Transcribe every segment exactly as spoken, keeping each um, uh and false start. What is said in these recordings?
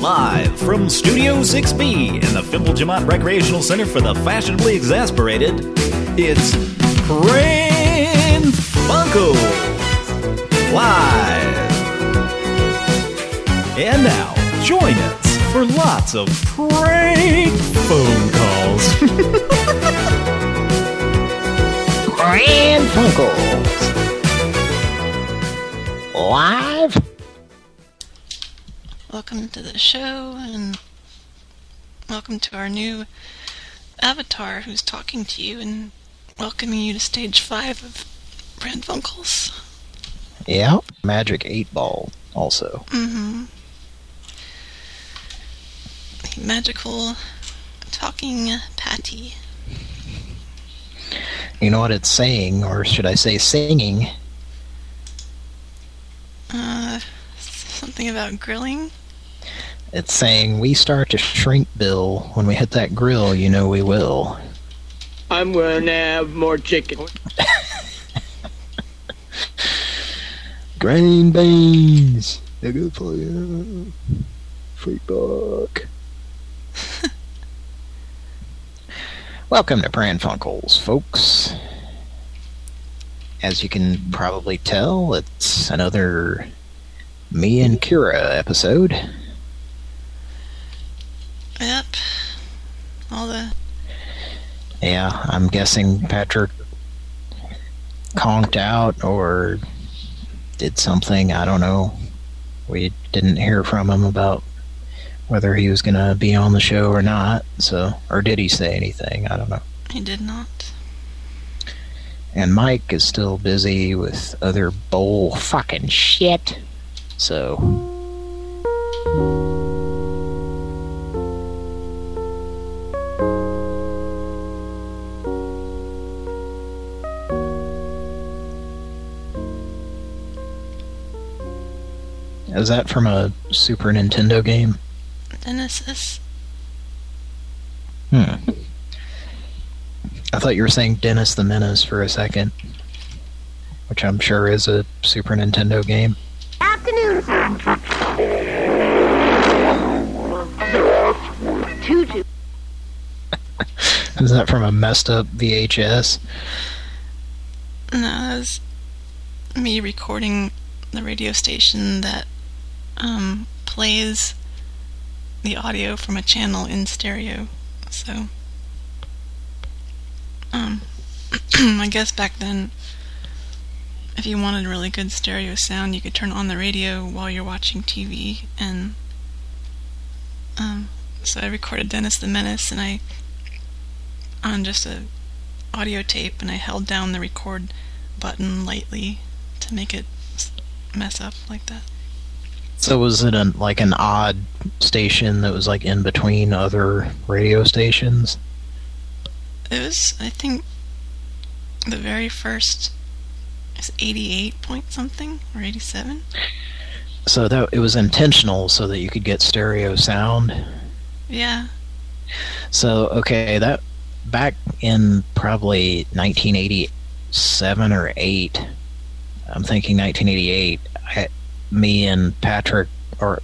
Live from Studio six B in the Fimble Jamont Recreational Center for the Fashionably Exasperated, it's Pran Funkels Live. And now, join us for lots of prank phone calls. Pran Funkels Live. Welcome to the show, and welcome to our new avatar who's talking to you and welcoming you to stage five of Pran Funkels. Yeah, Magic eight Ball also. Mm-hmm. The magical talking Patty. You know what it's saying, or should I say singing? Uh, something about grilling? It's saying, we start to shrink, Bill. When we hit that grill, you know we will. I'm gonna have more chicken. Grain beans. They're good for you. Free buck. Welcome to Pran Funkels, folks. As you can probably tell, it's another me and Kira episode. Yep. All the... Yeah, I'm guessing Patrick conked out or did something, I don't know. We didn't hear from him about whether he was going to be on the show or not, so, or did he say anything? I don't know. He did not. And Mike is still busy with other bull fucking shit, so... Is that from a Super Nintendo game? Genesis. Hmm. I thought you were saying Dennis the Menace for a second, which I'm sure is a Super Nintendo game. Afternoon. Tutu. Is that from a messed up V H S? No, that was me recording the radio station that um, plays the audio from a channel in stereo. So, um, I guess back then, if you wanted really good stereo sound, you could turn on the radio while you're watching T V. And um, so I recorded Dennis the Menace, and I on just a audio tape, and I held down the record button lightly to make it mess up like that. So was it an, like an odd station that was like in between other radio stations? It was, I think, the very first is eighty-eight point something or eighty-seven. So that it was intentional so that you could get stereo sound? Yeah. So, okay, that back in probably nineteen eighty-seven or eight, I'm thinking nineteen eighty-eight, I, me and Patrick, or,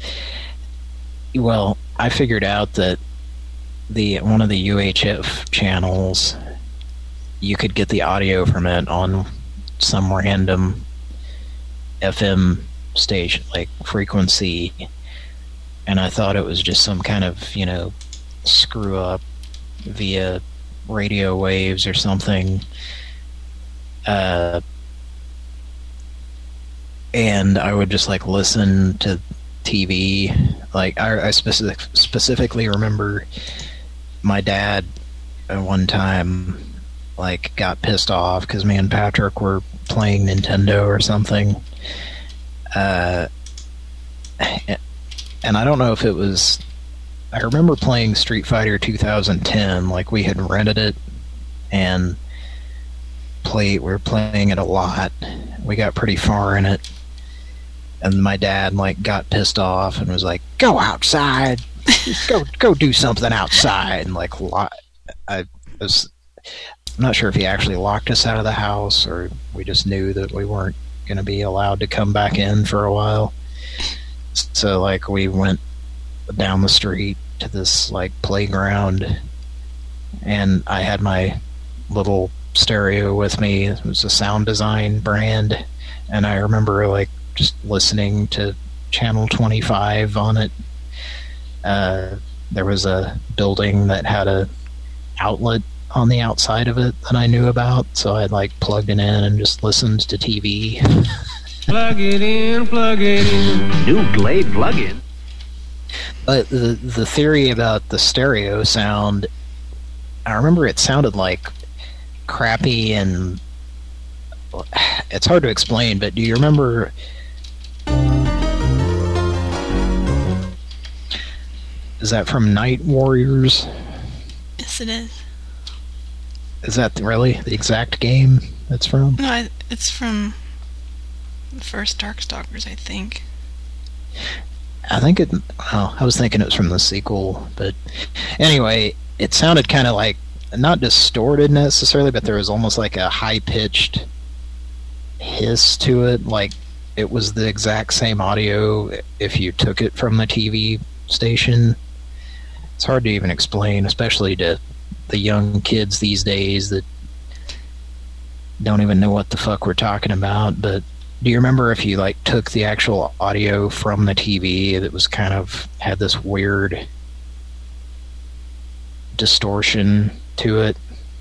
well, I figured out that the one of the U H F channels, you could get the audio from it on some random F M station, like frequency, and I thought it was just some kind of, you know, screw up via radio waves or something. Uh, and I would just like listen to T V. Like I, I specific, specifically remember my dad at one time like got pissed off because me and Patrick were playing Nintendo or something. Uh, and I don't know if it was. I remember playing Street Fighter two thousand ten. Like we had rented it and play. We were playing it a lot. We got pretty far in it. And my dad like got pissed off and was like, "Go outside, go go do something outside." And like, lo I was, I'm not sure if he actually locked us out of the house or we just knew that we weren't going to be allowed to come back in for a while. So like we went down the street to this like playground, and I had my little stereo with me. It was a Sound Design brand, and I remember like just listening to Channel twenty-five on it. Uh, there was a building that had a outlet on the outside of it that I knew about, so I'd like plugged it in and just listened to T V. Plug it in, plug it in. New Glade plug-in. But the the theory about the stereo sound, I remember it sounded like crappy, and it's hard to explain, but do you remember is that from Night Warriors? Yes, it is. Is that really the exact game that's from? No, I, it's from the first Darkstalkers, I think. I think it, well, I was thinking it was from the sequel, but anyway, it sounded kind of like, not distorted necessarily, but there was almost like a high-pitched hiss to it, like it was the exact same audio if you took it from the T V station. It's hard to even explain, especially to the young kids these days that don't even know what the fuck we're talking about. But do you remember if you like took the actual audio from the T V that was kind of had this weird distortion to it?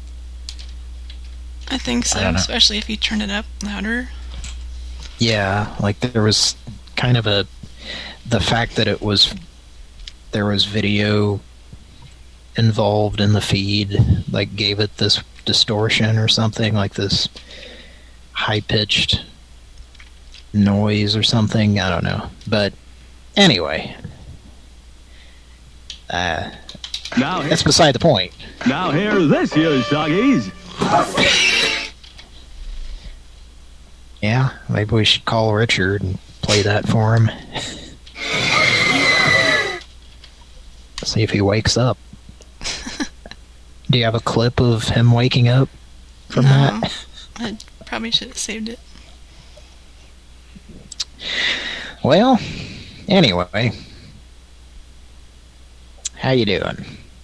I think so, I don't know. especially if you turn it up louder. Yeah, like there was kind of a, the fact that it was, there was video involved in the feed, like gave it this distortion or something, like this high-pitched noise or something. I don't know. But anyway, uh, Now, that's beside the point. now hear this, you soggies. Yeah, maybe we should call Richard and play that for him. See if he wakes up. Do you have a clip of him waking up from no, that? I probably should have saved it. Well, anyway, how you doing?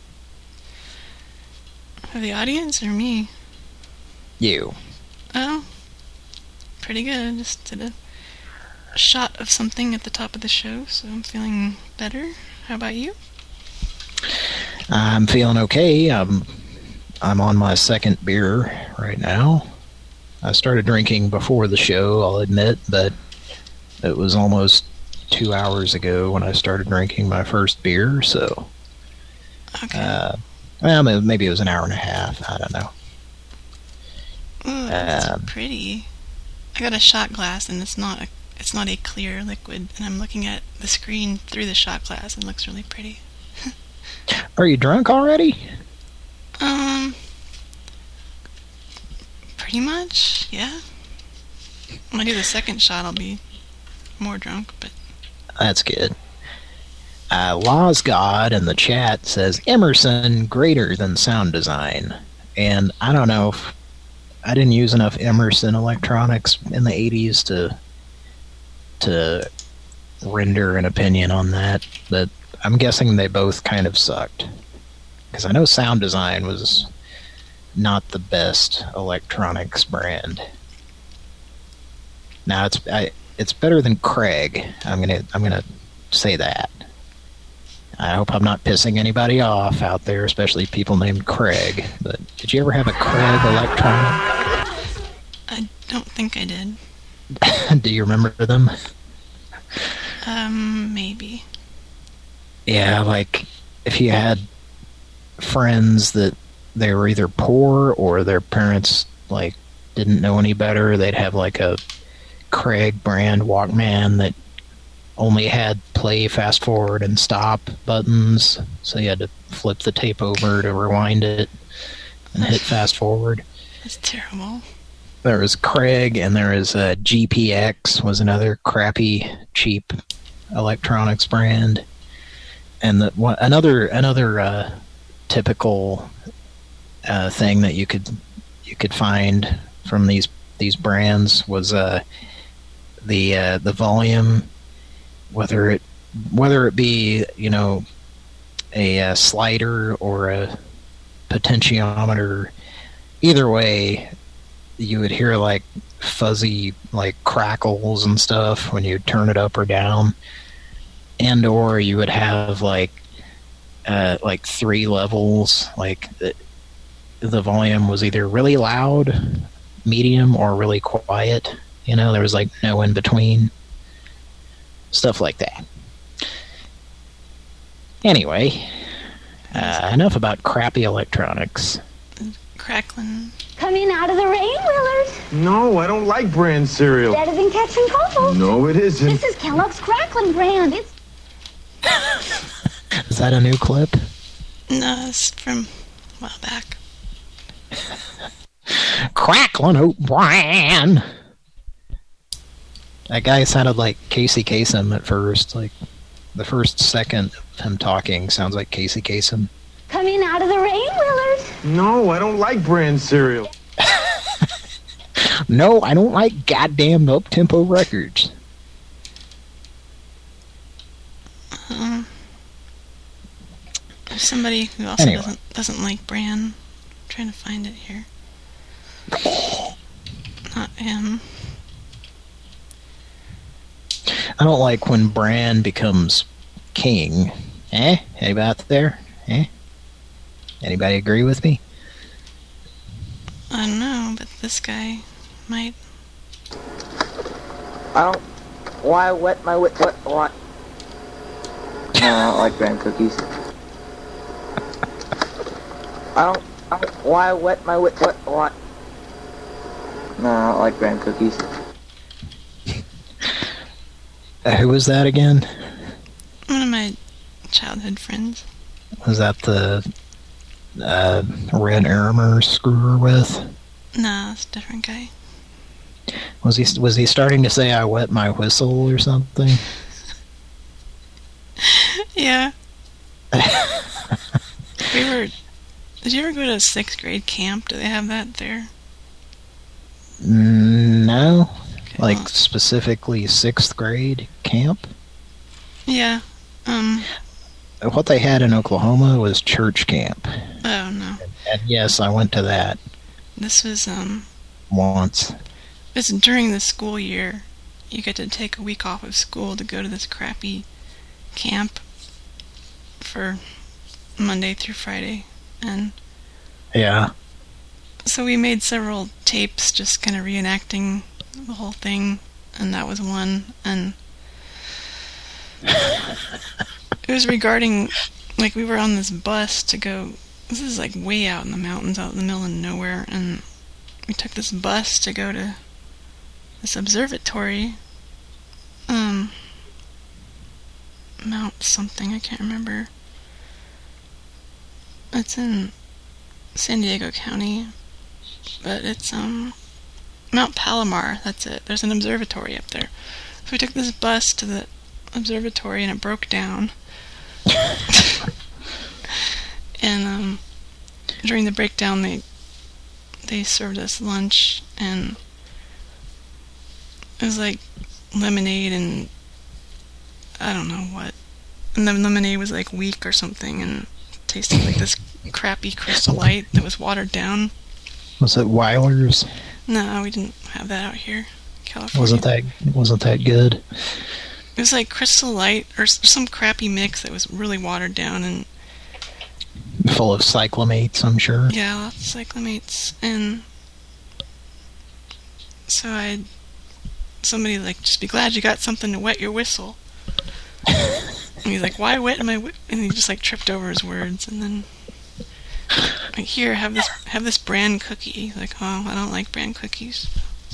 For the audience or me? You. Oh, pretty good. Just did a shot of something at the top of the show, so I'm feeling better. How about you? I'm feeling okay. I'm, I'm on my second beer right now. I started drinking before the show, I'll admit, but it was almost two hours ago when I started drinking my first beer, so... Okay. Uh, well, maybe it was an hour and a half. I don't know. Ooh, that's um, pretty. I got a shot glass, and it's not a it's not a clear liquid, and I'm looking at the screen through the shot glass, and it looks really pretty. Are you drunk already? Um, pretty much, yeah. When I do the second shot, I'll be more drunk, but... That's good. Uh, Law's God in the chat says, Emerson greater than Sound Design. And I don't know if... I didn't use enough Emerson electronics in the eighties to to render an opinion on that, but I'm guessing they both kind of sucked. Because I know Sound Design was not the best electronics brand. Now it's I, it's better than Craig. I'm gonna I'm gonna say that. I hope I'm not pissing anybody off out there, especially people named Craig. But did you ever have a Craig electronic? I don't think I did. Do you remember them? Um, maybe. Yeah, like if you had friends that they were either poor or their parents like didn't know any better, they'd have like a Craig brand Walkman that only had play, fast forward, and stop buttons, so you had to flip the tape over to rewind it and hit fast forward. That's terrible. There was Craig, and there was uh, G P X was another crappy, cheap electronics brand. And the, one, another another uh, typical uh, thing that you could you could find from these these brands was uh, the uh, the volume, whether it whether it be, you know, a, uh slider or a potentiometer, either way, you would hear like fuzzy like crackles and stuff when you turn it up or down, and or you would have like uh, like three levels, like the, the volume was either really loud, medium, or really quiet. You know, there was like no in between. Stuff like that. Anyway, uh, enough about crappy electronics. Crackling. Coming out of the rain, Willard. No, I don't like brand cereal. Better than catching cold. No, it isn't. This is Kellogg's Cracklin' brand. It's Is that a new clip? No, it's from a while back. Cracklin' Oat Bran. That guy sounded like Casey Kasem at first. Like, the first second of him talking sounds like Casey Kasem. coming out of the rain, Willard. No, I don't like brand cereal. No, I don't like goddamn up-tempo records. Um, there's somebody who also Anyway. doesn't doesn't like Bran. I'm trying to find it here. Not him. I don't like when Bran becomes king. Eh? Anybody out there? Eh? Anybody agree with me? I don't know, but this guy might. I don't. Why wet my wet what what? No, I don't like graham cookies. I don't. I don't why wet my wet what what? No, I don't like graham cookies. Uh, who was that again? One of my childhood friends. Was that the uh, Red Armor screwer with? No, it's a different guy. Was he was he starting to say I wet my whistle or something? Yeah. We were. Did you ever go to sixth grade camp? Do they have that there? Mm, no. Okay, Like well, specifically sixth grade camp? yeah. Um. What they had in Oklahoma was church camp. Oh no. And yes, I went to that This was um. once. It's during the school year. You get to take a week off of school to go to this crappy camp for Monday through Friday, and Yeah. so we made several tapes just kind of reenacting the whole thing, and that was one. And it was regarding, like, we were on this bus to go, this is like way out in the mountains, out in the middle of nowhere, and we took this bus to go to this observatory, um, Mount something, I can't remember. It's in San Diego County, but it's, um, Mount Palomar, that's it. There's an observatory up there. So we took this bus to the observatory and it broke down. And, um, during the breakdown, they, they served us lunch, and it was like lemonade and I don't know what. And the lemonade was like weak or something and tasted like this crappy Crystal Light that was watered down. Was it Weiler's? No, we didn't have that out here, California. Wasn't that wasn't that good? It was like Crystal Light or s- some crappy mix that was really watered down, and Full of cyclamates, I'm sure. yeah, lots of cyclamates. And so I, somebody like, just be glad you got something to wet your whistle. And he's like, why wet my whi-? And he just like tripped over his words, and then like, here, have this have this bran cookie. He's like, oh, I don't like bran cookies. So,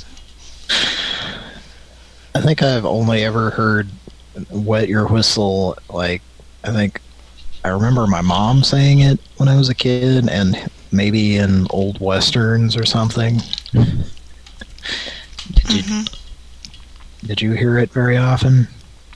I think I've only ever heard wet your whistle, like, I think I remember my mom saying it when I was a kid, and maybe in old westerns or something. Did you, mhm. did you hear it very often?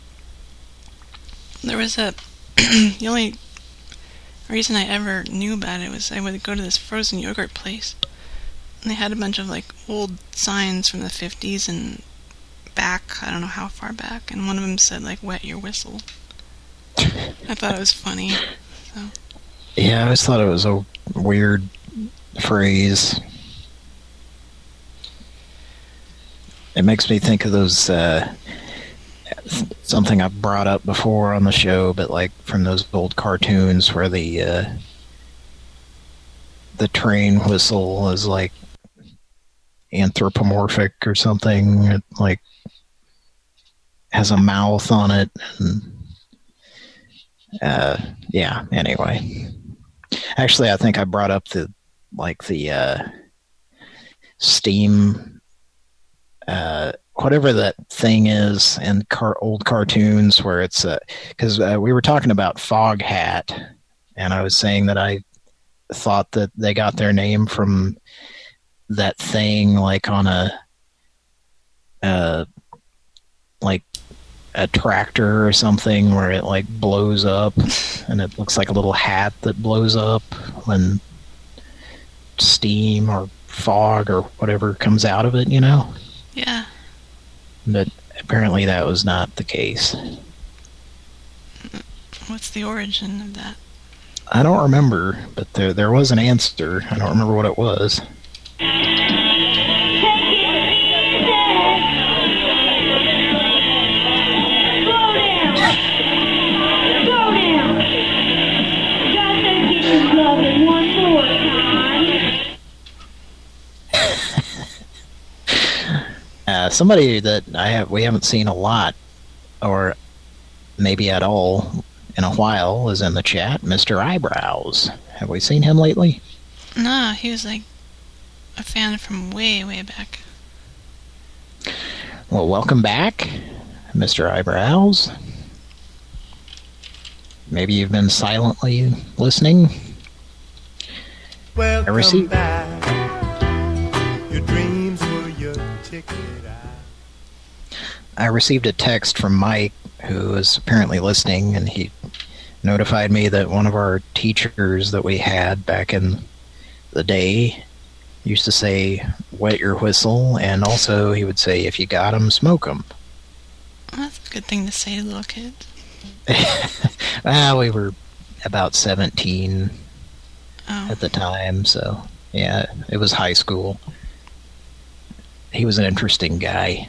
There was a the only reason I ever knew about it was I would go to this frozen yogurt place, and they had a bunch of like old signs from the fifties and back, I don't know how far back, and one of them said like wet your whistle. I thought it was funny. So. Yeah, I always thought it was a weird phrase. It makes me think of those, uh, something I've brought up before on the show, but like from those old cartoons where the, uh, the train whistle is like anthropomorphic or something. It like has a mouth on it. And, uh, yeah, anyway. Actually, I think I brought up the, like the, uh, steam, uh, whatever that thing is in car old cartoons where it's, uh, because uh, we were talking about Foghat, and I was saying that I thought that they got their name from that thing, like on a, uh, like a tractor or something, where it like blows up, and it looks like a little hat that blows up when steam or fog or whatever comes out of it, you know? Yeah. But apparently that was not the case. What's the origin of that? I don't remember, but there there was an answer. I don't remember what it was. Uh, somebody that I have we haven't seen a lot, or maybe at all, in a while, is in the chat. Mister Eyebrows. Have we seen him lately? No, he was like a fan from way, way back. Well, welcome back, Mister Eyebrows. Maybe you've been silently listening. Welcome I received back. Your dreams were your ticket out. I received a text from Mike, who is apparently listening, and he notified me that one of our teachers that we had back in the day used to say, wet your whistle, and also he would say, if you got 'em, smoke 'em. Well, that's a good thing to say to little kids. Well, we were about seventeen oh. at the time, so yeah, it was high school. He was an interesting guy.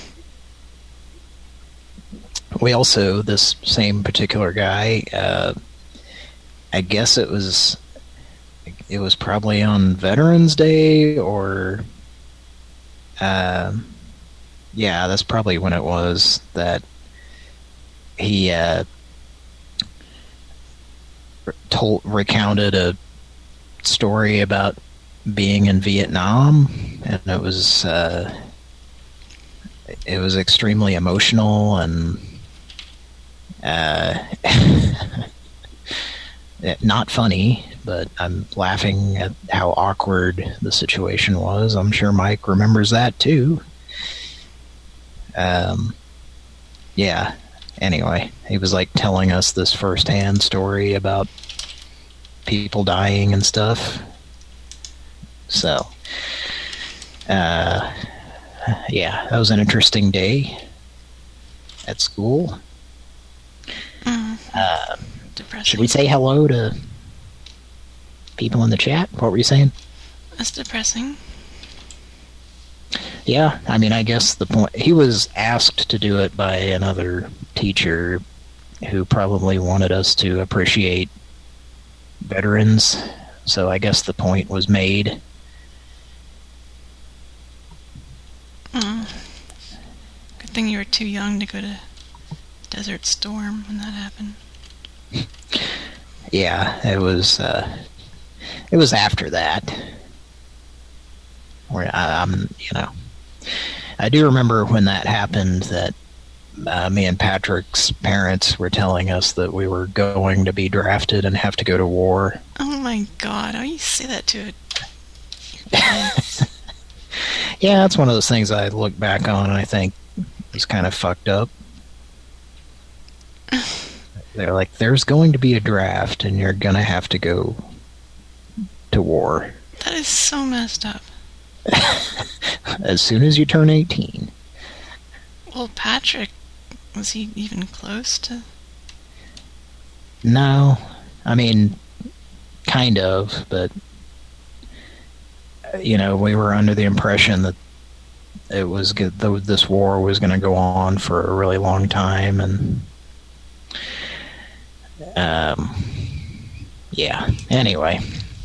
We also, this same particular guy, uh, I guess it was, it was probably on Veterans Day, or, uh, yeah, that's probably when it was, that he uh, told, recounted a story about being in Vietnam, and it was, uh, it was extremely emotional, and Uh, not funny, but I'm laughing at how awkward the situation was. I'm sure Mike remembers that too. Um, yeah, anyway, he was like telling us this first-hand story about people dying and stuff. So, uh, yeah, that was an interesting day at school. Uh, should we say hello to people in the chat? What were you saying? That's depressing. Yeah, I mean, I guess the point... He was asked to do it by another teacher who probably wanted us to appreciate veterans, so I guess the point was made. Oh. Good thing you were too young to go to Desert Storm when that happened. Yeah, it was, uh, it was after that. Where, um, you know, I do remember when that happened that uh, me and Patrick's parents were telling us that we were going to be drafted and have to go to war. Oh my god, how you say that to it? Yeah, that's one of those things I look back on and I think is kind of fucked up. They're like, there's going to be a draft and you're going to have to go to war. That is so messed up. As soon as you turn eighteen. Well, Patrick, was he even close to... No, I mean, kind of, but you know, we were under the impression that it was good, though this war was going to go on for a really long time, and um, yeah. Anyway,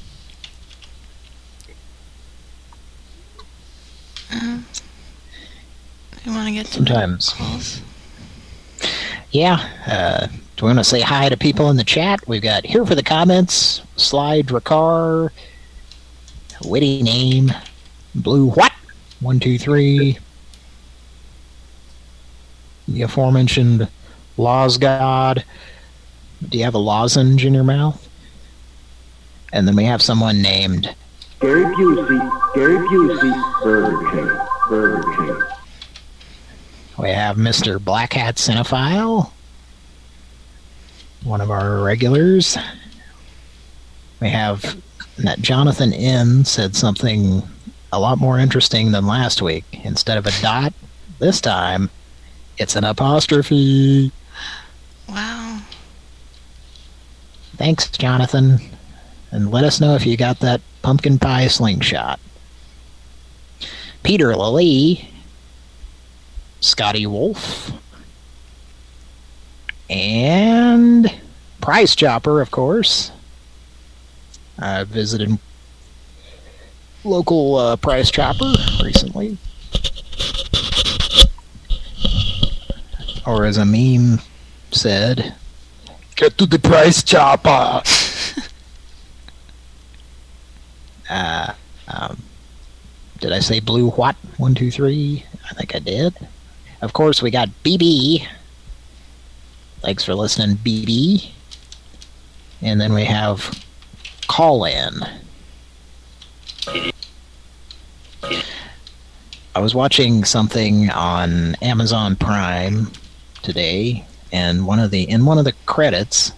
um, you want to get to sometimes. calls? Yeah. Uh, do we want to say hi to people in the chat? We've got here for the comments, Slide Dracar, witty name, Blue What? One, two, three. The aforementioned Laws God. Do you have a lozenge in your mouth? And then we have someone named Gary Busey, Gary Busey, Burger King, Burger King. We have Mister Black Hat Cinephile, one of our regulars. We have that Jonathan N. said something a lot more interesting than last week. Instead of a dot, this time, it's an apostrophe. Wow. Thanks, Jonathan. And let us know if you got that pumpkin pie slingshot. Peter Lilly, Scotty Wolf, and Price Chopper, of course. I visited local uh, Price Chopper recently. Or as a meme said, get to the Price Chopper! uh, um, did I say Blue What? One, two, three? I think I did. Of course, we got B B. Thanks for listening, B B. And then we have Call In. I was watching something on Amazon Prime today, and one of the in one of the credits,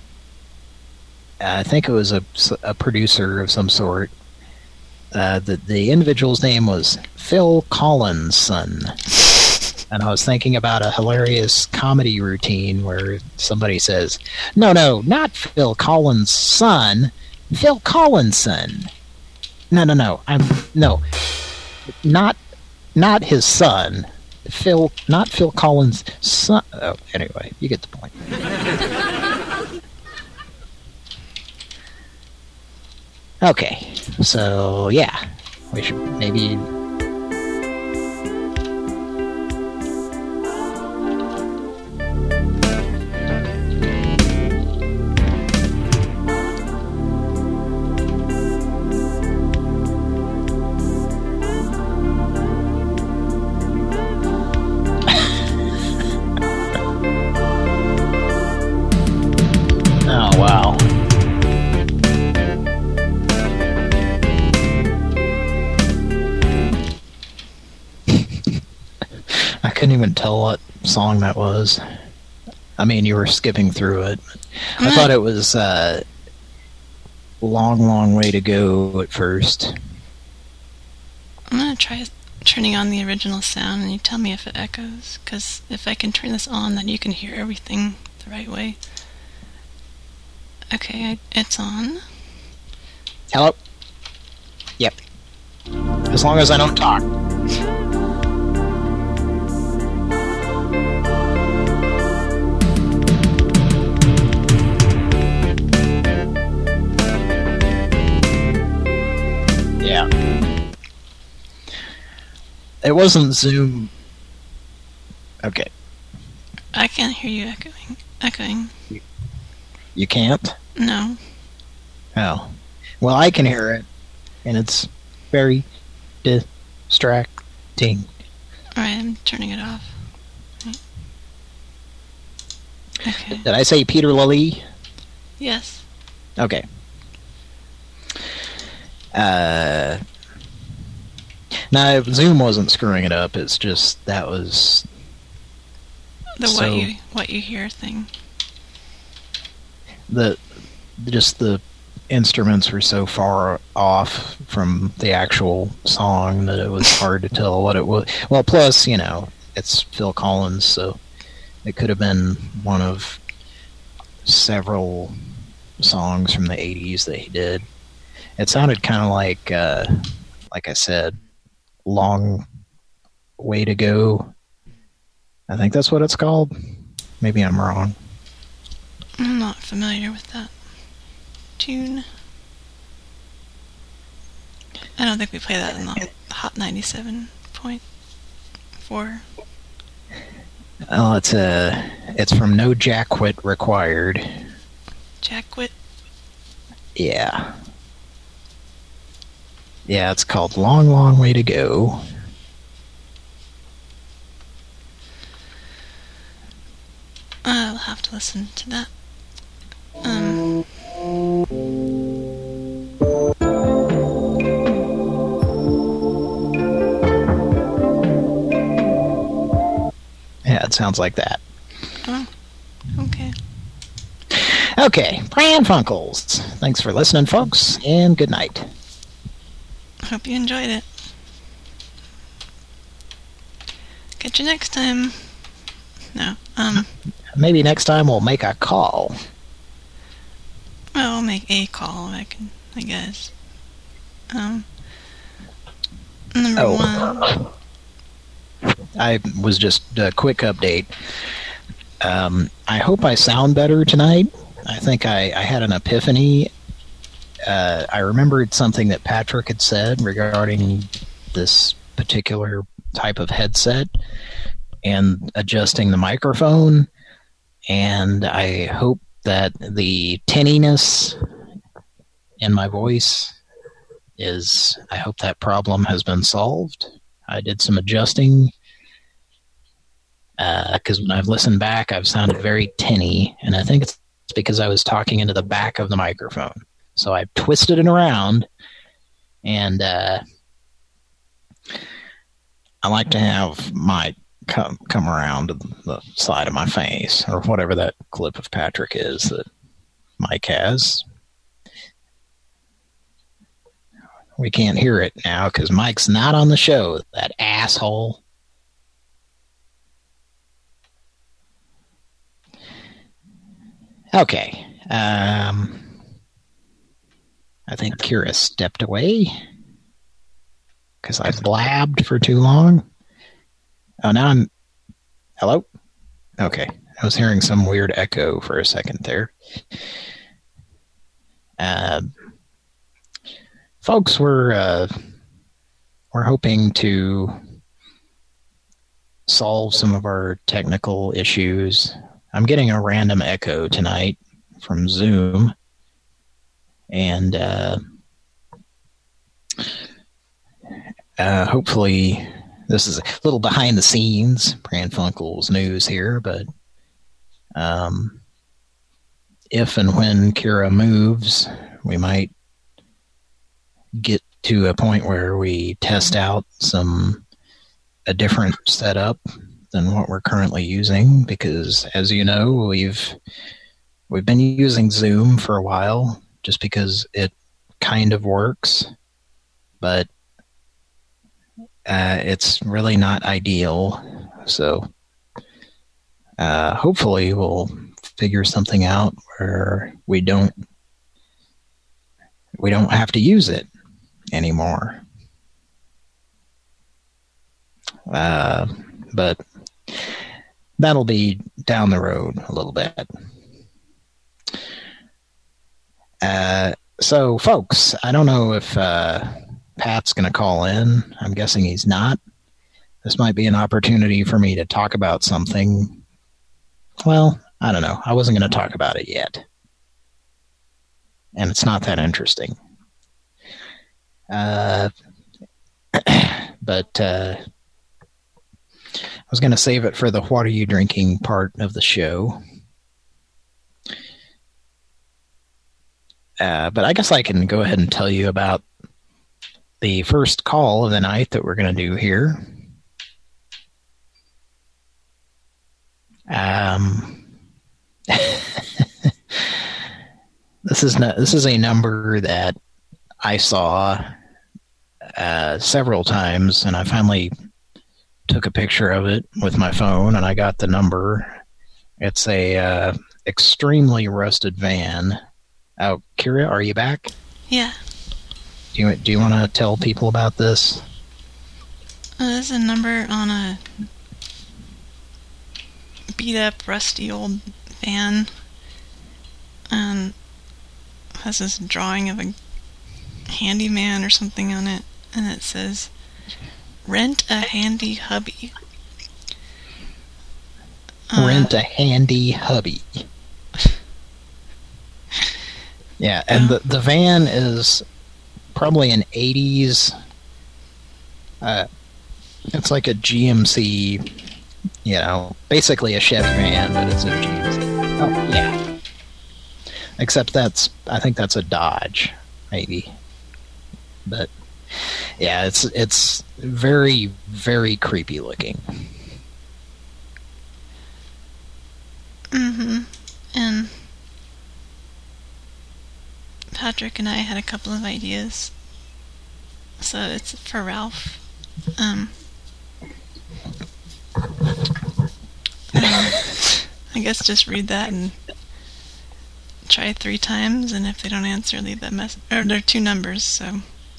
I think it was a, a producer of some sort. Uh, the the individual's name was Phil Collins' son. And I was thinking about a hilarious comedy routine where somebody says, no, no, not Phil Collins' son, Phil Collins' son. No, no, no, I'm, no, not, not his son, Phil, not Phil Collins' son. Oh, anyway, you get the point. Okay, so, yeah, we should maybe... Even tell what song that was. I mean, you were skipping through it. I thought it was uh, Long, Long Way to Go at first. I'm going to try turning on the original sound and you tell me if it echoes, because if I can turn this on, then you can hear everything the right way. Okay, I, it's on. Hello? Yep. As long as I don't talk. Yeah. It wasn't Zoom. Okay. I can't hear you echoing. Echoing. You can't? No. Oh. Well, I can hear it, and it's very distracting. Alright, I'm turning it off. Right. Okay. Did I say Peter Lilly? Yes. Okay. Uh, no, Zoom wasn't screwing it up. It's just that was the so, what you what you hear thing. The just the instruments were so far off from the actual song that it was hard to tell what it was. Well, plus you know it's Phil Collins, so it could have been one of several songs from the eighties that he did. It sounded kind of like, uh, like I said, Long Way to Go. I think that's what it's called. Maybe I'm wrong. I'm not familiar with that tune. I don't think we play that in the Hot ninety-seven point four. Oh, it's a, it's from No Jackwit Required. Jackwit? Yeah. Yeah, it's called Long, Long Way to Go. I'll have to listen to that. Um... Yeah, it sounds like that. Oh, okay. Okay, Pran Funkels. Thanks for listening, folks, and good night. Hope you enjoyed it. Catch you next time. No, um... Maybe next time we'll make a call. Well, we'll make a call, I can, I guess. Um... Number oh. one... I was just a quick update. Um, I hope I sound better tonight. I think I, I had an epiphany. Uh, I remembered something that Patrick had said regarding this particular type of headset and adjusting the microphone. And I hope that the tinniness in my voice is, I hope that problem has been solved. I did some adjusting because uh, when I've listened back, I've sounded very tinny, and I think it's because I was talking into the back of the microphone. So I twisted it around, and uh, I like to have my come come around to the side of my face, or whatever that clip of Patrick is that Mike has. We can't hear it now because Mike's not on the show, that asshole. Okay. Um, I think Kira stepped away because I blabbed for too long. Oh, now I'm... Hello? Okay. I was hearing some weird echo for a second there. Uh, folks, we're, uh, we're hoping to solve some of our technical issues. I'm getting a random echo tonight from Zoom. And uh, uh, hopefully this is a little behind the scenes Pran Funkels news here, but um, if and when Kira moves, we might get to a point where we test out some a different setup than what we're currently using, because as you know, we've we've been using Zoom for a while just because it kind of works, but uh, it's really not ideal. So uh, hopefully we'll figure something out where we don't we don't have to use it anymore. Uh, but that'll be down the road a little bit. Uh, so, folks, I don't know if uh, Pat's going to call in. I'm guessing he's not. This might be an opportunity for me to talk about something. Well, I don't know. I wasn't going to talk about it yet. And it's not that interesting. Uh, but uh, I was going to save it for the what are you drinking part of the show. Uh, but I guess I can go ahead and tell you about the first call of the night that we're going to do here. Um, this is not, this is a number that I saw uh, several times, and I finally took a picture of it with my phone, and I got the number. It's a uh, extremely rusted van. Oh, Kira, are you back? Yeah. Do you, do you want to tell people about this? Uh, there's a number on a beat-up, rusty old van. And has this drawing of a handyman or something on it. And it says, "Rent a handy hubby." Uh, Rent a handy hubby. Yeah, and the, the van is probably an eighties... Uh, it's like a G M C, you know, basically a Chevy van, but it's a G M C. Oh, yeah. Except that's, I think that's a Dodge, maybe. But, yeah, it's it's very, very creepy looking. Mm-hmm. And Patrick and I had a couple of ideas. So it's for Ralph. Um, I guess just read that and try three times, and if they don't answer, leave that message. Or there are two numbers, so.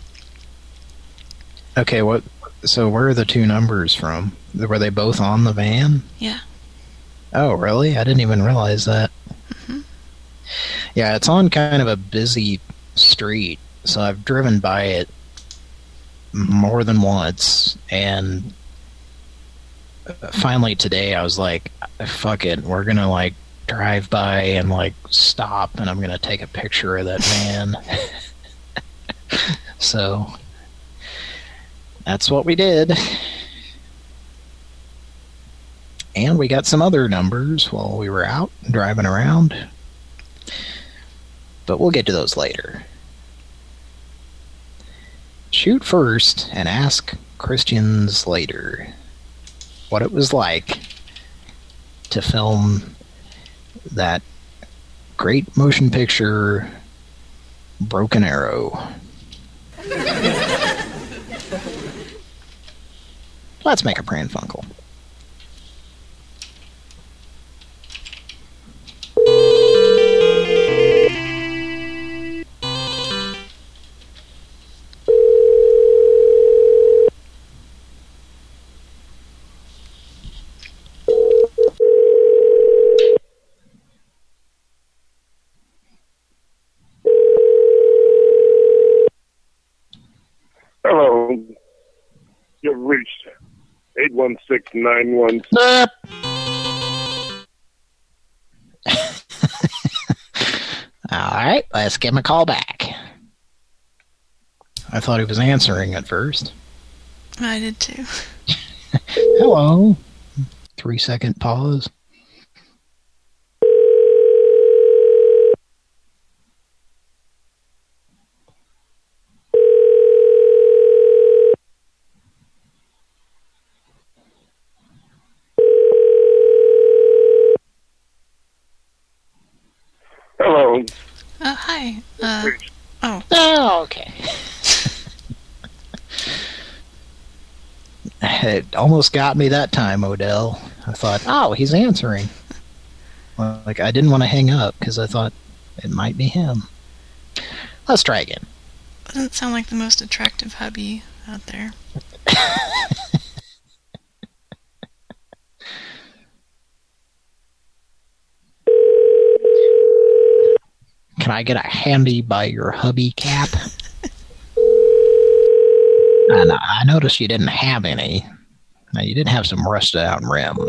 Okay, what? So where are the two numbers from? Were they both on the van? Yeah. Oh, really? I didn't even realize that. Mm-hmm. Yeah, it's on kind of a busy street, so I've driven by it more than once, and finally today I was like, fuck it, we're gonna like drive by and like stop, and I'm gonna take a picture of that van. So that's what we did. And we got some other numbers while we were out driving around, but we'll get to those later. Shoot first and ask Christians later what it was like to film that great motion picture, Broken Arrow. Let's make a Pran Funkel. Hello. You've reached eight one six nine one. All right, let's give him a call back. I thought he was answering at first. I did too. Hello. Three second pause. Hello. Oh, hi. Uh, oh. Oh, okay. It almost got me that time, Odell. I thought, oh, he's answering. Well, like, I didn't want to hang up because I thought it might be him. Let's try again. Doesn't sound like the most attractive hubby out there. Can I get a handy by your hubby cap? And I noticed you didn't have any. Now, you did have some rusted out rims.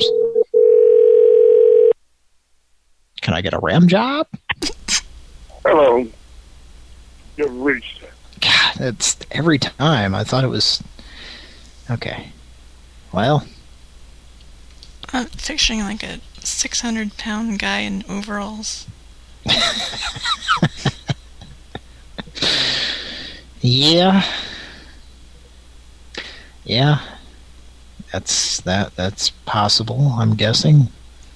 Can I get a rim job? Hello. You've reached. God, it's every time. I thought it was... Okay. Well. I'm picturing like a six hundred pound guy in overalls. Yeah. Yeah. That's that that's possible, I'm guessing.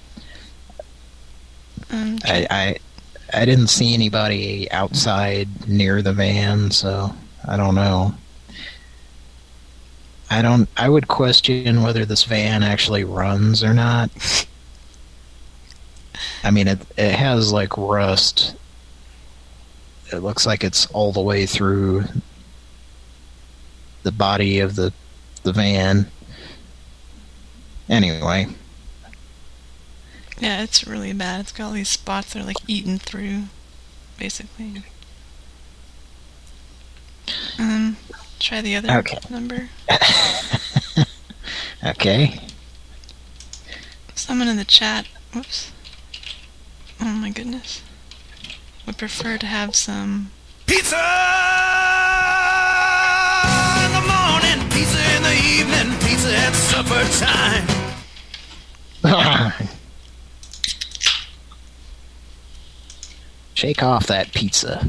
Um, I, I I didn't see anybody outside near the van, so I don't know. I don't I would question whether this van actually runs or not. I mean, it it has like rust. It looks like it's all the way through the body of the the van. Anyway. Yeah, it's really bad. It's got all these spots that are like eaten through, basically. Um, try the other okay. number. Okay. Someone in the chat, whoops. Oh my goodness. Would prefer to have some pizza in the morning, pizza in the evening, pizza at supper time. Shake off that pizza.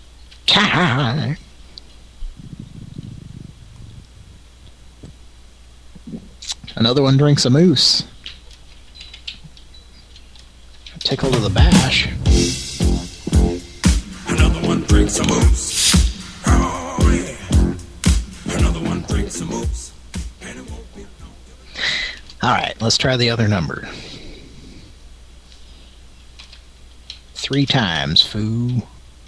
Another one drinks a moose. Tickle to the bash. Another one drinks a moose. Oh yeah. Another one drinks a moose. And it won't be long. All right, let's try the other number. Three times, foo.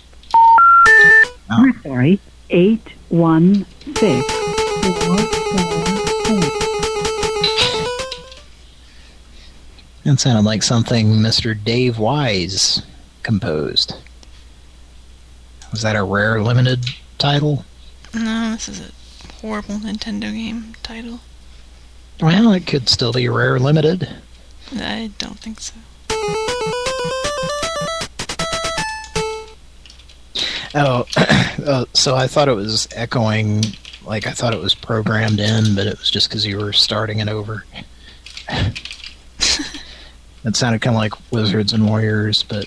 Oh. Sorry, eight one six four four eight. That sounded like something Mister Dave Wise composed. Was that a rare limited title? No, this is a horrible Nintendo game title. Well, it could still be rare limited. I don't think so. Oh, uh, so I thought it was echoing, like I thought it was programmed in, but it was just because you were starting it over. It sounded kind of like Wizards and Warriors, but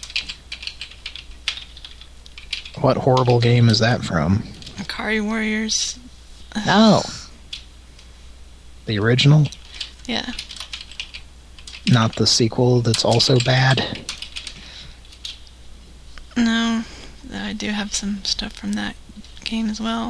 what horrible game is that from? Akari Warriors. Oh. The original? Yeah. Not the sequel that's also bad? No, I do have some stuff from that game as well.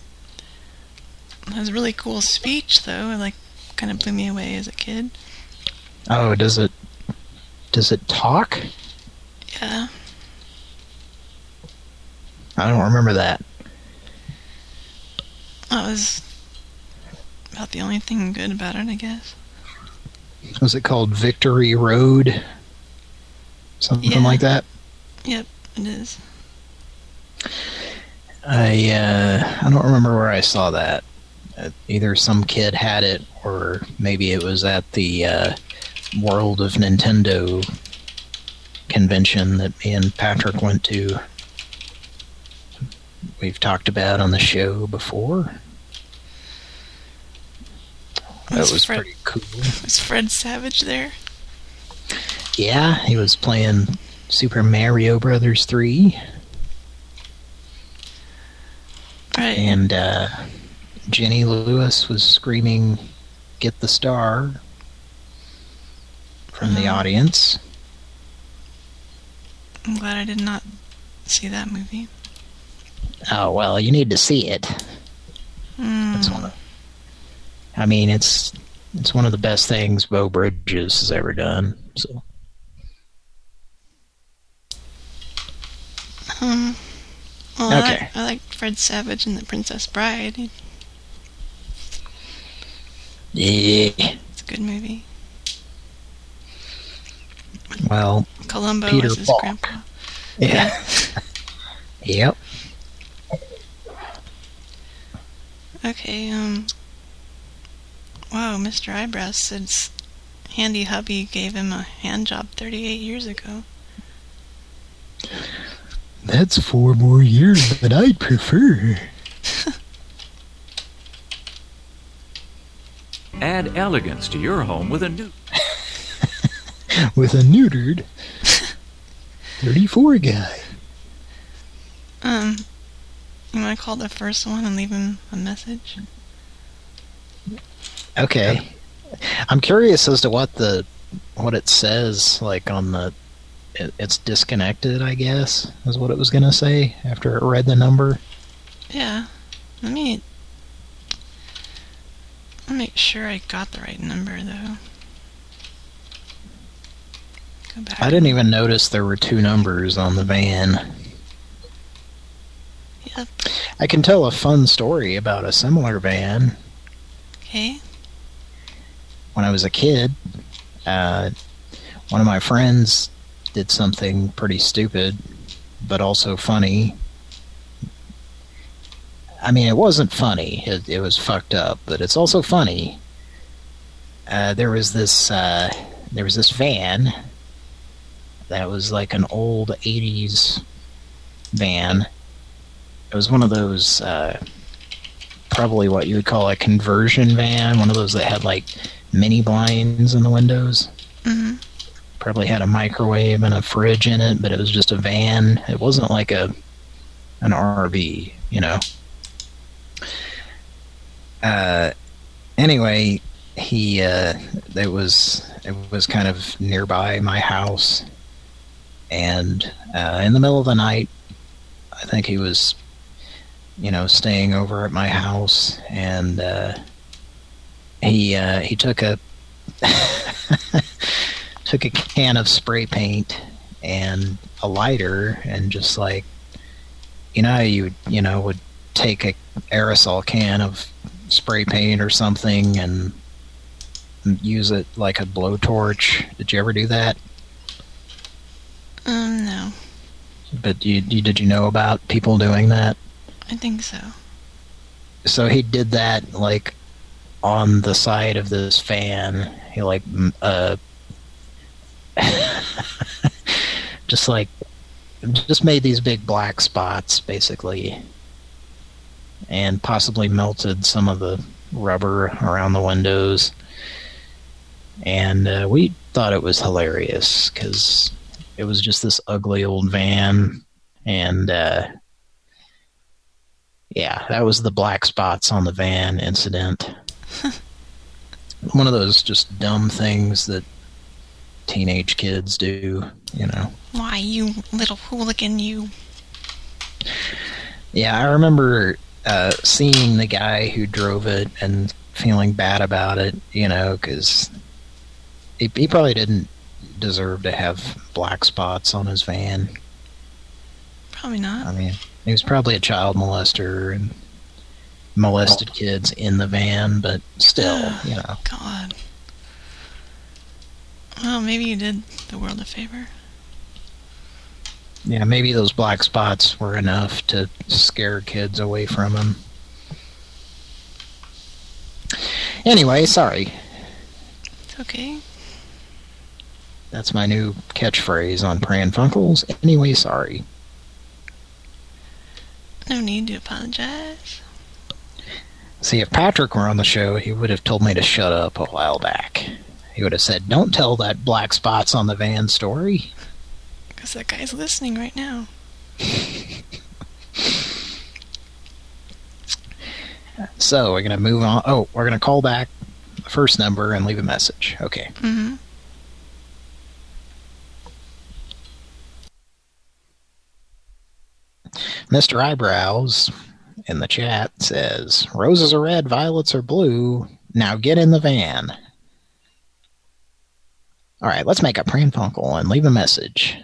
It has a really cool speech, though. It, like, kind of blew me away as a kid. Oh, does it... Does it talk? Yeah. I don't remember that. That was about the only thing good about it, I guess. Was it called Victory Road? Something yeah. like that? Yep, it is. I, uh, I don't remember where I saw that. Uh, either some kid had it, or maybe it was at the, uh, World of Nintendo convention that me and Patrick went to. We've talked about on the show before. That was, was Fred, pretty cool. Was Fred Savage there? Yeah, he was playing Super Mario Brothers three. Right. And uh, Jenny Lewis was screaming, "Get the star!" from the audience. I'm glad I did not see that movie. Oh, well, you need to see it. Mm. That's one of, I mean, it's it's one of the best things Beau Bridges has ever done. So. Um, well, okay. I, I like Fred Savage and The Princess Bride. Yeah. It's a good movie. Well, Columbo Peter was his Falk. grandpa. Yeah. Yep. Okay, um... wow, Mister Eyebrows said Handy Hubby gave him a hand job thirty-eight years ago. That's four more years than I'd prefer. Add elegance to your home with a new... with a neutered thirty-four guy. Um, you want to call the first one and leave him a message? Okay. I'm curious as to what the what it says, like on the it, it's disconnected, I guess, is what it was gonna say after it read the number. Yeah. Let me I'll make sure I got the right number though. Go back. I didn't even notice there were two numbers on the van. Yep. I can tell a fun story about a similar van. Okay. When I was a kid, uh, one of my friends did something pretty stupid, but also funny. I mean, it wasn't funny. It, it was fucked up, but it's also funny. Uh, there was this, uh, there was this van that was like an old eighties van. It was one of those, uh, probably what you would call a conversion van, one of those that had like mini blinds in the windows. Mm-hmm. Probably had a microwave and a fridge in it, but it was just a van. It wasn't like a an R V, you know. Uh, anyway, he uh, it was it was kind of nearby my house, and uh, in the middle of the night, I think he was, you know, staying over at my house, and uh, he uh, he took a took a can of spray paint and a lighter, and just like, you know, you you know would take a aerosol can of spray paint or something and use it like a blowtorch. Did you ever do that? Um, no. But you, you did you know about people doing that? I think so. So he did that like on the side of this fan. He like uh just like just made these big black spots basically, and possibly melted some of the rubber around the windows. And uh, we thought it was hilarious because it was just this ugly old van, and uh, yeah, that was the black spots on the van incident. One of those just dumb things that teenage kids do, you know. Why, you little hooligan, you. Yeah, I remember uh, seeing the guy who drove it and feeling bad about it, you know, because he, he probably didn't deserve to have black spots on his van. Probably not. I mean, he was probably a child molester and molested kids in the van, but still, you know. God. Well, maybe you did the world a favor. Yeah, maybe those black spots were enough to scare kids away from him. Anyway, sorry. It's okay. That's my new catchphrase on Pran Funkels. Anyway, sorry. No need to apologize. See, if Patrick were on the show, he would have told me to shut up a while back. He would have said, don't tell that black spots on the van story. Because that guy's listening right now. So, we're going to move on. Oh, we're going to call back the first number and leave a message. Okay. Mm-hmm. Mister Eyebrows in the chat says, roses are red, violets are blue. Now get in the van. All right, let's make a Pran Funkel and leave a message.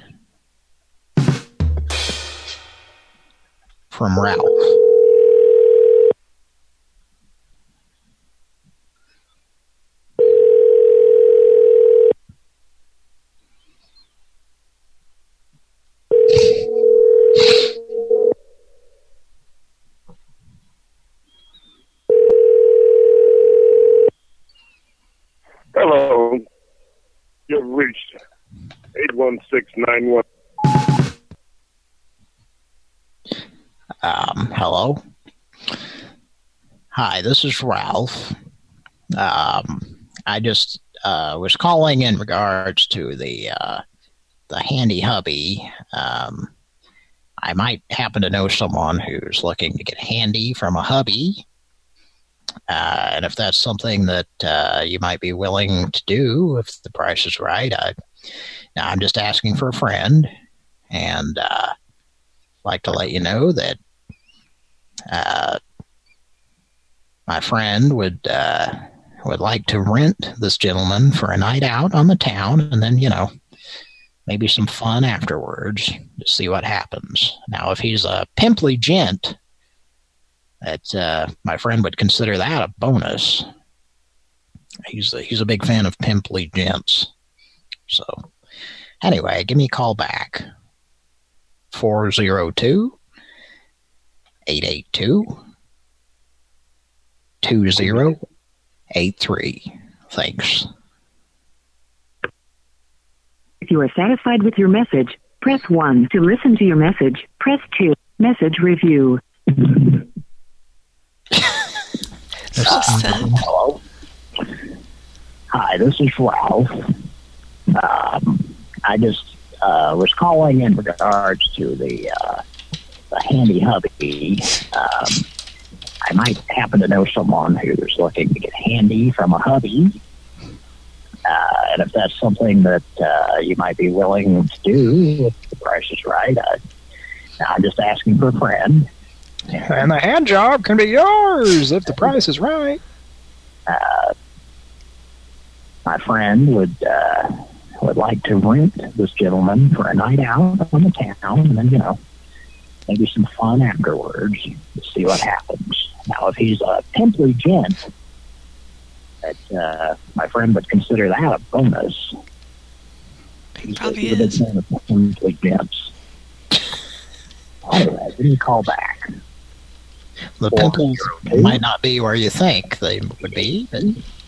From Ralph. Hello. You've reached eight one six nine one. Um, hello? Hi, this is Ralph. Um, I just uh, was calling in regards to the uh, the handy hubby. Um, I might happen to know someone who's looking to get handy from a hubby. Uh, and if that's something that uh, you might be willing to do, if the price is right, I, I'm just asking for a friend. And uh, like to let you know that uh, my friend would uh, would like to rent this gentleman for a night out on the town, and then, you know, maybe some fun afterwards to see what happens. Now, if he's a pimply gent, that uh, my friend would consider that a bonus. He's a, he's a big fan of pimply gents. So, anyway, give me a call back. four oh two, eight eight two, two oh eight three. Thanks. If you are satisfied with your message, press one. To listen to your message, press two. Message review. Uh, hello. Hi, this is Ralph. Um, I just uh, was calling in regards to the, uh, the handy hubby. Um, I might happen to know someone who's looking to get handy from a hubby. Uh, and if that's something that uh, you might be willing to do, if the price is right, I, I'm just asking for a friend. And the hand job can be yours if the price is right. Uh, my friend would uh, would like to rent this gentleman for a night out on the town, and then, you know, maybe some fun afterwards to see what happens. Now, if he's a pimply gent, that uh, my friend would consider that a bonus. He's, Probably he's a big is. fan of pimply gents. Anyway, give me a call back. The pimples might not be where you think they would be, but...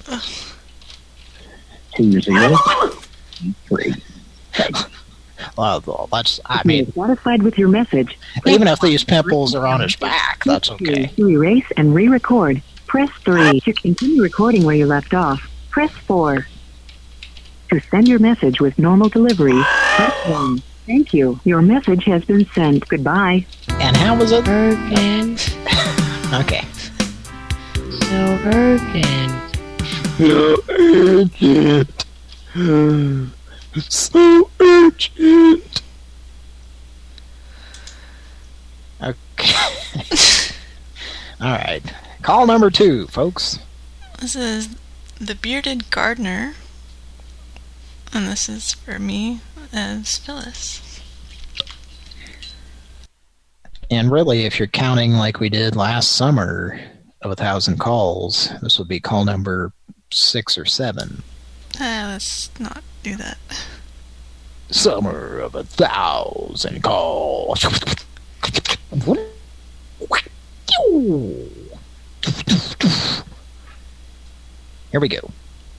Two zero three. Well, that's, I If you mean, are satisfied with your message, even if these pimples are on his back, that's okay. to erase and re-record, press three. To continue recording where you left off, press four. To send your message with normal delivery, press one. Thank you. Your message has been sent. Goodbye. And how was it? Urgent. Okay. So urgent. So urgent. So urgent. Okay. All right. Call number two, folks. This is the Bearded Gardener, and this is for me as Phyllis. And really, if you're counting like we did last summer of a thousand calls, this would be call number six or seven. Uh, let's not do that. Summer of a thousand calls. Here we go.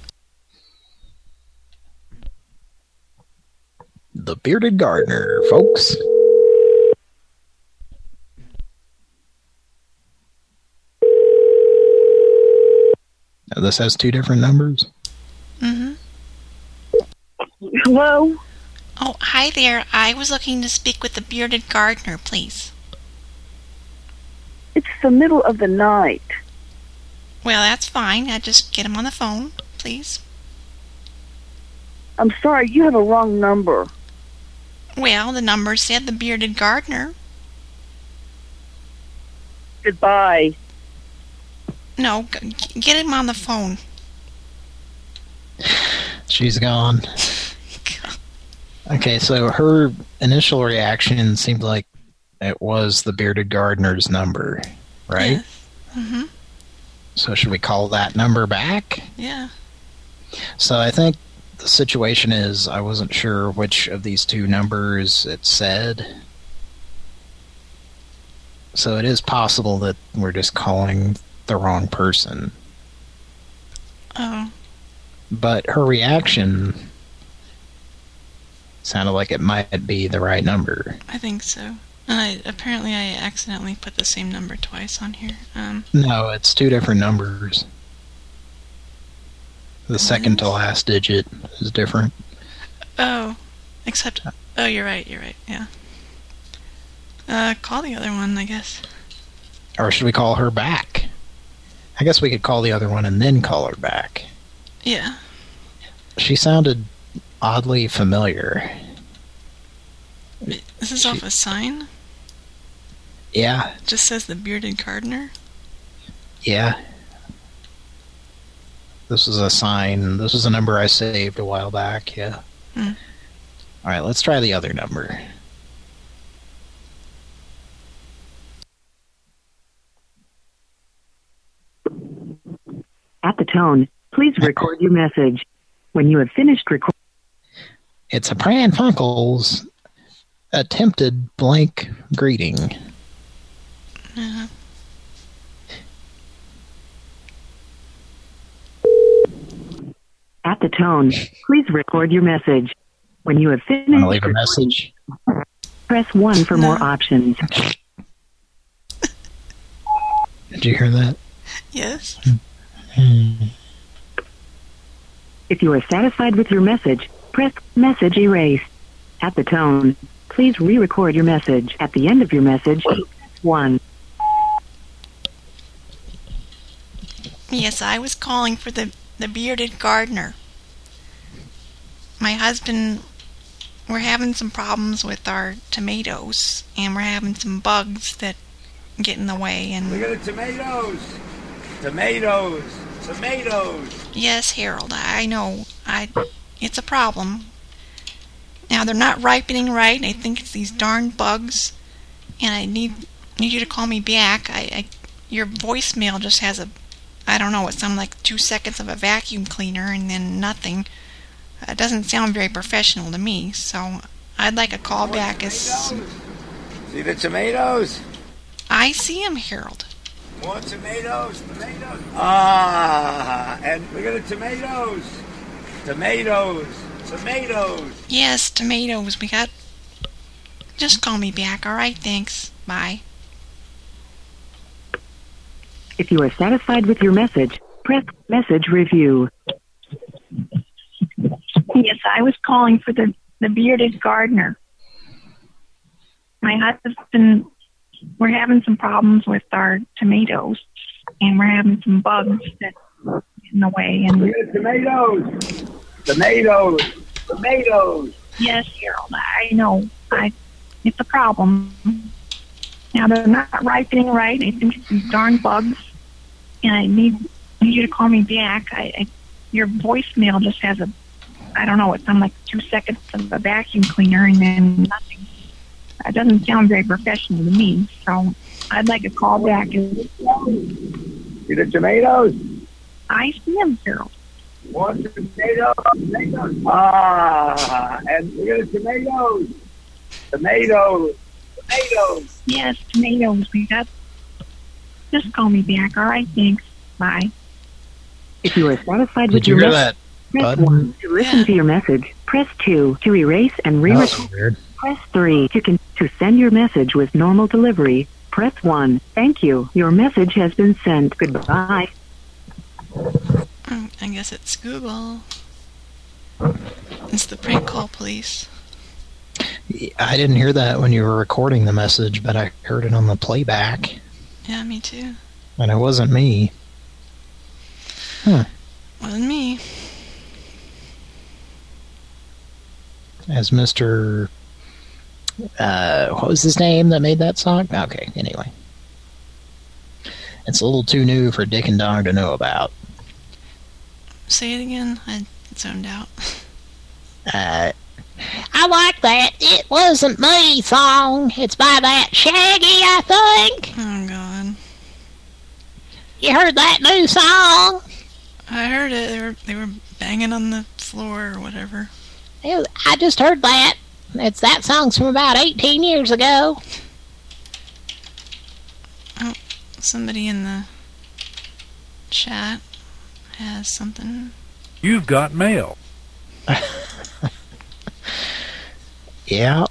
The Bearded Gardener, folks. Now, this has two different numbers. Mm-hmm. Hello? Oh, hi there. I was looking to speak with the Bearded Gardener, please. It's the middle of the night. Well, that's fine. I just get him on the phone, please. I'm sorry, you have a wrong number. Well, the number said the Bearded Gardener. Goodbye. No, g- get him on the phone. She's gone. Okay, so her initial reaction seemed like it was the Bearded Gardener's number, right? Yes. Mm-hmm. So should we call that number back? Yeah. So I think the situation is I wasn't sure which of these two numbers it said. So it is possible that we're just calling the wrong person. Oh. But her reaction sounded like it might be the right number. I think so. And I, apparently I accidentally put the same number twice on here. Um, No, it's two different numbers. The second to last digit is different. oh, except... Oh, you're right, you're right, yeah. Uh, call the other one, I guess. Or should we call her back? I guess we could call the other one and then call her back. Yeah. She sounded oddly familiar. This is She- off a sign? Yeah, It just says the Bearded Gardener? yeah. This is a sign. This is a number I saved a while back, yeah. Hmm. All right, let's try the other number. At the tone, please record your message. When you have finished recording... It's a Pran Funkels attempted blank greeting. Uh-huh. At the tone, please record your message. When you have finished... Want to leave a message? Press one for No. more options. Did you hear that? Yes. Hmm. If you are satisfied with your message, press message erase. At the tone, please re-record your message. At the end of your message, press one. Yes, I was calling for the, the bearded gardener. My husband, we're having some problems with our tomatoes, and we're having some bugs that get in the way. And Look at the tomatoes. Tomatoes. Tomatoes. yes, Harold, I know. I, it's a problem. Now they're not ripening right, and I think it's these darn bugs. And I need need you to call me back. I, I your voicemail just has a, I don't know, it sounds like two seconds of a vacuum cleaner and then nothing. It doesn't sound very professional to me, so I'd like a call back as... See the tomatoes? I see him, Harold. More tomatoes. Tomatoes. Ah, and look at the tomatoes. Tomatoes. Tomatoes. Yes, tomatoes. We got... Just call me back, alright? Thanks. Bye. If you are satisfied with your message, press message review. Yes, I was calling for the, the bearded gardener. My husband, we're having some problems with our tomatoes, and we're having some bugs that get in the way. And Look at the tomatoes. Tomatoes. Tomatoes. yes, Harold, I know. I, it's a problem. Now they're not ripening right. I think it's these darn bugs, and I need, I need you to call me back. I, I your voicemail just has a, I don't know, it sounds like two seconds of a vacuum cleaner and then nothing. It doesn't sound very professional to me, so I'd like a call back. See the tomatoes? I see them, Harold. More tomatoes. Tomatoes. Ah, and look at the tomatoes. Tomatoes. Tomatoes. Yes, tomatoes. We got. Just call me back. All right, thanks. Bye. If you are satisfied with Did you your hear message, that press button? one to listen to your message. Press two to erase and That re-record. was weird. Press three to con- to send your message with normal delivery. Press one. Thank you. Your message has been sent. Goodbye. Mm, I guess it's Google. It's the prank call police. I didn't hear that when you were recording the message, but I heard it on the playback. Yeah, me too. And it wasn't me. Huh. Wasn't me. As Mister Uh, what was his name that made that song? Okay, anyway. It's a little too new for Dick and Dog to know about. Say it again. I zoned out. Uh, I like that It Wasn't Me song. It's by that Shaggy, I think. Oh, God. You heard that new song? I heard it. They were, they were banging on the floor or whatever. It, I just heard that. It's that song's from about eighteen years ago. Oh, somebody in the chat has something. You've got mail. Yeah.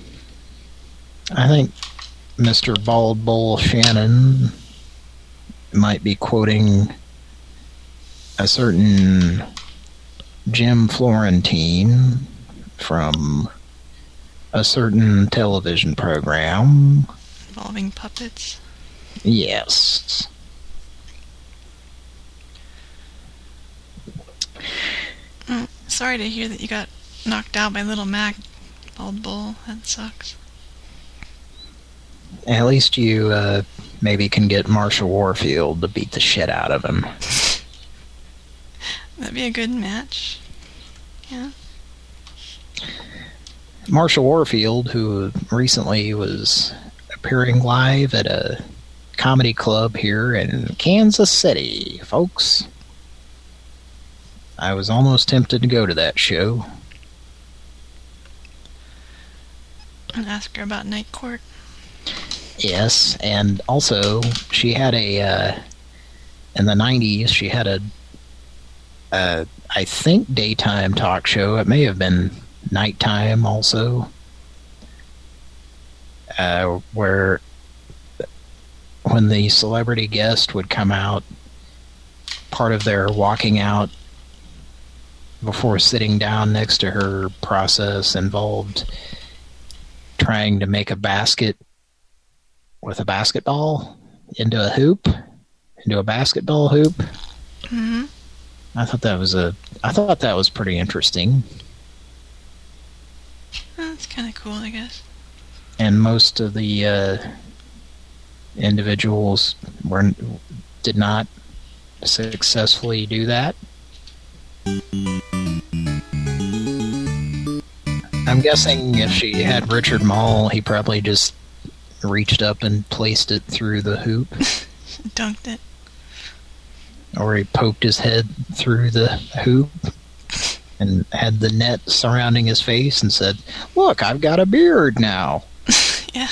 I think Mister Bald Bull Shannon might be quoting a certain Jim Florentine from a certain television program. Involving puppets. Yes. Oh, sorry to hear that you got knocked out by Little Mac, Bald Bull. That sucks. At least you uh, maybe can get Marsha Warfield to beat the shit out of him. That'd be a good match. Yeah. Marshall Warfield, who recently was appearing live at a comedy club here in Kansas City, folks. I was almost tempted to go to that show. And ask her about Night Court. Yes, and also she had a, uh, in the nineties, she had a, uh, I think, daytime talk show. It may have been nighttime also, uh, where when the celebrity guest would come out, part of their walking out before sitting down next to her process involved trying to make a basket with a basketball into a hoop, into a basketball hoop. Mm-hmm. I thought that was a, I thought that was pretty interesting. That's kind of cool, I guess. And most of the uh, individuals were did not successfully do that. I'm guessing if she had Richard Mall, he probably just reached up and placed it through the hoop. Dunked it. Or he poked his head through the hoop and had the net surrounding his face and said, "Look, I've got a beard now." Yeah.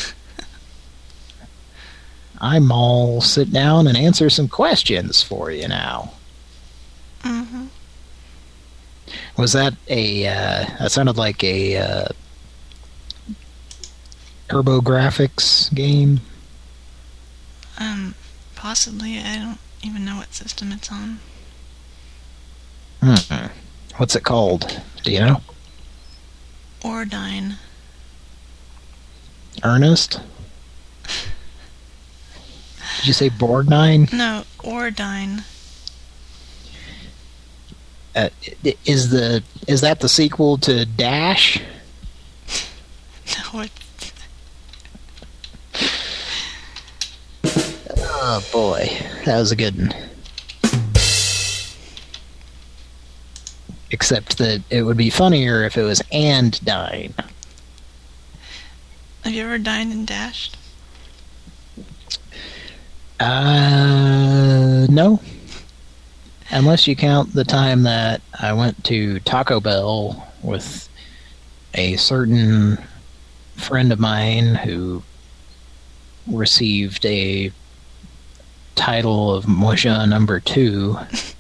I'm all sit down and answer some questions for you now. Mm-hmm. Was that a, uh, that sounded like a, uh, TurboGrafx game? Um, possibly. I don't even know what system it's on. Hmm. What's it called? Do you know? Ordyne. Ernest? Did you say Borgnine? No, Ordyne. Uh, is the is that the sequel to Dash? No, it... Oh boy, that was a good one. Except that it would be funnier if it was and dine. Have you ever dined and dashed? Uh, no. Unless you count the time that I went to Taco Bell with a certain friend of mine who received a title of Moja number two.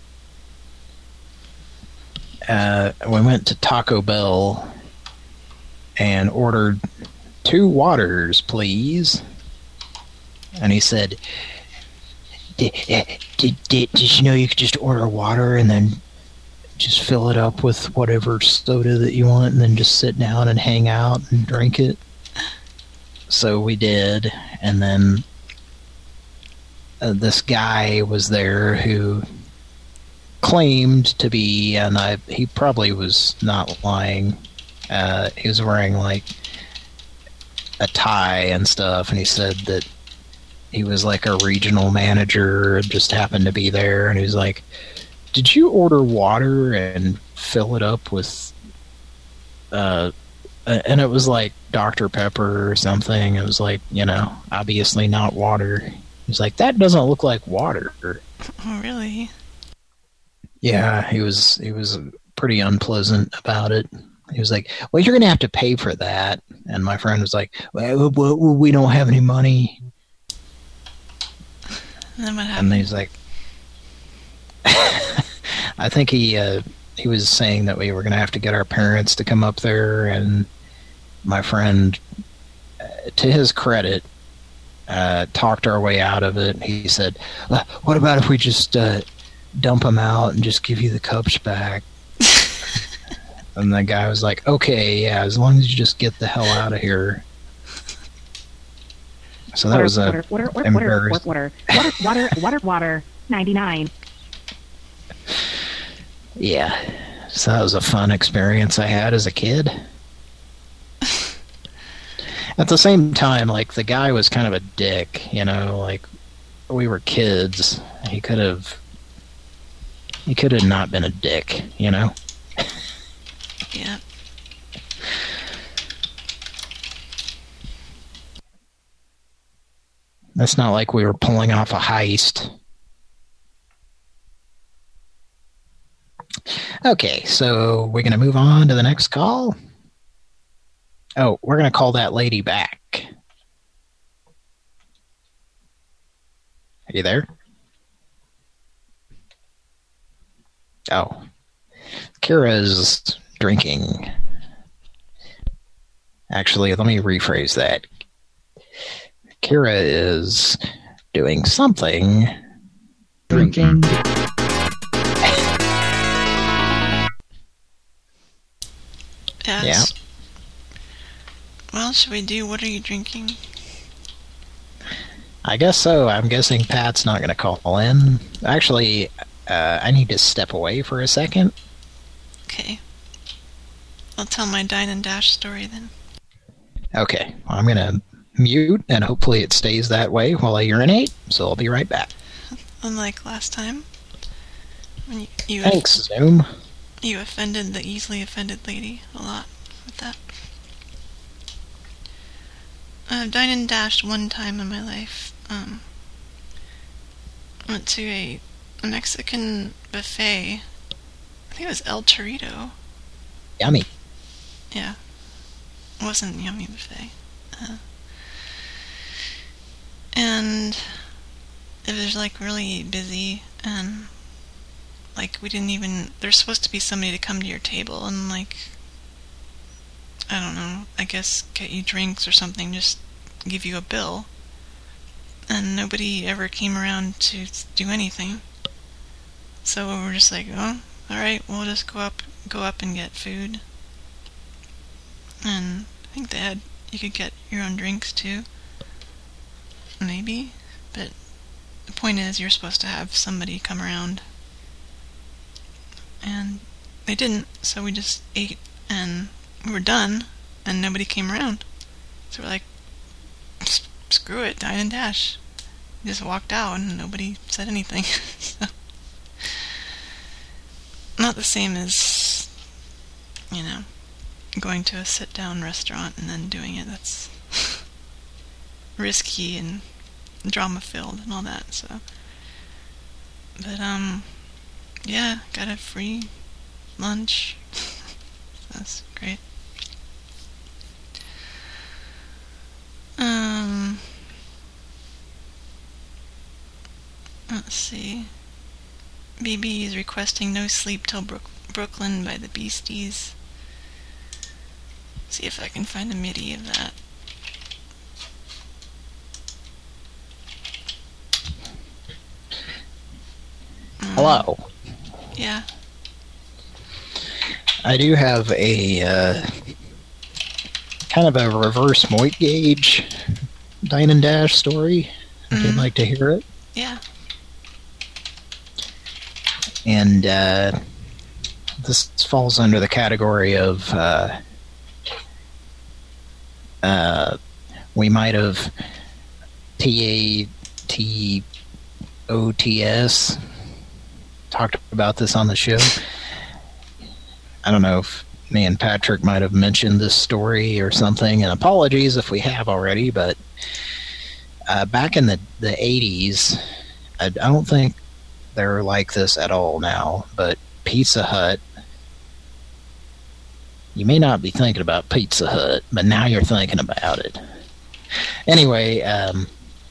Uh, we went to Taco Bell and ordered two waters, please. And he said, Did, did, did, did you know you could just order water and then just fill it up with whatever soda that you want and then just sit down and hang out and drink it? So we did, and then uh, this guy was there who claimed to be, and I he probably was not lying, uh, he was wearing like a tie and stuff, and he said that he was like a regional manager, just happened to be there, and he was like, "Did you order water and fill it up with, uh, and it was like Doctor Pepper or something." It was like, you know, obviously not water. He's like, "That doesn't look like water." Oh, really? Yeah, he was, he was pretty unpleasant about it. He was like, "Well, you're going to have to pay for that." And my friend was like, "Well, we don't have any money." And then what happened? And he's like, I think he uh, he was saying that we were going to have to get our parents to come up there, and my friend, uh, to his credit, uh, talked our way out of it. He said, "What about if we just uh, dump them out and just give you the cups back?" And the guy was like, "Okay, yeah, as long as you just get the hell out of here." So that water, was a water, water, water, water, water, water, water, water, water, ninety-nine. Yeah, so that was a fun experience I had as a kid. At the same time, like, the guy was kind of a dick, you know, like, we were kids. He could have, he could have not been a dick, you know? Yeah. It's not like we were pulling off a heist. Okay, so we're going to move on to the next call. Oh, we're going to call that lady back. Are you there? Oh. Kira's drinking. Actually, let me rephrase that. Kira is doing something. Drinking. Yes. Yeah. Well, should we do what are you drinking? I guess so. I'm guessing Pat's not going to call in. Actually, uh, I need to step away for a second. Okay. I'll tell my Dine and Dash story then. Okay. Well, I'm going to mute, and hopefully it stays that way while I urinate, so I'll be right back. Unlike last time. When you, you Thanks, Zoom. You offended the easily offended lady a lot with that. I've dined and dashed one time in my life. Um, went to a, a Mexican buffet. I think it was El Torito. Yummy. Yeah. It wasn't a yummy buffet. Uh, and it was like really busy, and like we didn't even, there's supposed to be somebody to come to your table and like, I don't know, I guess get you drinks or something, just give you a bill. And nobody ever came around to do anything. So we were just like, oh, alright, we'll just go up go up and get food. And I think they had, you could get your own drinks too. Maybe. But the point is, you're supposed to have somebody come around. And they didn't, so we just ate and we were done, and nobody came around. So we're like, screw it, dine and dash. We just walked out and nobody said anything. So, not the same as, you know, going to a sit-down restaurant and then doing it. That's risky and drama-filled and all that, so. But, um, yeah, got a free lunch. That's great. Um, let's see. B B is requesting No Sleep Till Brook Brooklyn by the Beasties. See if I can find a MIDI of that. Hello. Yeah. I do have a uh, kind of a reverse Moit Gauge Dine and Dash story. If Mm-hmm. you'd like to hear it. Yeah. And uh, this falls under the category of uh, uh, we might have T A T O T S talked about this on the show. I don't know if me and Patrick might have mentioned this story or something, and apologies if we have already, but uh, back in the, the eighties, I, I don't think they're like this at all now, but Pizza Hut, you may not be thinking about Pizza Hut, but now you're thinking about it. Anyway, um,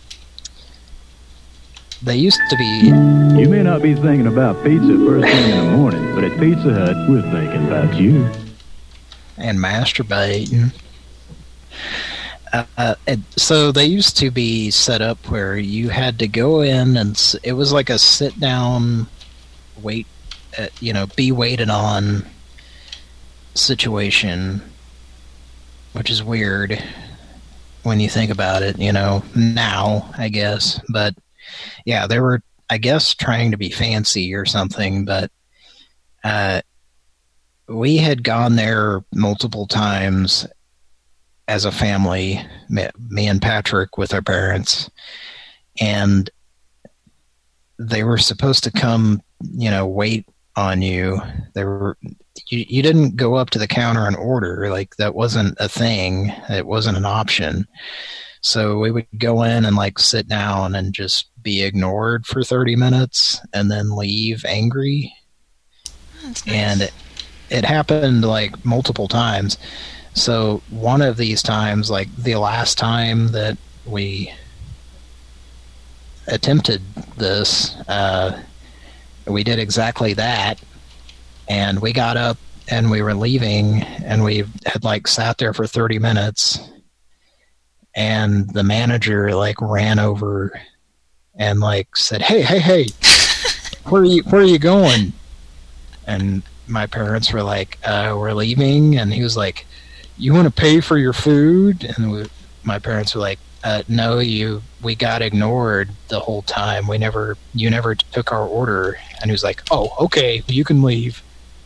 they used to be... You may not be thinking about pizza first thing in the morning, but at Pizza Hut, we're thinking about you. And masturbating. Uh, uh, and so they used to be set up where you had to go in and s it was like a sit down, wait, uh, you know, be waited on situation, which is weird when you think about it, you know, now, I guess. But yeah, they were, I guess, trying to be fancy or something, but uh, we had gone there multiple times as a family, me, me and Patrick with our parents, and they were supposed to come, you know, wait on you. They were, you, you didn't go up to the counter and order, like that wasn't a thing. It wasn't an option. So we would go in and like sit down and just be ignored for thirty minutes and then leave angry. That's nice. And it, it happened like multiple times. So one of these times, like the last time that we attempted this, uh, we did exactly that. And we got up and we were leaving and we had like sat there for thirty minutes. And the manager like ran over and like said, hey, hey, hey, where are you, where are you going? And my parents were like, uh, we're leaving. And he was like, you want to pay for your food? And we, my parents were like, uh, no, you, we got ignored the whole time. We never, you never took our order. And he was like, oh, okay, you can leave.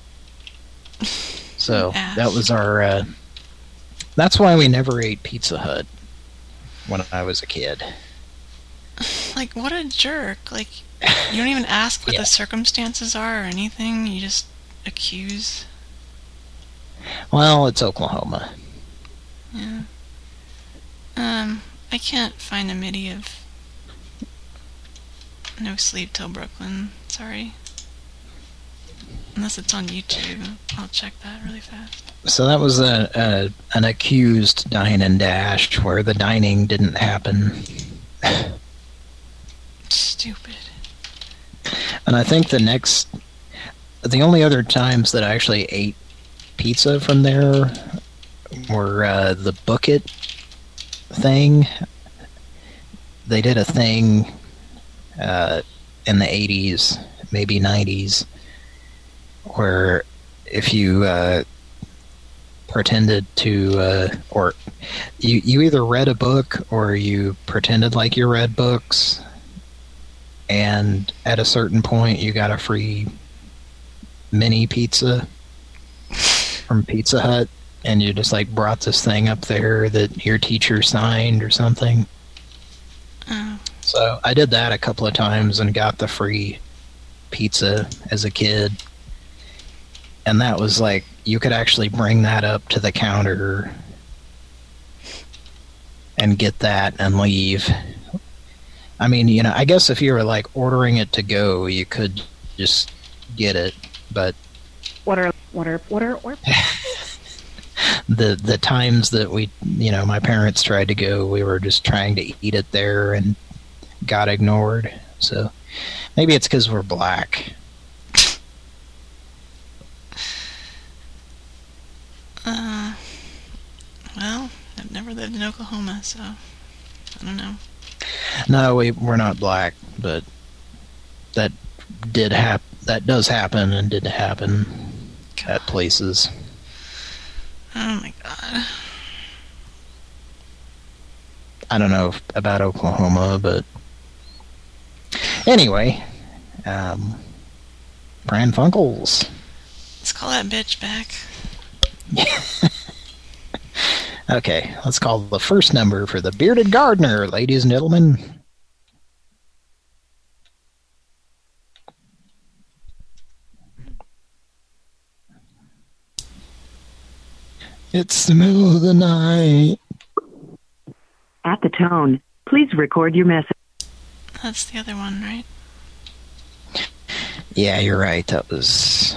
So that was our, uh, that's why we never ate Pizza Hut when I was a kid. Like, what a jerk. Like, you don't even ask what Yeah. the circumstances are or anything. You just accuse. Well, it's Oklahoma. Yeah. Um, I can't find a MIDI of No Sleep Till Brooklyn. Sorry. Unless it's on YouTube. I'll check that really fast. So that was a, a an accused dine and dash where the dining didn't happen. Stupid. And I think the next, the only other times that I actually ate pizza from there were uh, the Book It thing. They did a thing uh, in the eighties, maybe nineties, where if you uh, pretended to, uh, or you, you either read a book or you pretended like you read books, and at a certain point you got a free mini pizza from Pizza Hut, and you just like brought this thing up there that your teacher signed or something. Oh. So I did that a couple of times and got the free pizza as a kid. And that was like, you could actually bring that up to the counter and get that and leave. I mean, you know, I guess if you were like ordering it to go, you could just get it, but Water, water, water, or the the times that we, you know, my parents tried to go, we were just trying to eat it there and got ignored. So maybe it's because we're black. Uh, well, I've never lived in Oklahoma, so I don't know. No, we we're not black, but that did hap that does happen and did happen God. At places. Oh my God. I don't know if, about Oklahoma, but anyway, um, Pran Funkels. Let's call that bitch back. Okay, let's call the first number for the Bearded Gardener, ladies and gentlemen. It's the middle of the night. At the tone, please record your message. That's the other one, right? Yeah, you're right. That was...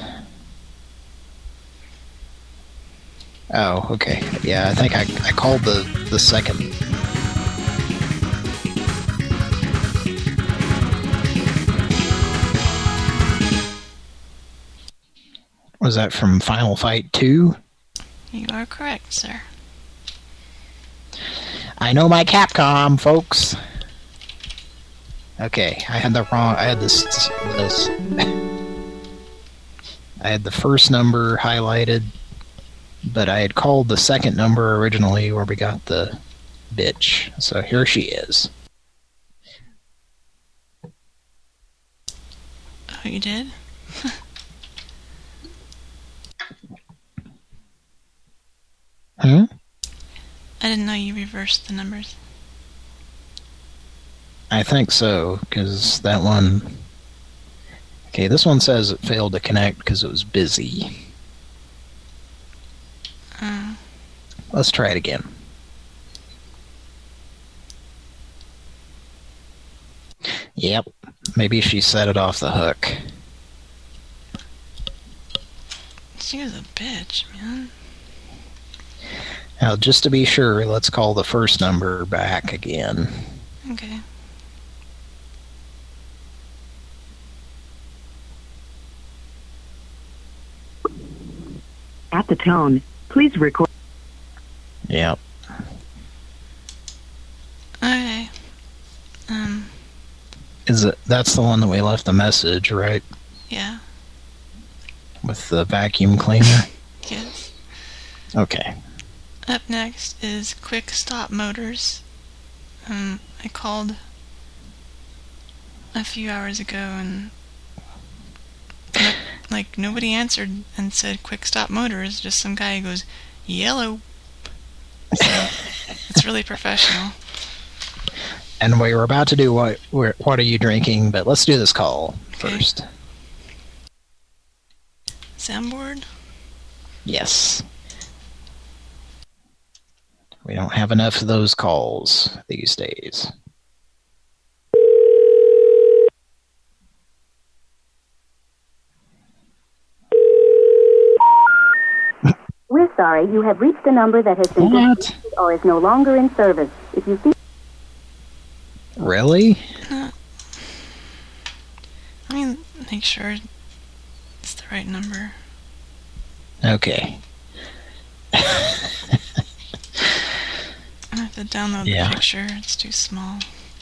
Oh, okay. Yeah, I think I, I called the, the second. Was that from Final Fight two? You are correct, sir. I know my Capcom, folks. Okay, I had the wrong... I had this... this I had the first number highlighted, but I had called the second number originally where we got the bitch. So here she is. Oh, you did? Hmm? I didn't know you reversed the numbers. I think so, because that one... Okay, this one says it failed to connect because it was busy. Uh, Let's try it again. Yep. Maybe she set it off the hook. She was a bitch, man. Now, just to be sure, let's call the first number back again. Okay. At the tone, please record. Yep. Okay. Um. Is it? That's the one that we left the message, right? Yeah. With the vacuum cleaner? Yes. Okay. Up next is Quick Stop Motors. Um, I called a few hours ago and no, like nobody answered and said Quick Stop Motors. Just some guy who goes yellow. So it's really professional. And we were about to do what? What are you drinking? But let's do this call okay. first. Soundboard? Yes. We don't have enough of those calls these days. We're sorry, you have reached a number that has been disconnected or is no longer in service. If you see Really? Uh, I mean, make sure it's the right number. Okay. I have to download yeah. the picture. It's too small.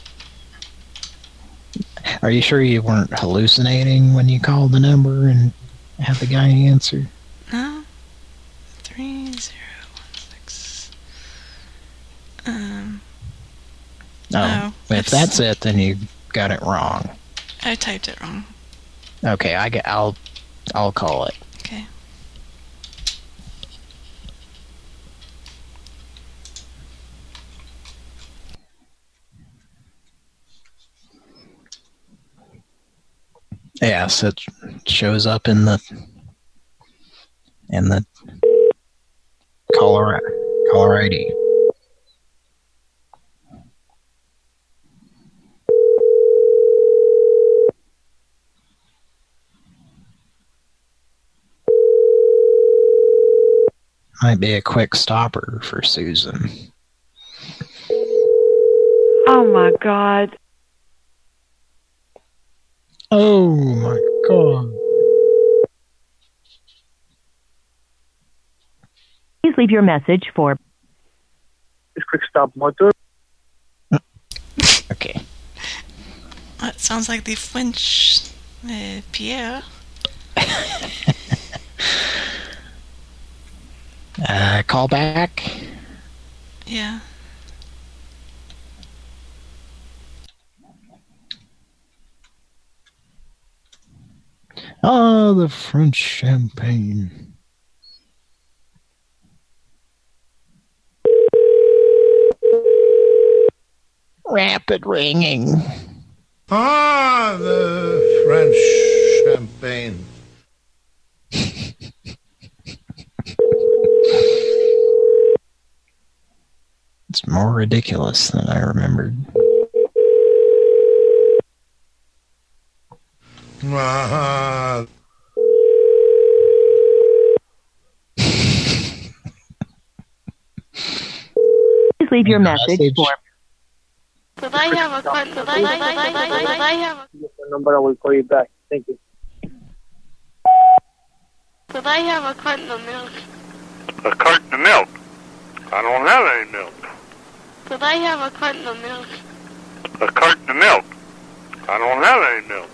Are you sure you weren't hallucinating when you called the number and had the guy answer? No. Three zero one six. Um. Oh, if that's it, then you got it wrong. I typed it wrong. Okay, I get. I'll. I'll call it. Okay. Yes, it shows up in the in the caller caller I D. Might be a quick stopper for Susan. Oh my God. Oh my God. Please leave your message for It's Quick Stop Motor. Okay. That sounds like the French uh, Pierre. Uh, call back. Yeah. Oh, the French champagne. Rapid ringing. Ah, the French champagne. It's more ridiculous than I remembered. Ah. Please leave your message, message for. Could I have a card? Could I, I, I, I, I have a... Your number, I will call you back. Thank you. Could I have a carton of milk? A carton of milk? I don't have any milk. Could I have a carton of milk? A carton of milk? I don't have any milk.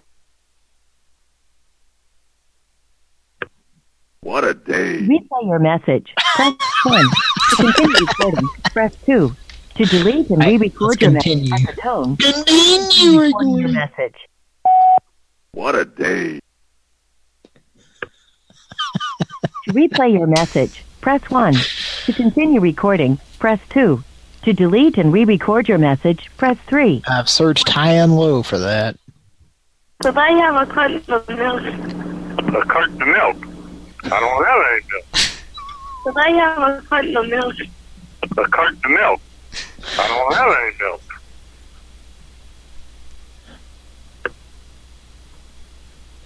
What a day. Replay your message. Press one. To continue recording, press two. To delete and re-record your message at the tone, continue recording your message. What a day. To replay your message, press one. To continue recording, press two. To delete and re-record your message, press three. I've searched high and low for that. Could I have a carton of milk? A carton of milk? I don't have any milk. Could I have a carton of milk? A carton of milk? I don't have any milk.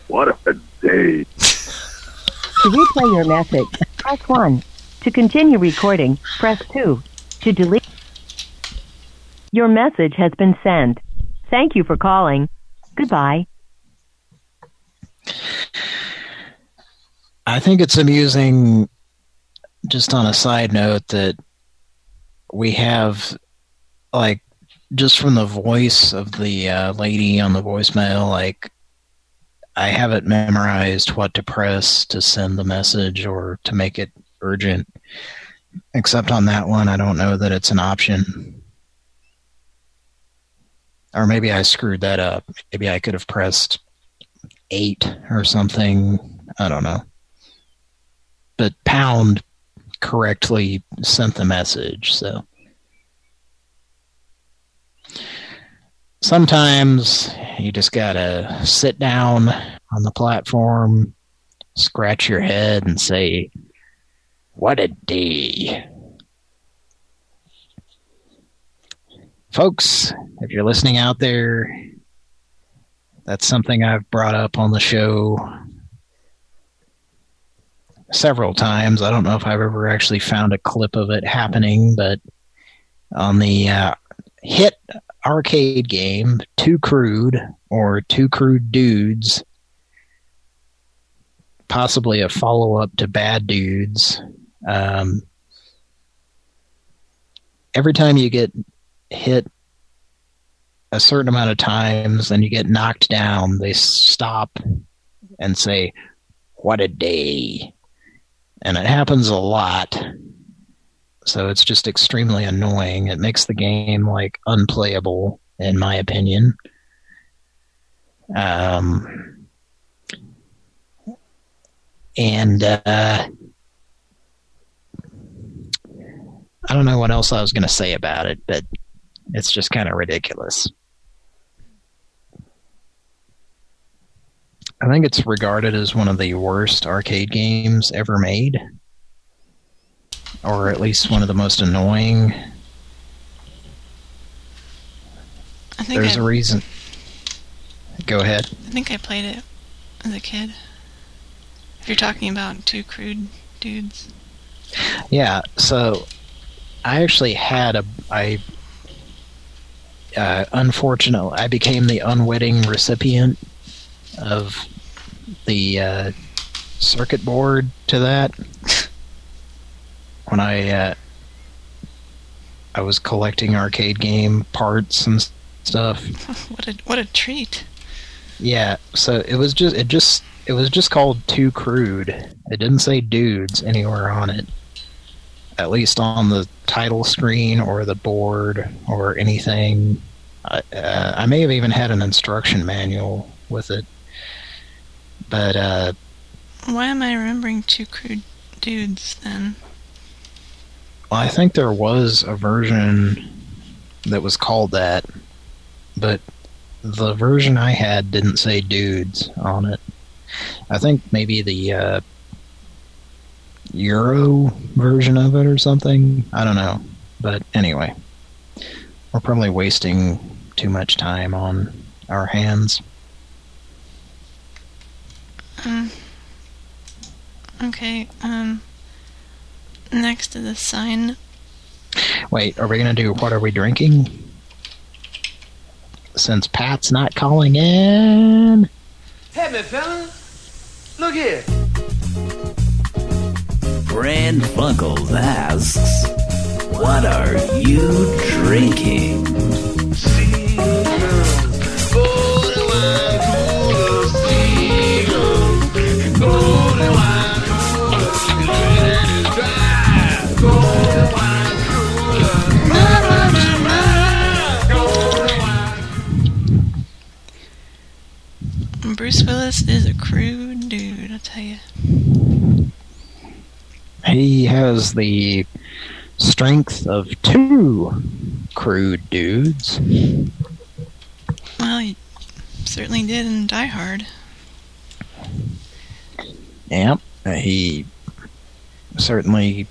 What a day. To replay your message, press one. To continue recording, press two. To delete. Your message has been sent. Thank you for calling. Goodbye. I think it's amusing, just on a side note, that we have, like, just from the voice of the uh, lady on the voicemail, like, I have it memorized what to press to send the message or to make it urgent. Except on that one, I don't know that it's an option. Or maybe I screwed that up. Maybe I could have pressed eight or something. I don't know. But pound correctly sent the message, so. Sometimes you just gotta sit down on the platform, scratch your head and say, what a day. Folks, if you're listening out there, that's something I've brought up on the show several times. I don't know if I've ever actually found a clip of it happening, but on the uh, hit arcade game Too Crude, or Two Crude Dudes, possibly a follow-up to Bad Dudes, um, every time you get hit a certain amount of times and you get knocked down, they stop and say, what a day. And it happens a lot. So it's just extremely annoying. It makes the game, like, unplayable, in my opinion. Um, and, uh, I don't know what else I was going to say about it, but it's just kind of ridiculous. I think it's regarded as one of the worst arcade games ever made. Or at least one of the most annoying. I think There's I, a reason. Go ahead. I think I played it as a kid. If you're talking about Two Crude Dudes. Yeah, so I actually had a... I, uh, unfortunately, I became the unwitting recipient of the uh, circuit board to that. When I uh, I was collecting arcade game parts and stuff. What a what a treat! Yeah, so it was just it just it was just called Too Crude. It didn't say Dudes anywhere on it, at least on the title screen or the board or anything. I, uh, I may have even had an instruction manual with it, but uh, why am I remembering Two Crude Dudes then? Well, I think there was a version that was called that, but the version I had didn't say Dudes on it. I think maybe the uh, Euro version of it or something. I don't know. But anyway, we're probably wasting too much time on our hands. Um. Okay, um... next to the sign. Wait, are we going to do What Are We Drinking? Since Pat's not calling in. Hey, me fella. Look here. Brand Funkles asks, what are you drinking? Bruce Willis is a crude dude, I tell you. He has the strength of two crude dudes. Well, he certainly did in Die Hard. Yep, he certainly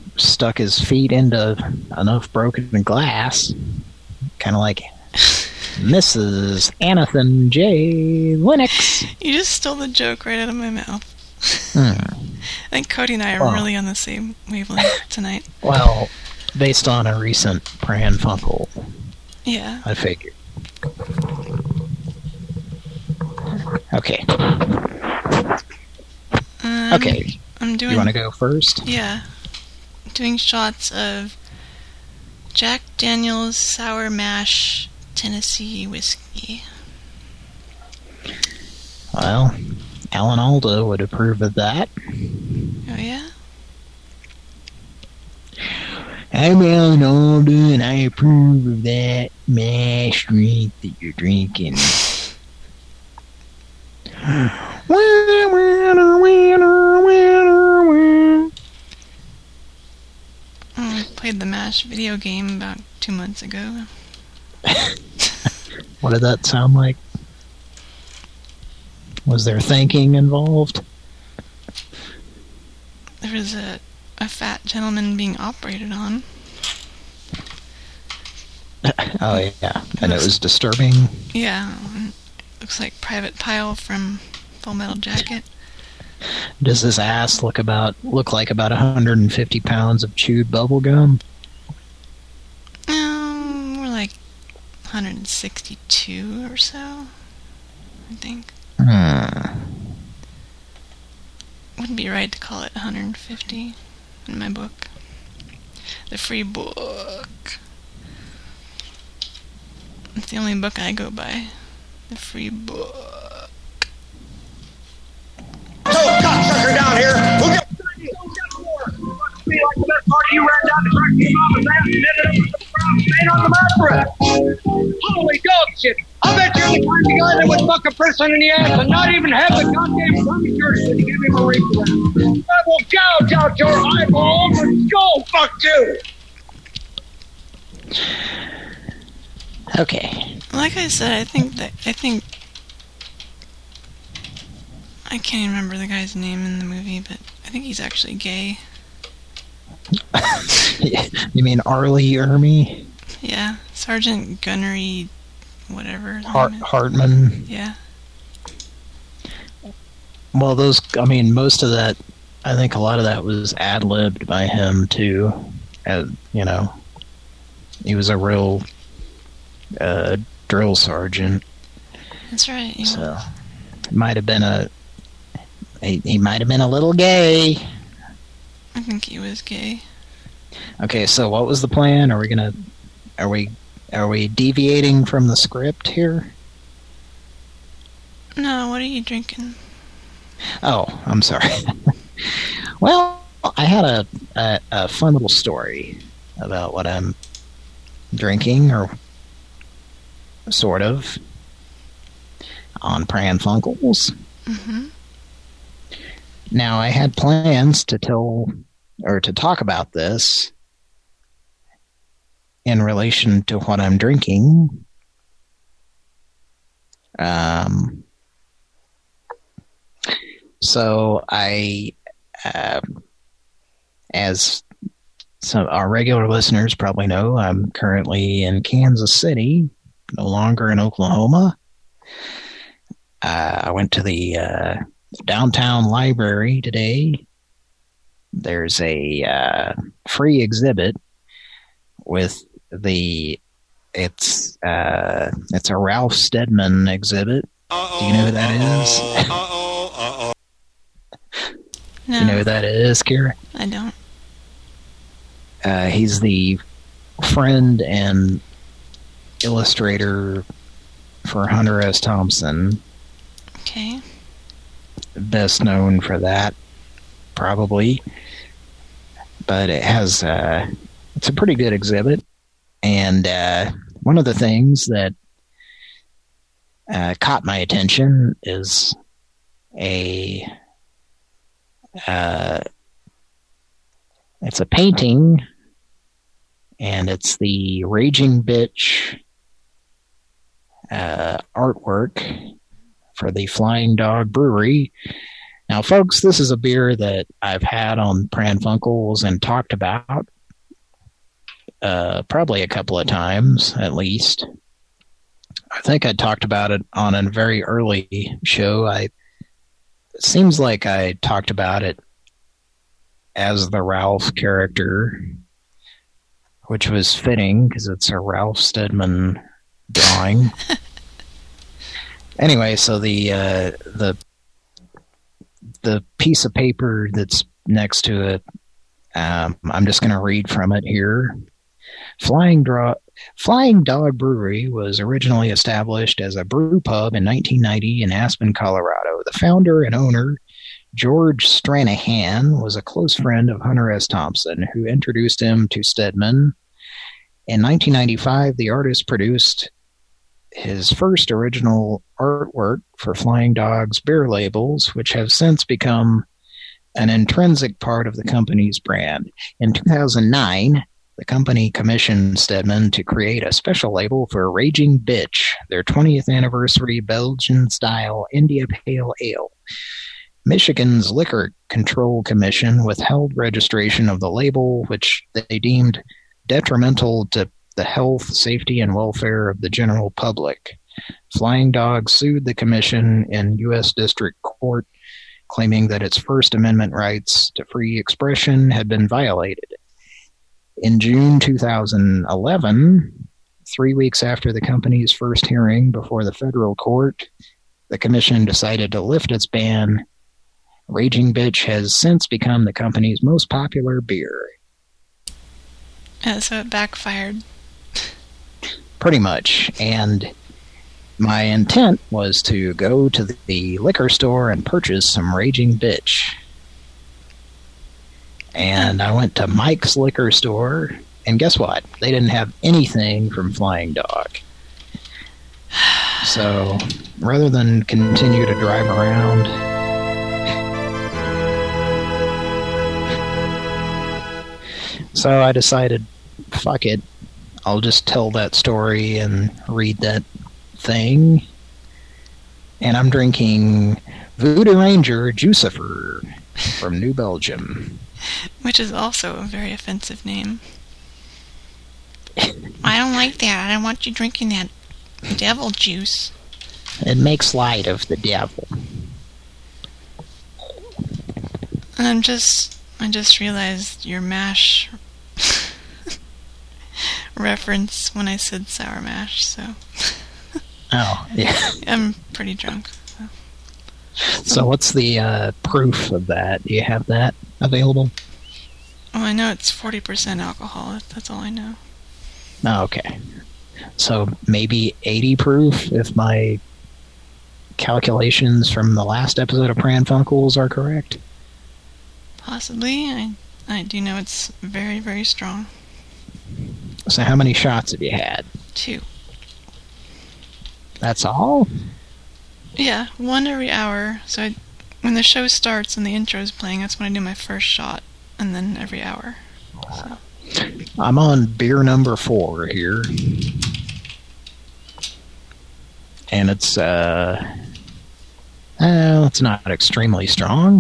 stuck his feet into enough broken glass. Kind of like Missus Anathan J. Lennox. You just stole the joke right out of my mouth. Hmm. I think Cody and I are Well. really on the same wavelength tonight. Well, based on a recent Pran Funkel, Yeah. I figured. Okay. Um, Okay. I'm doing. You want to go first? Yeah. Doing shots of Jack Daniel's Sour Mash Tennessee whiskey. Well, Alan Alda would approve of that. Oh, yeah? I'm Alan Alda, and I approve of that mash drink that you're drinking. I played the MASH video game about two months ago. What did that sound like? Was there thinking involved? There was a, a fat gentleman being operated on. Oh, yeah. And it was disturbing. Yeah. Looks like Private Pile from Full Metal Jacket. Does his ass look about look like about one hundred fifty pounds of chewed bubble gum? Um, more like one hundred sixty-two or so, I think. Hmm. Wouldn't be right to call it one hundred fifty in my book. The free book. It's the only book I go by. The free book. So, cocksucker down here, who get me like the best part of you ran down the track team office and ended up with the brown stain on the mattress. Holy dog shit! I bet you're the kind of guy that would fuck a person in the ass and not even have the goddamn tummy courtesy to give him a reach around. I will gouge out your eyeballs and go fuck you! Okay. Like I said, I think that I think I can't even remember the guy's name in the movie, but I think he's actually gay. You mean Arlie Ermy? Yeah, Sergeant Gunnery, whatever. his Hart name is. Hartman? Yeah. Well, those, I mean, most of that, I think a lot of that was ad-libbed by him, too. Uh, you know, he was a real uh, drill sergeant. That's right. He So, was. might have been a, he, he might have been a little gay. I think he was gay. Okay, so what was the plan? Are we gonna, are we, are we deviating from the script here? No, what are you drinking? Oh, I'm sorry. Well, I had a, a a fun little story about what I'm drinking, or sort of, on Pran Funkels. Mm-hmm. Now, I had plans to tell, or to talk about this in relation to what I'm drinking. Um, so I, uh, as some our regular listeners probably know, I'm currently in Kansas City, no longer in Oklahoma. Uh, I went to the uh, downtown library today. There's a uh, free exhibit with the it's uh, it's a Ralph Steadman exhibit. Uh-oh, do you know who that uh-oh, is? Uh-oh, uh-oh. No. You know who that is, Kira? I don't. Uh, he's the friend and illustrator for Hunter S. Thompson. Okay. Best known for that, probably. But it has, uh, it's a pretty good exhibit. And uh, one of the things that uh, caught my attention is a, uh, it's a painting, and it's the Raging Bitch uh, artwork for the Flying Dog Brewery. Now, folks, this is a beer that I've had on Pran Funkels and talked about uh, probably a couple of times, at least. think I talked about it on a very early show. I it seems like I talked about it as the Ralph character, which was fitting because it's a Ralph Steadman drawing. Anyway, so the uh, the the piece of paper that's next to it, um, I'm just going to read from it here. Flying Draw. Flying Dog Brewery was originally established as a brew pub in nineteen ninety in Aspen, Colorado. The founder and owner, George Stranahan, was a close friend of Hunter S. Thompson, who introduced him to Steadman. In nineteen ninety-five, the artist produced his first original artwork for Flying Dog's beer labels, which have since become an intrinsic part of the company's brand. In two thousand nine, the company commissioned Steadman to create a special label for Raging Bitch, their twentieth anniversary Belgian-style India Pale Ale. Michigan's Liquor Control Commission withheld registration of the label, which they deemed detrimental to the health, safety, and welfare of the general public. Flying Dog sued the commission in U S District Court, claiming that its First Amendment rights to free expression had been violated. In June two thousand eleven, three weeks after the company's first hearing before the federal court, the commission decided to lift its ban. Raging Bitch has since become the company's most popular beer. Yeah, so it backfired. Pretty much. And my intent was to go to the liquor store and purchase some Raging Bitch. And I went to Mike's liquor store, and guess what? They didn't have anything from Flying Dog. So, rather than continue to drive around, so I decided, fuck it, I'll just tell that story and read that thing. And I'm drinking Voodoo Ranger Juicifer from New Belgium. Which is also a very offensive name. I don't like that. I don't want you drinking that devil juice. It makes light of the devil. And I'm just... I just realized your MASH reference when I said Sour Mash, so... Oh, yeah. I'm pretty drunk. So, so what's the uh, proof of that? Do you have that available? Well, I know it's forty percent alcohol. That's all I know. Oh, okay. So maybe eighty proof if my calculations from the last episode of Pran Funkels are correct? Possibly. I, I do know it's very, very strong. So how many shots have you had? Two. That's all? Yeah, one every hour. So I, when the show starts and the intro is playing, that's when I do my first shot. And then every hour. So. I'm on beer number four here. And it's, uh... well, it's not extremely strong.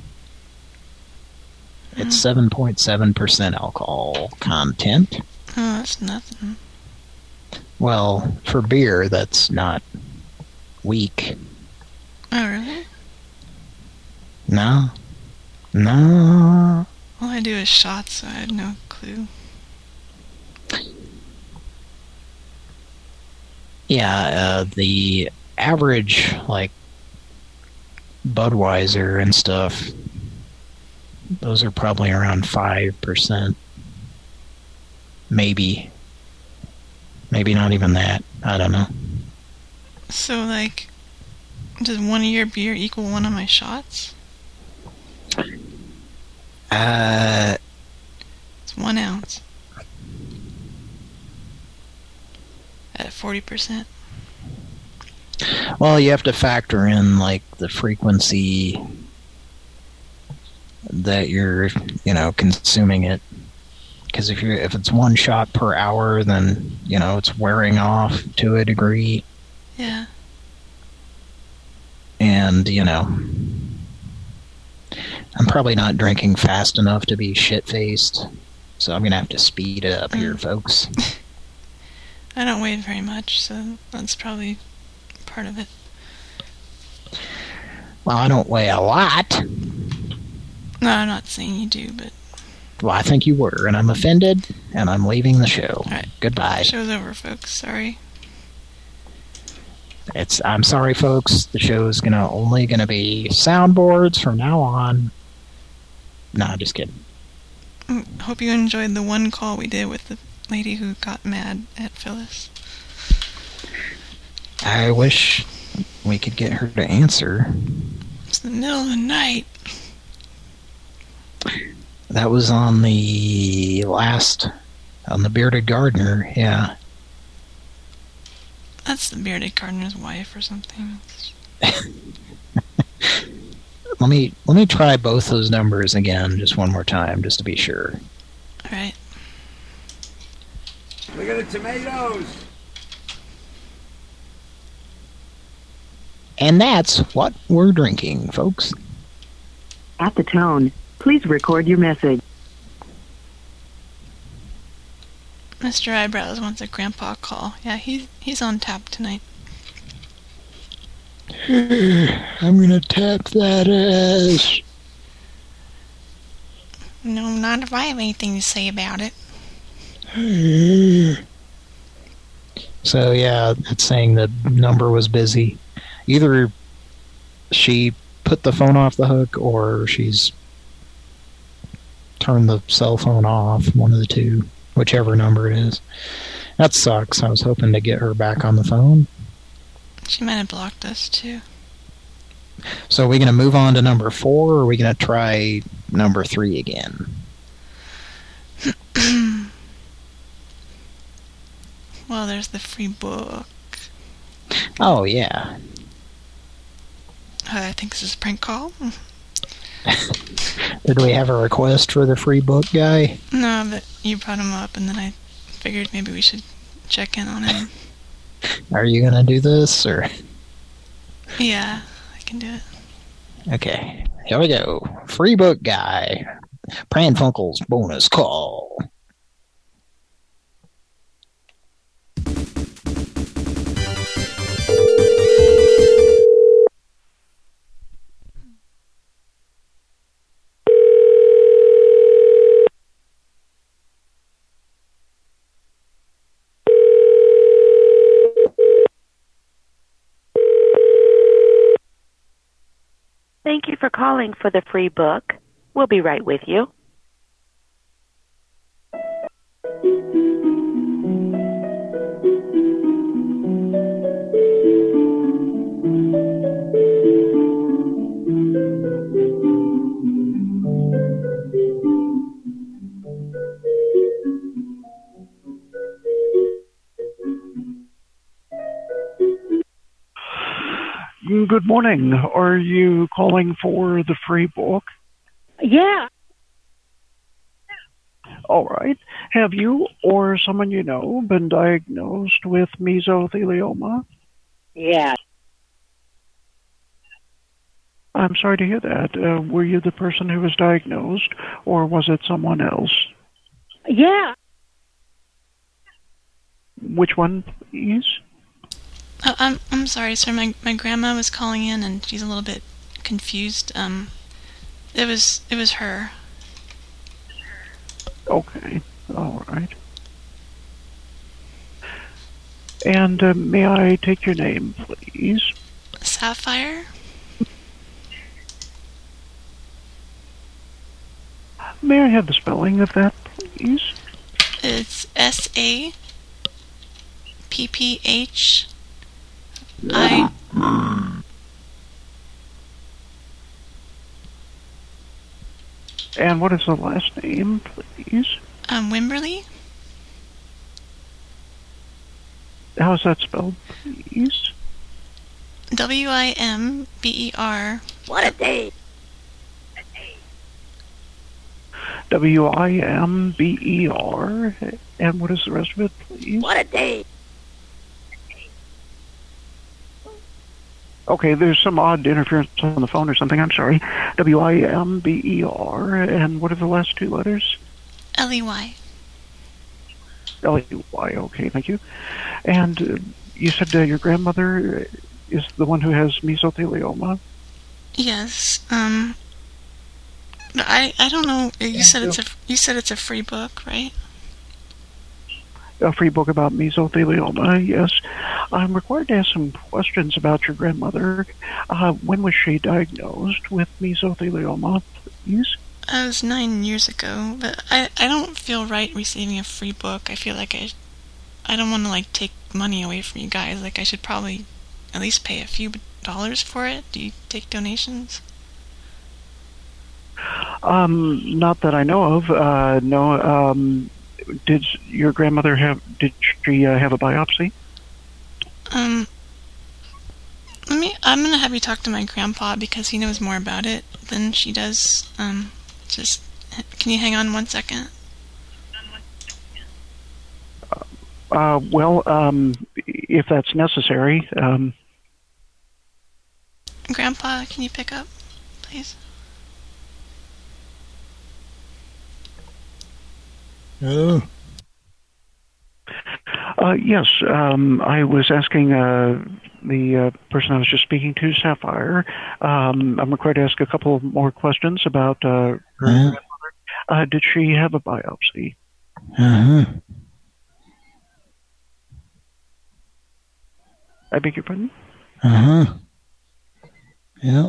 It's seven point seven percent alcohol content. Oh, that's nothing. Well, for beer, that's not weak. Oh, really? No. No. All I do is shots, so I have no clue. Yeah, uh, the average, like, Budweiser and stuff, those are probably around five percent. Maybe. Maybe not even that. I don't know. So, like, does one of your beer equal one of my shots? Uh, it's one ounce. At forty percent. Well, you have to factor in, like, the frequency that you're, you know, consuming it. Because if you're if it's one shot per hour, then, you know, it's wearing off to a degree. Yeah. And, you know, I'm probably not drinking fast enough to be shit-faced, so I'm going to have to speed it up here, folks. I don't weigh very much, so that's probably part of it. Well, I don't weigh a lot. No, I'm not saying you do, but... Well, I think you were, and I'm offended, and I'm leaving the show. All right. Goodbye. Show's over, folks. Sorry. It's. I'm sorry, folks. The show's gonna only gonna be soundboards from now on. Nah, just kidding. Hope you enjoyed the one call we did with the lady who got mad at Phyllis. I wish we could get her to answer. It's the middle of the night. That was on the last, on the Bearded Gardener, yeah. That's the Bearded Gardener's wife or something. let me let me try both those numbers again, just one more time, just to be sure. All right. Look at the tomatoes. And that's what we're drinking, folks. At the tone, please record your message. Mister Eyebrows wants a grandpa call. Yeah, he's he's on tap tonight. I'm gonna tap that ass. No, not if I have anything to say about it. So yeah, it's saying the number was busy. Either she put the phone off the hook or she's turned the cell phone off, one of the two, whichever number it is. That sucks. I was hoping to get her back on the phone. She might have blocked us too. So are we going to move on to number four, or are we going to try number three again? Well, there's the free book. Oh, yeah. Uh, I think this is a prank call. Did we have a request for the free book guy? No, but you brought him up, and then I figured maybe we should check in on him. Are you going to do this, or...? Yeah, I can do it. Okay, here we go. Free book guy. Pran Funkel's bonus call. Thank you for calling for the free book. We'll be right with you. Good morning. Are you calling for the free book? Yeah. All right. Have you or someone you know been diagnosed with mesothelioma? Yeah. I'm sorry to hear that. Uh, were you the person who was diagnosed, or was it someone else? Yeah. Which one, please? Oh, I'm I'm sorry, sir. My my grandma was calling in, and she's a little bit confused. Um, it was it was her. Okay, all right. And uh, may I take your name, please? Sapphire. May I have the spelling of that, please? It's S A P P H I. And what is the last name, please? Um, Wimberly. How is that spelled, please? W I M B E R. What a day. W I M B E R. And what is the rest of it, please? What a day. Okay, there's some odd interference on the phone or something. I'm sorry. W I M B E R. And what are the last two letters? L E Y. L E Y, okay, thank you. And uh, you said uh, your grandmother is the one who has mesothelioma? Yes. Um. I I don't know. You said it's a you said it's a free book, right? A free book about mesothelioma, yes. I'm required to ask some questions about your grandmother. Uh, when was she diagnosed with mesothelioma, please? That was nine years ago, but I, I don't feel right receiving a free book. I feel like I, I don't want to like take money away from you guys. Like I should probably at least pay a few dollars for it. Do you take donations? Um, not that I know of. Uh, no. Um, did your grandmother have? Did she uh, have a biopsy? Um. Let me. I'm gonna have you talk to my grandpa because he knows more about it than she does. Um. Just. Can you hang on one second? Uh. Well. Um. If that's necessary. Um. Grandpa, can you pick up, please? Hello? Uh, yes, um, I was asking uh, the uh, person I was just speaking to, Sapphire. Um, I'm required to ask a couple more questions about uh, her Uh-huh. grandmother. Uh, did she have a biopsy? Uh-huh. I beg your pardon? Uh-huh. Yeah.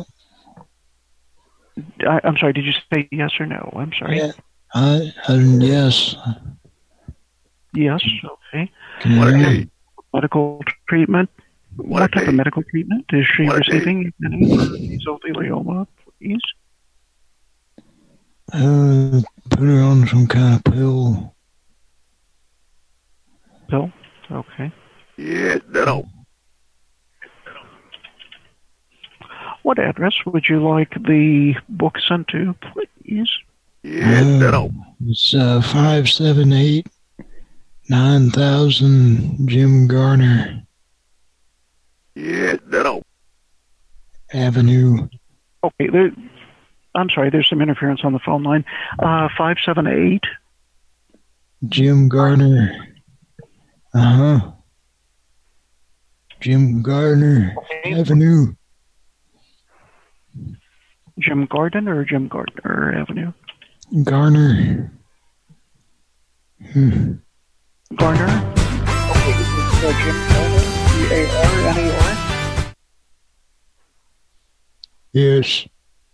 I, I'm sorry, did you say yes or no? I'm sorry. Yeah. I, I, yes. Yes, okay. Can you hear me? Medical treatment? What, what type of medical treatment is she What receiving for mesothelioma, please? Uh, put her on some kind of pill. Pill? Okay. Yeah, no. What address would you like the book sent to, please? Yeah, Uh, it's uh, five seven eight nine thousand Jim Garner Yeah, no. Avenue. Okay, there, I'm sorry, there's some interference on the phone line. Uh, five seven eight. Jim Garner. Uh-huh. Jim Garner Avenue. Jim Garden or Jim Gardner Avenue? Garner. Hmm. Garner? Okay, this is uh, Jim Garner, G A R N E R? Yes.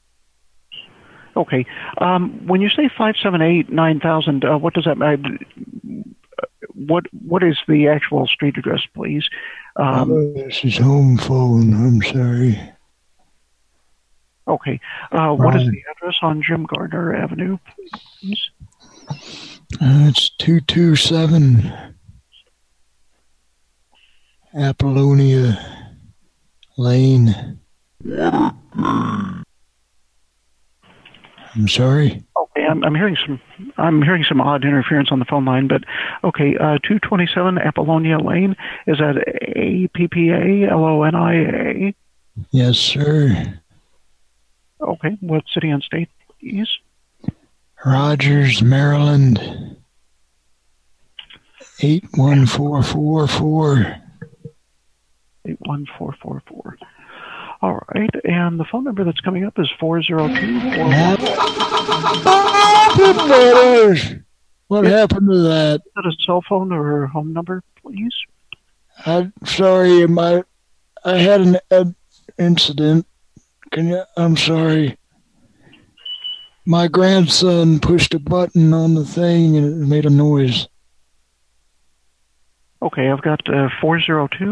Okay, um, when you say five seven eight nine thousand, uh, what does that mean? What, what is the actual street address, please? Um, oh, this is home phone. I'm sorry. Okay, uh, what is the address on Jim Gardner Avenue, please? Uh, it's two two seven Apollonia Lane. I'm sorry. Okay, I'm, I'm hearing some I'm hearing some odd interference on the phone line, but okay, uh, two twenty-seven Apollonia Lane, is that A P P A L O N I A? Yes, sir. Okay, what city and state, please? Rogers, Maryland. eight one four four four. eight one four four four. All right, and the phone number that's coming up is four zero two four. What happened to that? Is that a cell phone or a home number, please? I'm sorry, my I had an, an incident. Can you? I'm sorry. My grandson pushed a button on the thing and it made a noise. Okay, I've got uh, four zero two.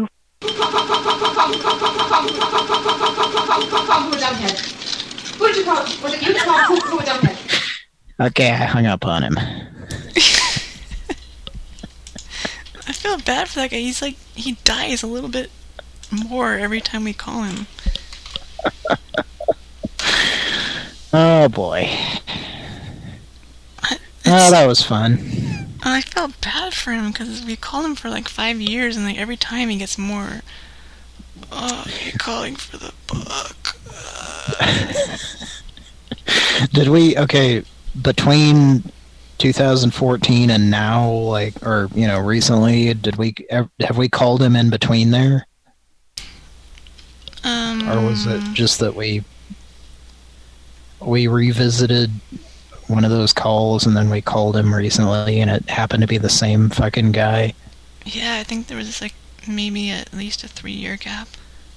Okay, I hung up on him. I feel bad for that guy. He's like, he dies a little bit more every time we call him. Oh boy. Oh, that was fun. I felt bad for him because we called him for like five years, and like every time he gets more. Oh, you're calling for the book. Did we? Okay, between two thousand fourteen and now, like, or, you know, recently, did we, have we called him in between there? Um, or was it just that we, we revisited one of those calls and then we called him recently and it happened to be the same fucking guy? Yeah, I think there was, like, maybe at least a three-year gap.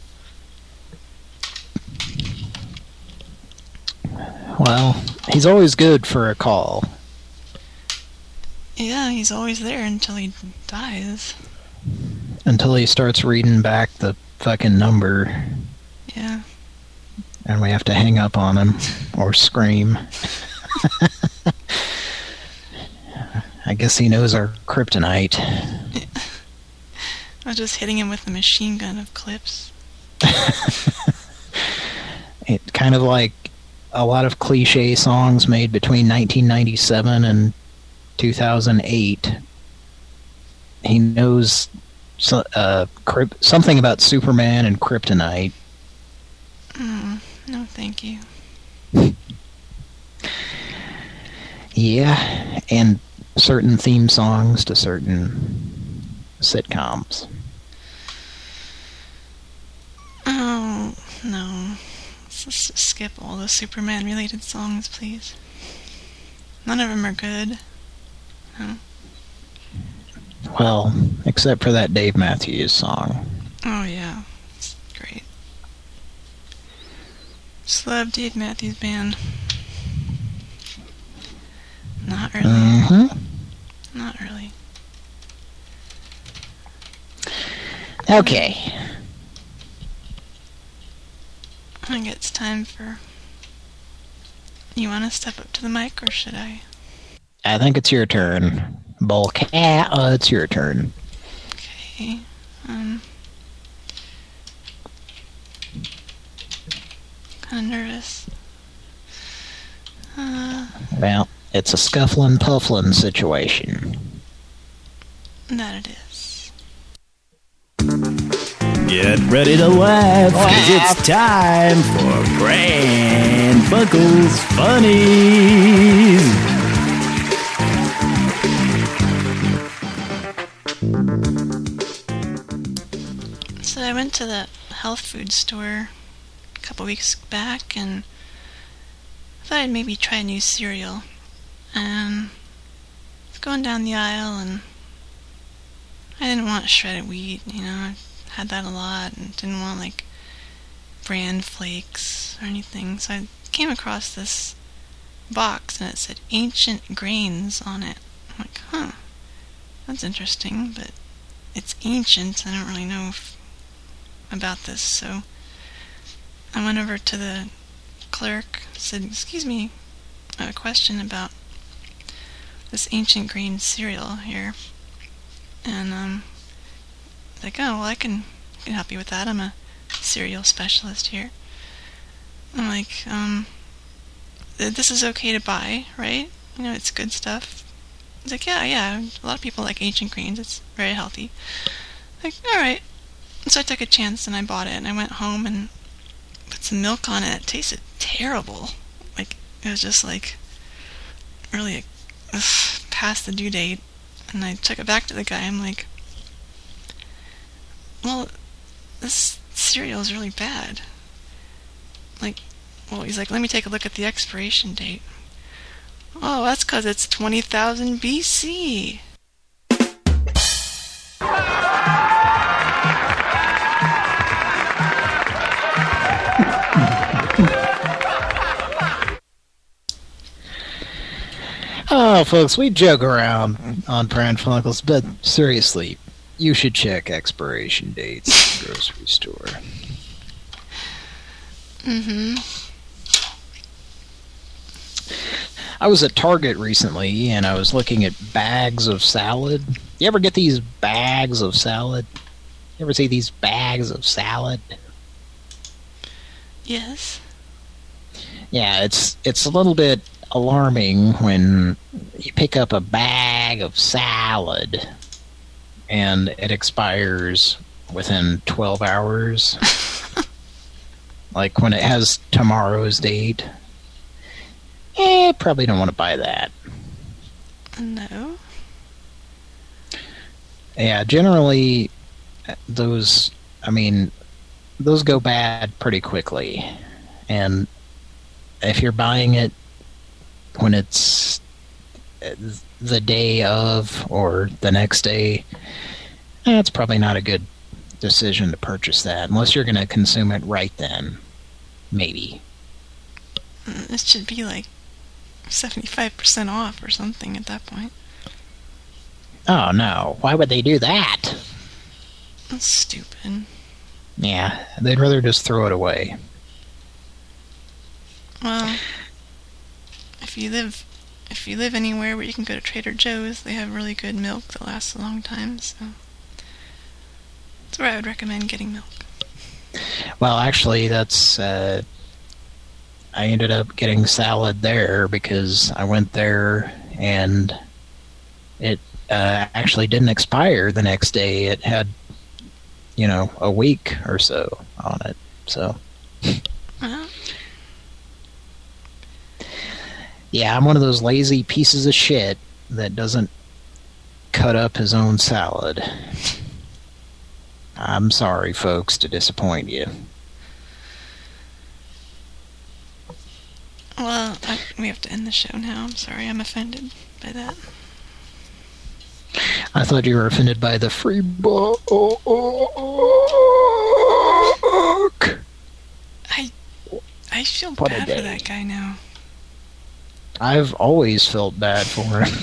Well, he's always good for a call. Yeah, he's always there until he dies. Until he starts reading back the fucking number. Yeah. And we have to hang up on him. Or scream. I guess he knows our kryptonite. Yeah. I was just hitting him with a machine gun of clips. It kind of like a lot of cliche songs made between nineteen ninety-seven and two thousand eight. He knows so, uh, crypt, something about Superman and kryptonite. Mm, no, thank you. Yeah, and certain theme songs to certain sitcoms. Oh, no. Let's just skip all the Superman-related songs, please. None of them are good. No. Well, except for that Dave Matthews song. Oh, yeah. It's great. Just love Dave Matthews Band. Not really. Mm-hmm. Not really. Okay. I think it's time for... You want to step up to the mic, or should I? I think it's your turn. Bulkhead, uh, it's your turn. Okay. Um... Kind of nervous. Uh... Well, it's a scufflin' pufflin' situation. That it is. Get ready to laugh, cause it's time for Pran Funkels Funnies. So I went to the health food store a couple weeks back and I thought I'd maybe try a new cereal. And I was going down the aisle and I didn't want shredded wheat, you know, I had that a lot and didn't want like bran flakes or anything. So I came across this box and it said Ancient Grains on it. I'm like, huh, that's interesting, but it's ancient. I don't really know if, about this, so I went over to the clerk, said, excuse me, I have a question about this Ancient Grain cereal here. And um like, oh, well, I can, I can help you with that. I'm a cereal specialist here. I'm like, um, this is okay to buy, right? You know, it's good stuff. He's like, yeah, yeah, a lot of people like Ancient Grains. It's very healthy. Like, alright. So I took a chance and I bought it and I went home and put some milk on it. It tasted terrible. Like, it was just like, really, ugh, past the due date. And I took it back to the guy. I'm like, well, this cereal is really bad. Like, well, he's like, let me take a look at the expiration date. Oh, that's because it's twenty thousand B C. Oh, folks, we joke around on Pran Funkels, but seriously, you should check expiration dates at the grocery store. Mm-hmm. I was at Target recently, and I was looking at bags of salad. You ever get these bags of salad? You ever see these bags of salad? Yes. Yeah, it's it's a little bit alarming when you pick up a bag of salad and it expires within twelve hours. Like when it has tomorrow's date. Eh, probably don't want to buy that. No. Yeah, generally, those, I mean, those go bad pretty quickly. And if you're buying it when it's the day of or the next day, that's probably not a good decision to purchase that, unless you're going to consume it right then. Maybe. It should be like seventy-five percent off or something at that point. Oh, no. Why would they do that? That's stupid. Yeah, they'd rather just throw it away. Well, if you live if you live anywhere where you can go to Trader Joe's, they have really good milk that lasts a long time, so that's where I would recommend getting milk. Well, actually, that's... Uh, I ended up getting salad there because I went there and it uh, actually didn't expire the next day. It had, you know, a week or so on it. So, uh-huh. Yeah, I'm one of those lazy pieces of shit that doesn't cut up his own salad. I'm sorry, folks, to disappoint you. Well, I, we have to end the show now. I'm sorry, I'm offended by that. I thought you were offended by the free book. I I feel What a bad for day. that guy now. I've always felt bad for him.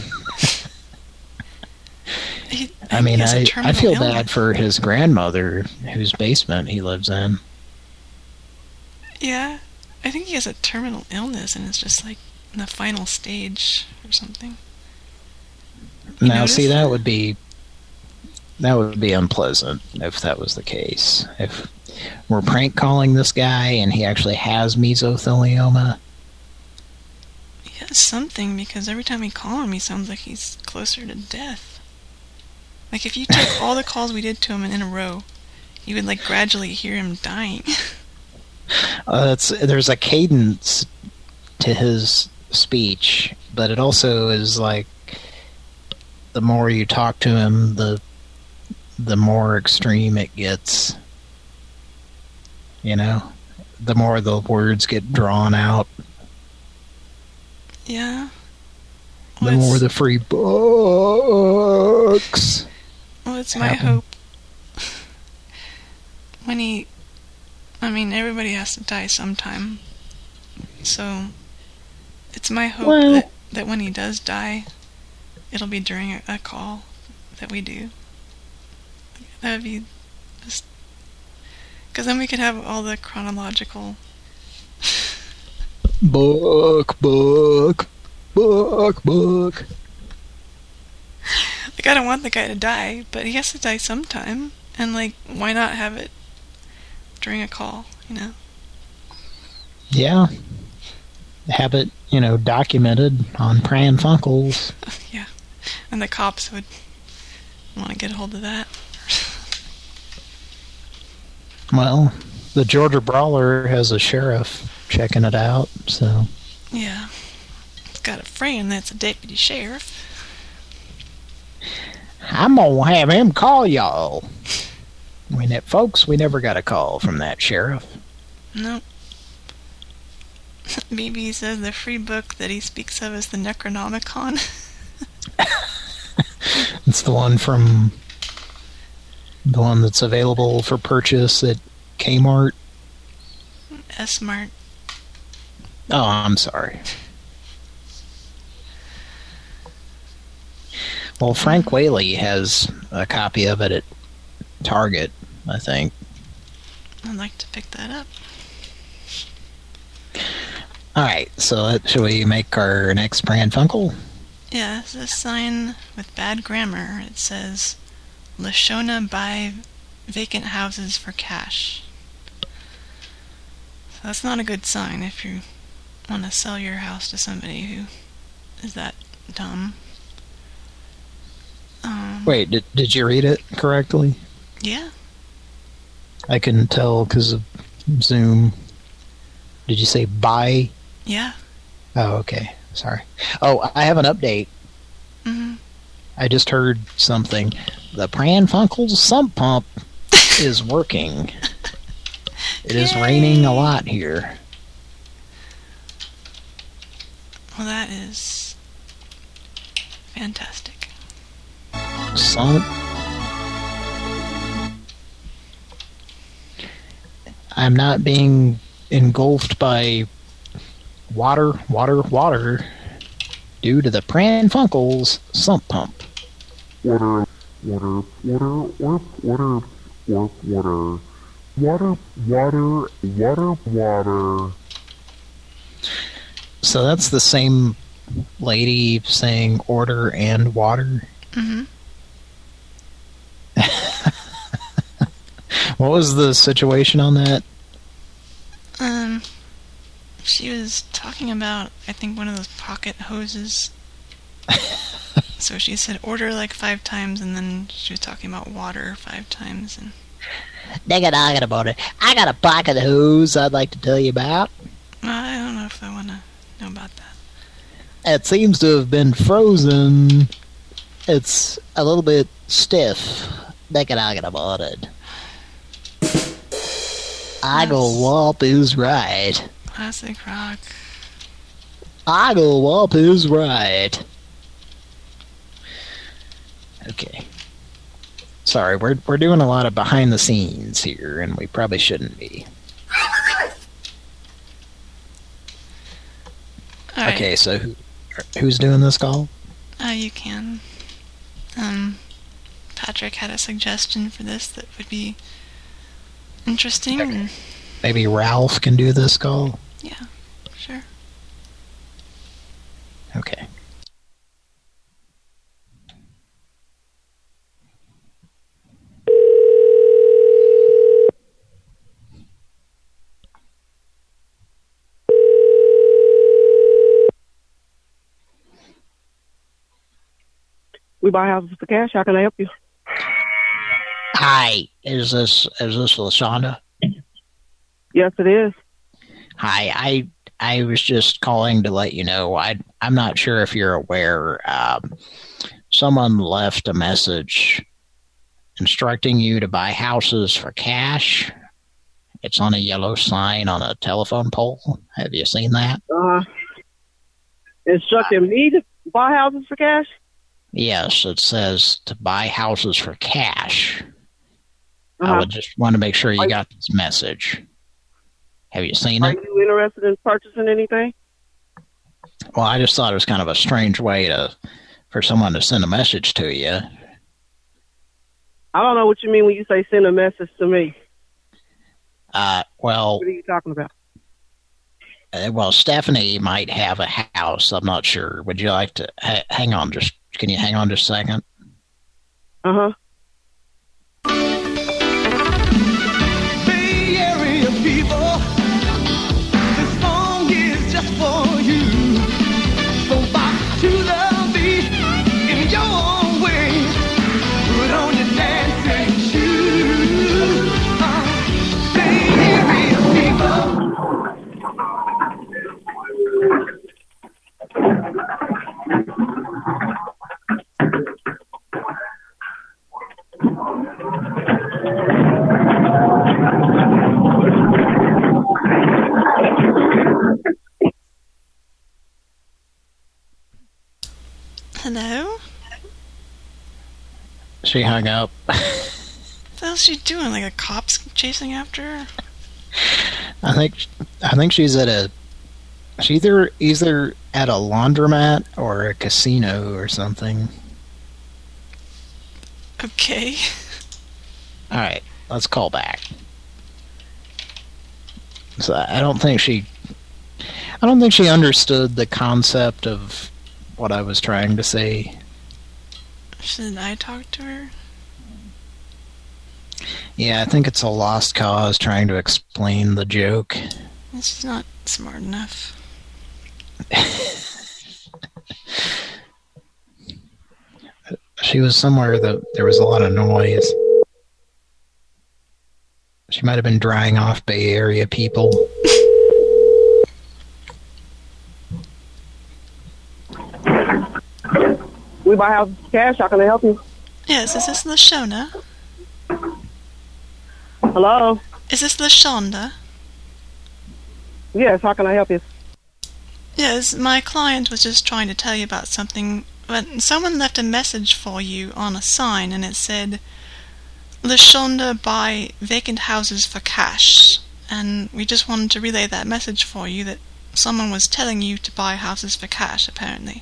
He, I mean, he has a I, I terminal feel illness. bad for his grandmother, whose basement he lives in. Yeah, I think he has a terminal illness and it's just like in the final stage or something. You Now, notice? see, that would be that would be unpleasant if that was the case. If we're prank calling this guy and he actually has mesothelioma. He has something because every time we call him, he sounds like he's closer to death. Like if you took all the calls we did to him in a row, you would like gradually hear him dying. Uh, it's, there's a cadence to his speech, but it also is like the more you talk to him, the the more extreme it gets. You know, the more the words get drawn out. Yeah. The Well, more it's- the free books. Well, it's my happen. hope. When he... I mean, everybody has to die sometime. So, it's my hope Well- that, that when he does die, it'll be during a, a call that we do. That would be just... Because then we could have all the chronological... Book, book, book, book. Like, I don't want the guy to die, but he has to die sometime. And, like, why not have it during a call, you know? Yeah. Have it, you know, documented on Pran Funkels. Yeah. And the cops would want to get a hold of that. Well, the Georgia Brawler has a sheriff checking it out, so... Yeah. It's got a friend that's a deputy sheriff. I'm gonna have him call y'all. I mean, that, folks, we never got a call from that sheriff. Nope. B B says the free book that he speaks of is the Necronomicon. It's the one from... The one that's available for purchase at Kmart. S-Mart. Oh, I'm sorry. Well, Frank Whaley has a copy of it at Target, I think. I'd like to pick that up. Alright, so that, should we make our next Pran Funkel? Yeah, it's a sign with bad grammar. It says, Lashona buy vacant houses for cash. So that's not a good sign if you want to sell your house to somebody who is that dumb. Um, Wait, did, did you read it correctly? Yeah. I couldn't tell because of Zoom. Did you say buy? Yeah. Oh, okay. Sorry. Oh, I have an update. Mm-hmm. I just heard something. The Pran Funkels sump pump is working. It is raining a lot here. Well, that is fantastic. Sump. I'm not being engulfed by water, water, water due to the Pran Funkels sump pump. Water, water, water, water, water, water, water, water, water, water, water. So that's the same lady saying order and water? Mm-hmm. What was the situation on that? Um, she was talking about, I think, one of those pocket hoses. So she said order like five times, and then she was talking about water five times. And Nigga, I got about it. I got a pocket hose I'd like to tell you about. I don't know if I want to know about that. It seems to have been frozen. It's a little bit stiff. Nigga, I got about it. I go Walt is right. Classic rock. I go Walt is right. Okay. Sorry, we're we're doing a lot of behind the scenes here, and we probably shouldn't be. All right. Okay, so who, who's doing this call? Uh, you can. Um, Patrick had a suggestion for this that would be interesting. Okay. And Maybe Ralph can do this call? yeah, sure. Okay. We buy houses for cash. How can I help you? Hi, is this is this LaShonda? Yes, it is. Hi, I I was just calling to let you know. I I'm not sure if you're aware. Um, someone left a message instructing you to buy houses for cash. It's on a yellow sign on a telephone pole. Have you seen that? Uh, instructing me to buy houses for cash? Yes, it says to buy houses for cash. Uh-huh. I would just want to make sure you got this message. Have you seen Are it? you interested in purchasing anything? Well, I just thought it was kind of a strange way to for someone to send a message to you. I don't know what you mean when you say send a message to me. Uh, well, What are you talking about? uh, well, Stephanie might have a house. I'm not sure. Would you like to ha hang on? Just can you hang on just a second? Uh huh. Bay Area people, this song is just for you. So box to the beat in your own way. Put on your dancing shoes. Uh, Bay Area people. Hello? She hung up. What the hell's she doing? Like a cop's chasing after her? I think I think she's at a she's either either at a laundromat or a casino or something. Okay. All right, let's call back. So I don't think she I don't think she understood the concept of what I was trying to say. Should I talk to her? Yeah, I think it's a lost cause trying to explain the joke. She's not smart enough. She was somewhere that there was a lot of noise. She might have been drying off Bay Area people. We buy houses for cash. How can I help you? Yes, is this Lashona? Hello? Is this Lashonda? Yes, how can I help you? Yes, my client was just trying to tell you about something, but someone left a message for you on a sign, and it said, Lashonda buy vacant houses for cash. And we just wanted to relay that message for you, that someone was telling you to buy houses for cash, apparently.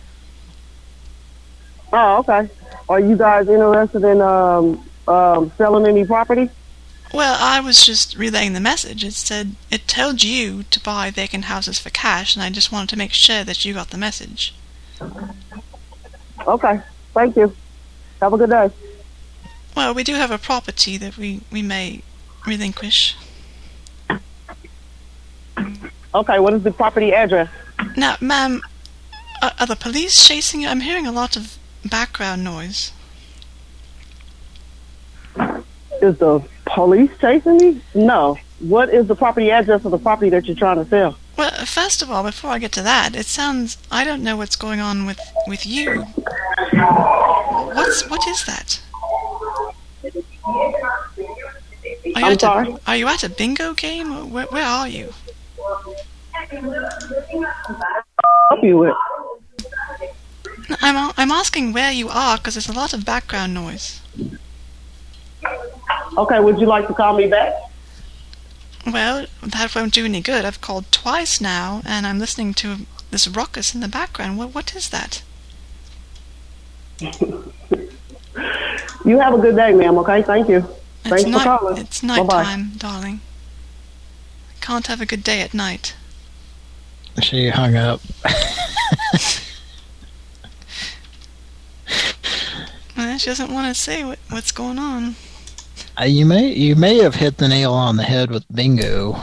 Oh, okay. Are you guys interested in um, um, selling any property? Well, I was just relaying the message. It said, it told you to buy vacant houses for cash, and I just wanted to make sure that you got the message. Okay, thank you. Have a good day. Well, we do have a property that we, we may relinquish. Okay, what is the property address? Now, ma'am, are, are the police chasing you? I'm hearing a lot of background noise. Is the police chasing me? No. What is the property address of the property that you're trying to sell? Well, first of all, before I get to that, it sounds... I don't know what's going on with, with you. What's... What is that? Are you I'm at sorry? A, are you at a bingo game? Where, where are you? Help you with? I'm, I'm asking where you are, because there's a lot of background noise. Okay, would you like to call me back? Well, that won't do any good. I've called twice now, and I'm listening to this ruckus in the background. What, what is that? You have a good day, ma'am, okay? Thank you. It's Thanks night, for calling. It's nighttime, Bye-bye. darling. I can't have a good day at night. She hung up. Well, she doesn't want to say what, what's going on. Uh, you may you may have hit the nail on the head with bingo.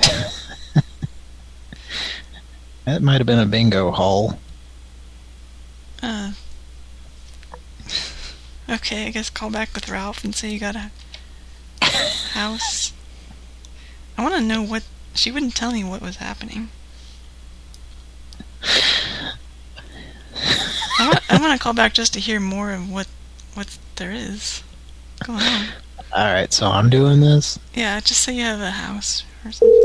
That might have been a bingo hole. Uh, okay, I guess call back with Ralph and say you got a house. I want to know what... She wouldn't tell me what was happening. I want, I want to call back just to hear more of what what there is going on. Alright, so I'm doing this? Yeah, just say you have a house or something.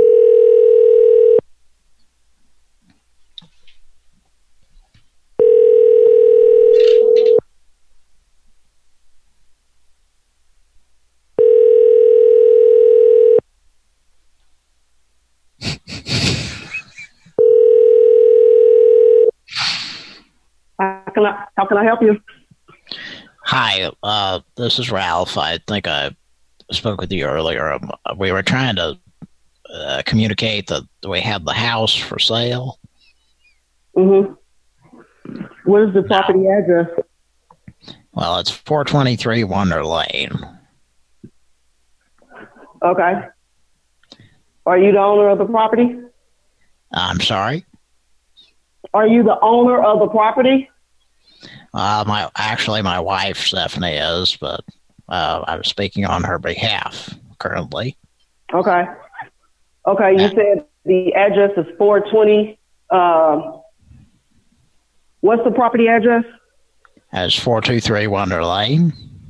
How can I, how can I help you? Hi, uh, this is Ralph. I think I spoke with you earlier. Um, we were trying to uh, communicate that we had the house for sale. Mm-hmm. What is the property no. address? Well, it's four twenty-three Wonder Lane. Okay. Are you the owner of the property? I'm sorry? Are you the owner of the property? Uh, my actually, my wife, Stephanie, is, but uh, I'm speaking on her behalf currently. Okay. Okay, you said the address is four twenty. Uh, what's the property address? It's four two three Wonder Lane.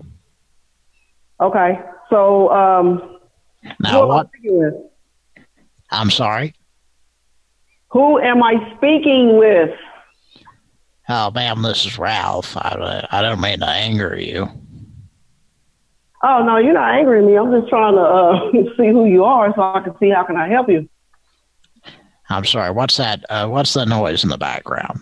Okay, so um, now what? I'm sorry? Who am I speaking with? Oh, ma'am, this is Ralph. I, I don't mean to anger you. Oh, no, you're not angering me. I'm just trying to uh, see who you are so I can see how can I help you. I'm sorry, what's that? Uh, what's the noise in the background?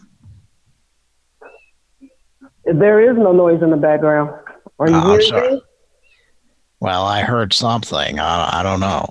There is no noise in the background. Are you oh, hearing I'm sorry. me? Well, I heard something. I, I don't know.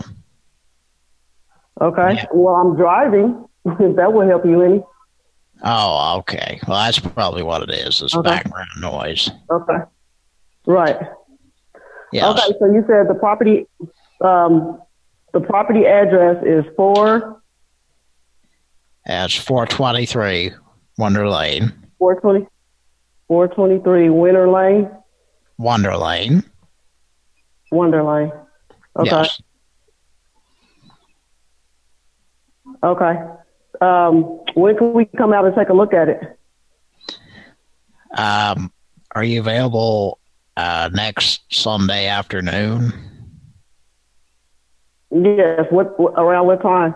Okay. Yeah. Well, I'm driving. If that will help you any. Oh, okay. Well, that's probably what it is, is okay. background noise. Okay. Right. Yes. Okay, so you said the property, um, the property address is four? It's four twenty-three Wonder Lane. four twenty, four twenty-three Winter Lane? Wonder Lane. Wonder Lane. Okay. Yes. Okay. Um, when can we come out and take a look at it? Um, are you available uh, next Sunday afternoon? Yes. What, what around what time?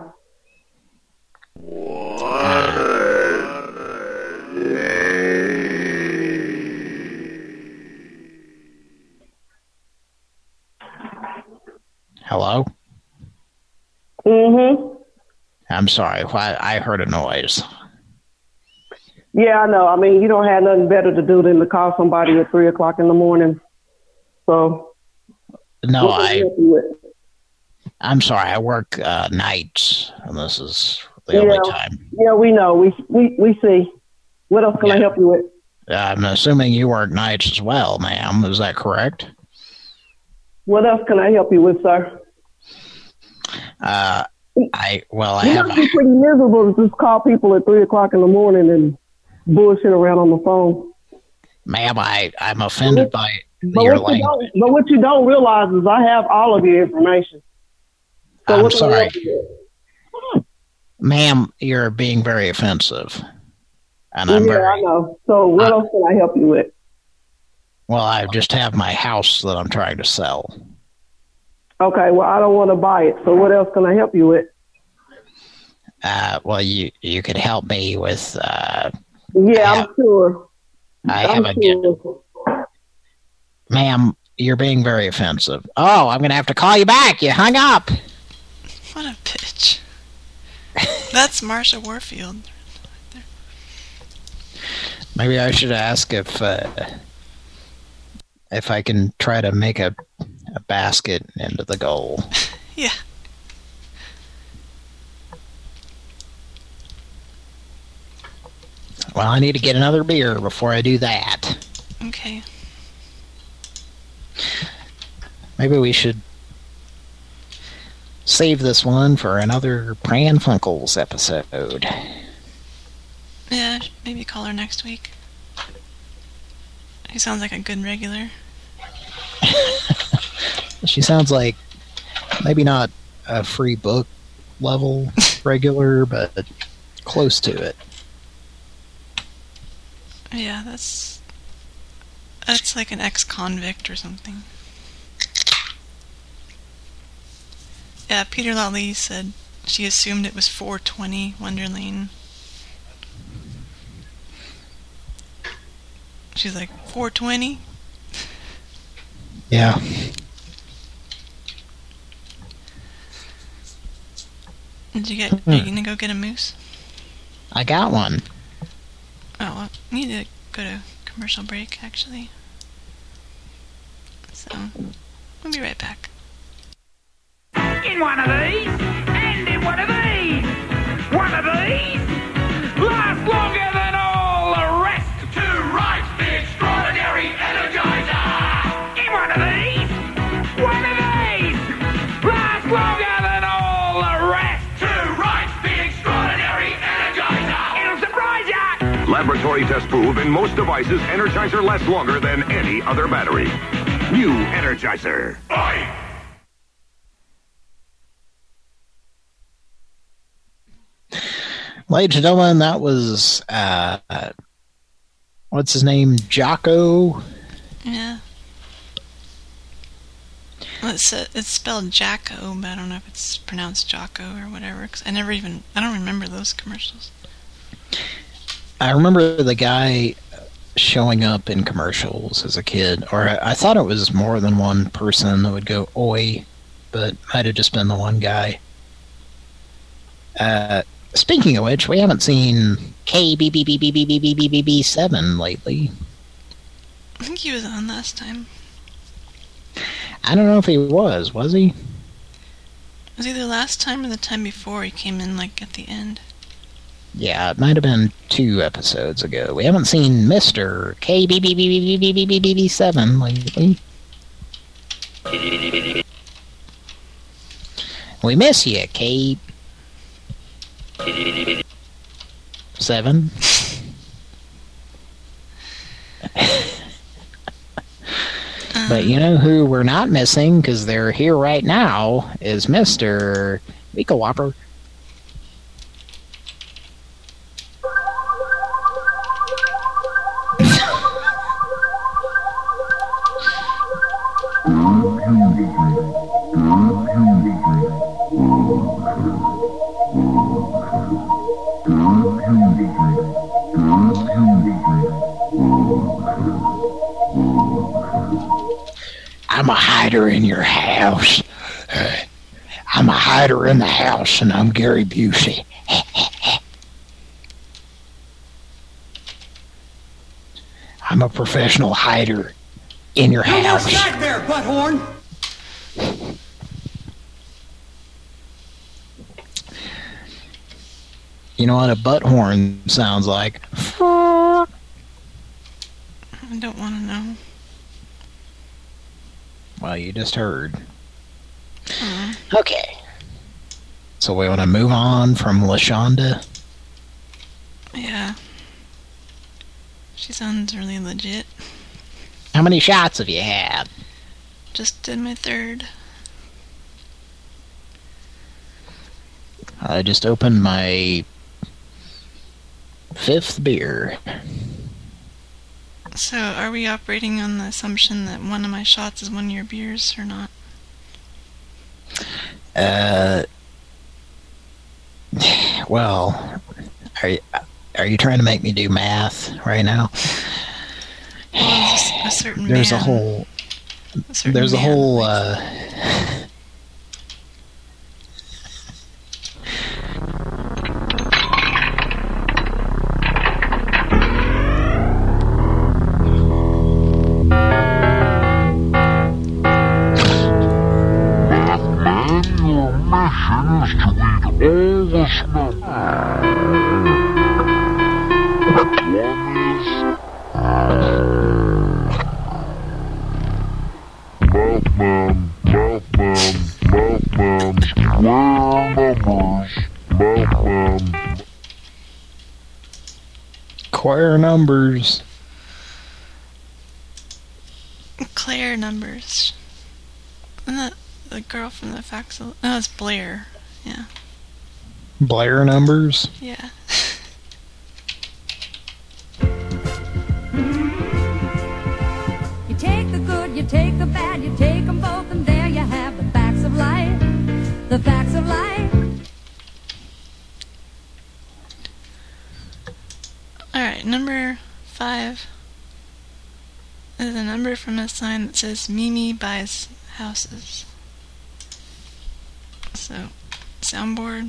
Hello? Mm-hmm. I'm sorry. I, I heard a noise. Yeah, I know. I mean, you don't have nothing better to do than to call somebody at three o'clock in the morning. So. No, I. I'm sorry. I work uh, nights, and this is the yeah, only time. Yeah, we know. We we we see. What else can yeah. I help you with? I'm assuming you work nights as well, ma'am. Is that correct? What else can I help you with, sir? Uh, I well, I you have. must be pretty miserable to just call people at three o'clock in the morning and bullshit around on the phone. Ma'am, I I'm offended by but your what you language. don't, But what you don't realize is I have all of your information. So I'm what can I sorry, help you with? ma'am. You're being very offensive, and I'm yeah, very. I know. So what uh, else can I help you with? Well, I just have my house that I'm trying to sell. Okay, well, I don't want to buy it. So what else can I help you with? Uh, well, you you could help me with. Uh, yeah, have, I'm sure. I I'm have a sure. Ma'am, you're being very offensive. Oh, I'm going to have to call you back. You hung up. What a bitch. That's Marsha Warfield. Maybe I should ask if uh, if I can try to make a, a basket into the goal. Yeah. Well, I need to get another beer before I do that. Okay. Maybe we should save this one for another Pran Funkels episode. Yeah, maybe call her next week. He sounds like a good regular. She sounds like maybe not a free book level regular, but close to it. Yeah, that's that's like an ex-convict or something. Yeah, Peter Lally said she assumed it was four twenty Wonderlane. She's like, four twenty? Yeah. Did you get, are you gonna go get a moose? I got one. Oh, well, we need to go to commercial break, actually. So, we'll be right back. In one of these, and in one of these. One of these lasts longer than all the rest. Two rights, the extraordinary Energizer. In one of these, one of these lasts longer than all the rest. Two rights, the extraordinary Energizer. It'll surprise ya. Laboratory tests prove in most devices, Energizer lasts longer than any other battery. New Energizer. Aye. Ladies and gentlemen, that was, uh, uh, what's his name? Jocko? Yeah. Well, it's, uh, it's spelled Jacko, but I don't know if it's pronounced Jocko or whatever, 'cause I never even, I don't remember those commercials. I remember the guy showing up in commercials as a kid, or I, I thought it was more than one person that would go, oi, but might have just been the one guy. Uh... Speaking of which, we haven't seen K B B B B B B B B B B seven lately. I think he was on last time. I don't know if he was. Was he? It was either last time or the time before. He came in like at the end. Yeah, it might have been two episodes ago. We haven't seen Mister K B B B B B B B B B seven lately. We miss you, K. Seven. But you know who we're not missing, because they're here right now, is Mister Mika Whopper. I'm a hider in your house. Uh, I'm a hider in the house, and I'm Gary Busey. I'm a professional hider in your No more house. slack there, butthorn! You know what a butthorn sounds like? I don't want to know. Well, you just heard. Uh, Okay. So we want to move on from LaShonda? yeah. She sounds really legit. How many shots have you had? Just did my third. I just opened my fifth beer. So, are we operating on the assumption that one of my shots is one of your beers or not? Uh, well, are you, are you trying to make me do math right now? Well, there's a certain There's man. a whole, A certain there's a man whole, likes- uh, Mothman, Mothman, Mothman, square numbers, Mothman. Square numbers. Claire numbers. Isn't that the girl from the facts? No, it's Blair. Yeah. Blair numbers. Yeah. You take the good, you take the bad, you take them both, and there you have the facts of life. The facts of life. Alright, number five is a number from a sign that says Mimi buys houses. So, soundboard.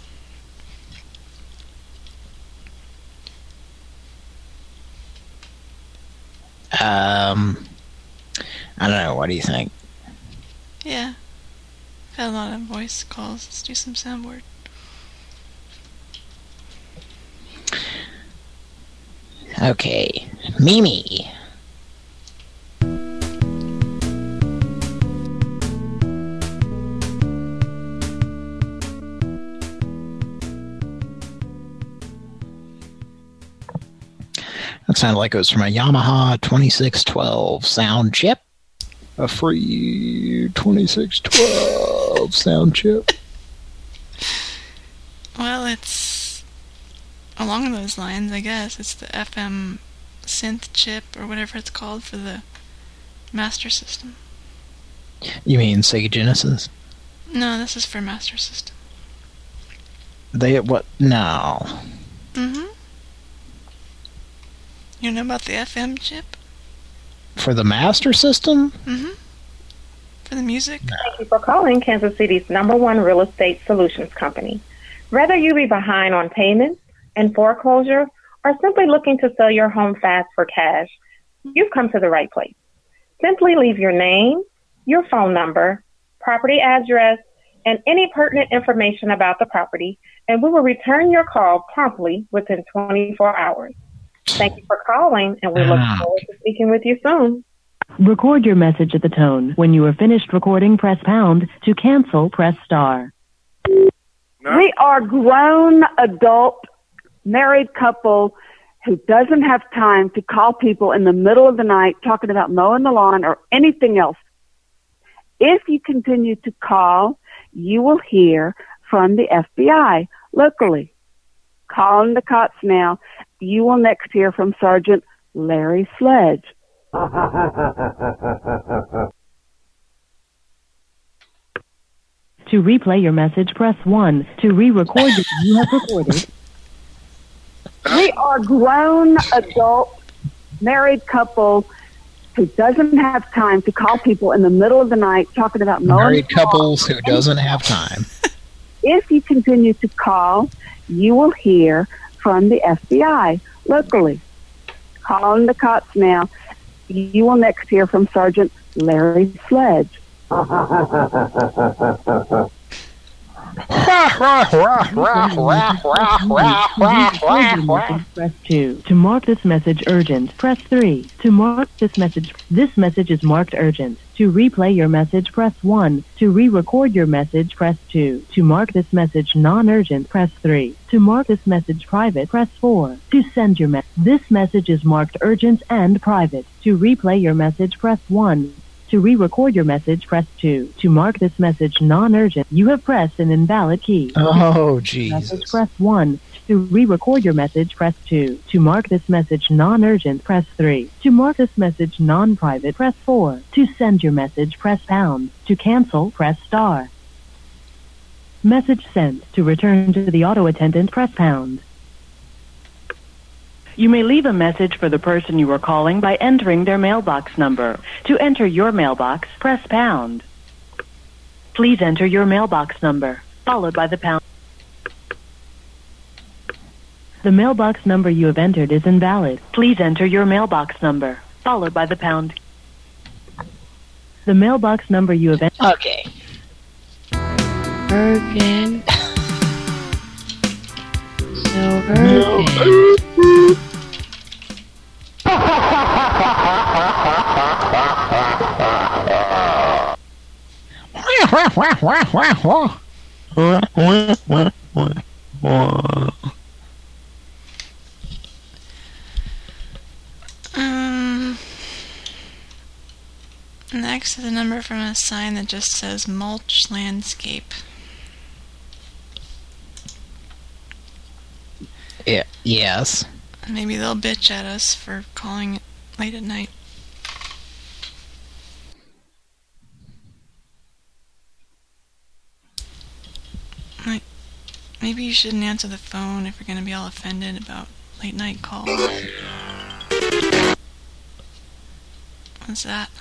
Um, I don't know. What do you think? Yeah. I've had a lot of voice calls. Let's do some soundboard. Okay, Mimi. That sounded like it was from a Yamaha twenty-six twelve sound chip. A free twenty-six twelve sound chip. Well, it's along those lines, I guess. It's the F M synth chip or whatever it's called for the Master System. You mean Sega Genesis? No, this is for Master System. They what? No. Mm-hmm. You know about the F M chip? For the Master System? Mm-hmm. For the music? Thank you for calling Kansas City's number one real estate solutions company. Whether you be behind on payments and foreclosure or simply looking to sell your home fast for cash, you've come to the right place. Simply leave your name, your phone number, property address, and any pertinent information about the property, and we will return your call promptly within twenty-four hours. Thank you for calling, and we look forward to speaking with you soon. Record your message at the tone. When you are finished recording, press pound. To cancel, press star. We are grown, adult, married couple who doesn't have time to call people in the middle of the night talking about mowing the lawn or anything else. If you continue to call, you will hear from the F B I locally. Calling the cops now. You will next hear from Sergeant Larry Sledge. To replay your message, press one. To re-record what you have recorded, We are grown, adult, married couple who doesn't have time to call people in the middle of the night talking about mowing Married the lawn. couples who doesn't have time. If you continue to call, you will hear from the F B I locally. Calling the cops now. You will next hear from Sergeant Larry Sledge. Press two. To mark this message urgent, press three. To mark this message, this message is marked urgent. To replay your message, press one. To re-record your message, press two. To mark this message non-urgent, press three. To mark this message private, press four. To send your message, this message is marked urgent and private. To replay your message, press one. To re-record your message, press two. To mark this message non-urgent, you have pressed an invalid key. Oh, Jesus. Jesus. Message, press one. To re-record your message, press two. To mark this message non-urgent, press three. To mark this message non-private, press four. To send your message, press pound. To cancel, press star. Message sent. To return to the auto attendant, press pound. You may leave a message for the person you are calling by entering their mailbox number. To enter your mailbox, press pound. Please enter your mailbox number, followed by the pound. The mailbox number you have entered is invalid. Please enter your mailbox number, followed by the pound. The mailbox number you have entered... Okay. Virgin. So virgin. Um, next is a number from a sign that just says mulch landscape. Yeah. Yes. Maybe they'll bitch at us for calling it late at night. Like, maybe you shouldn't answer the phone if you're going to be all offended about late night calls. What's that?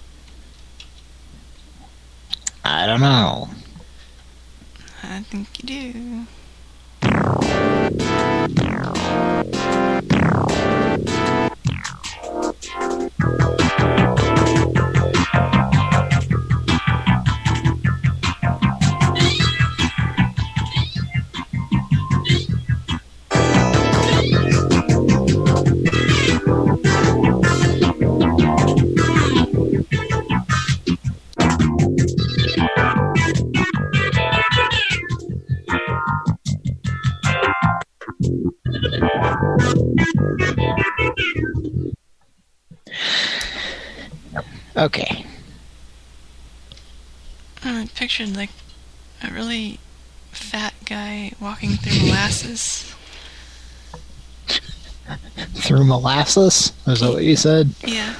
I don't know. I think you do. Okay. I pictured like a really fat guy walking through molasses. Through molasses? Is that what you said? Yeah.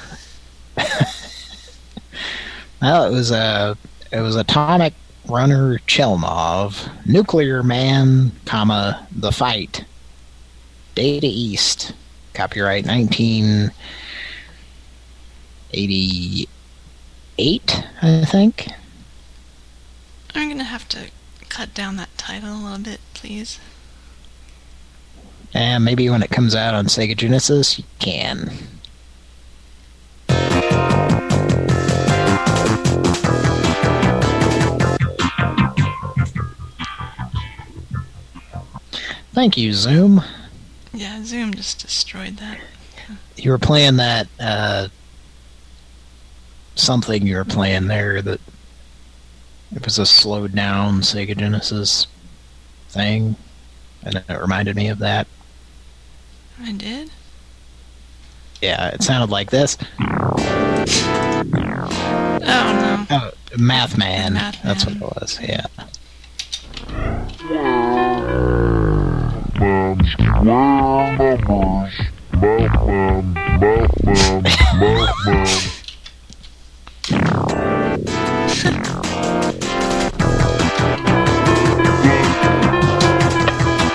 Well, it was a it was Atomic Runner Chelmov, Nuclear Man, comma The Fight, Data East, copyright nineteen eighty-eight, I think. I'm gonna have to cut down that title a little bit, please. And maybe when it comes out on Sega Genesis, you can. Thank you, Zoom. Yeah, Zoom just destroyed that. You were playing that, uh, something you were playing there that it was a slowed down Sega Genesis thing, and it reminded me of that. I did? Yeah, it sounded like this. Oh, no. Oh, Math Man. Math That's Man. what it was, yeah.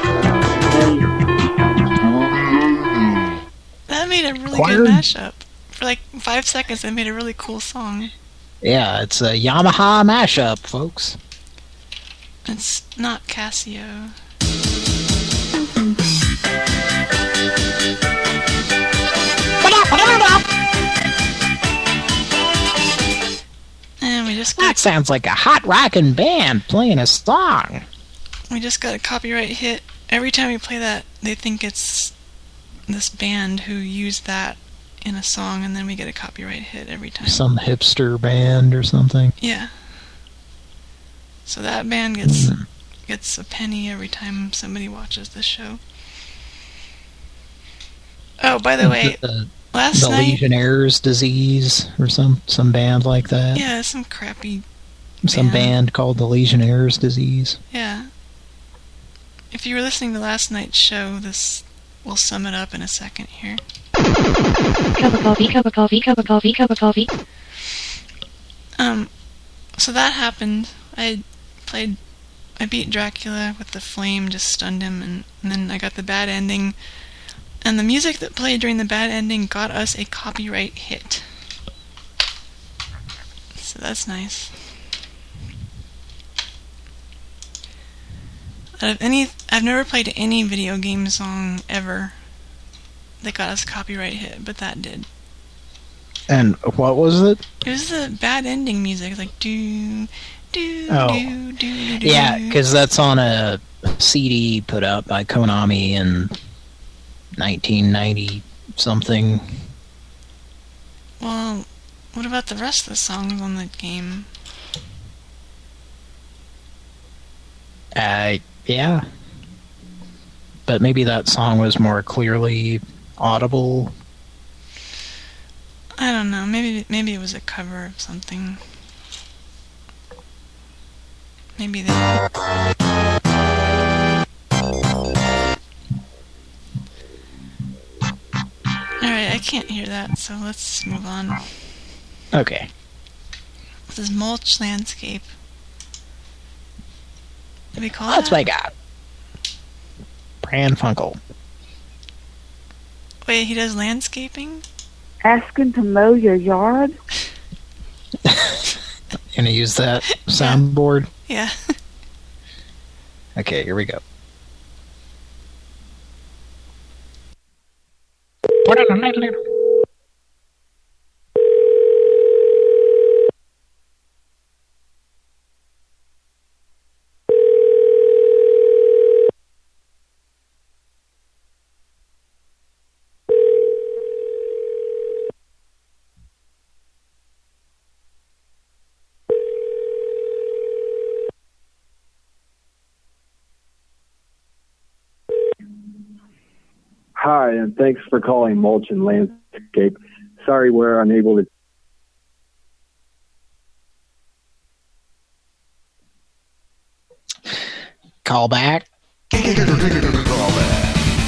That made a really Choir? good mashup for like five seconds, they made a really cool song. Yeah, it's a Yamaha mashup, folks. It's not Casio. And we just got, that sounds like a hot rockin' band playing a song. We just got a copyright hit. Every time we play that, they think it's this band who used that in a song, and then we get a copyright hit every time. Some hipster band or something. Yeah. So that band gets mm. gets a penny every time somebody watches the show. Oh, by the way, the, last the night... The Legionnaire's Disease, or some, some band like that. Yeah, some crappy Some band. band called the Legionnaire's Disease. Yeah. If you were listening to last night's show, this will sum it up in a second here. Cup of coffee, cup of coffee, cup of coffee, cup of coffee. Um, so that happened. I played, I beat Dracula with the flame, just stunned him, and, and then I got the bad ending. And the music that played during the bad ending got us a copyright hit. So that's nice. Out of any, I've never played any video game song ever that got us a copyright hit, but that did. And what was it? It was the bad ending music, like do, do, oh. do, do, do. Yeah, because that's on a C D put out by Konami in nineteen ninety something. Well, what about the rest of the songs on the game? Uh, yeah. But maybe that song was more clearly audible. I don't know. Maybe maybe it was a cover of something. Maybe they... Alright, I can't hear that, so let's move on. Okay. This is Mulch Landscape. Did we call That's that? what I got. Pran Funkel. Wait, he does landscaping? Asking to mow your yard? Gonna use that soundboard? Yeah. Okay, here we go. Hi, and thanks for calling Mulch and Landscape. Sorry we're unable to... Call back. Call back.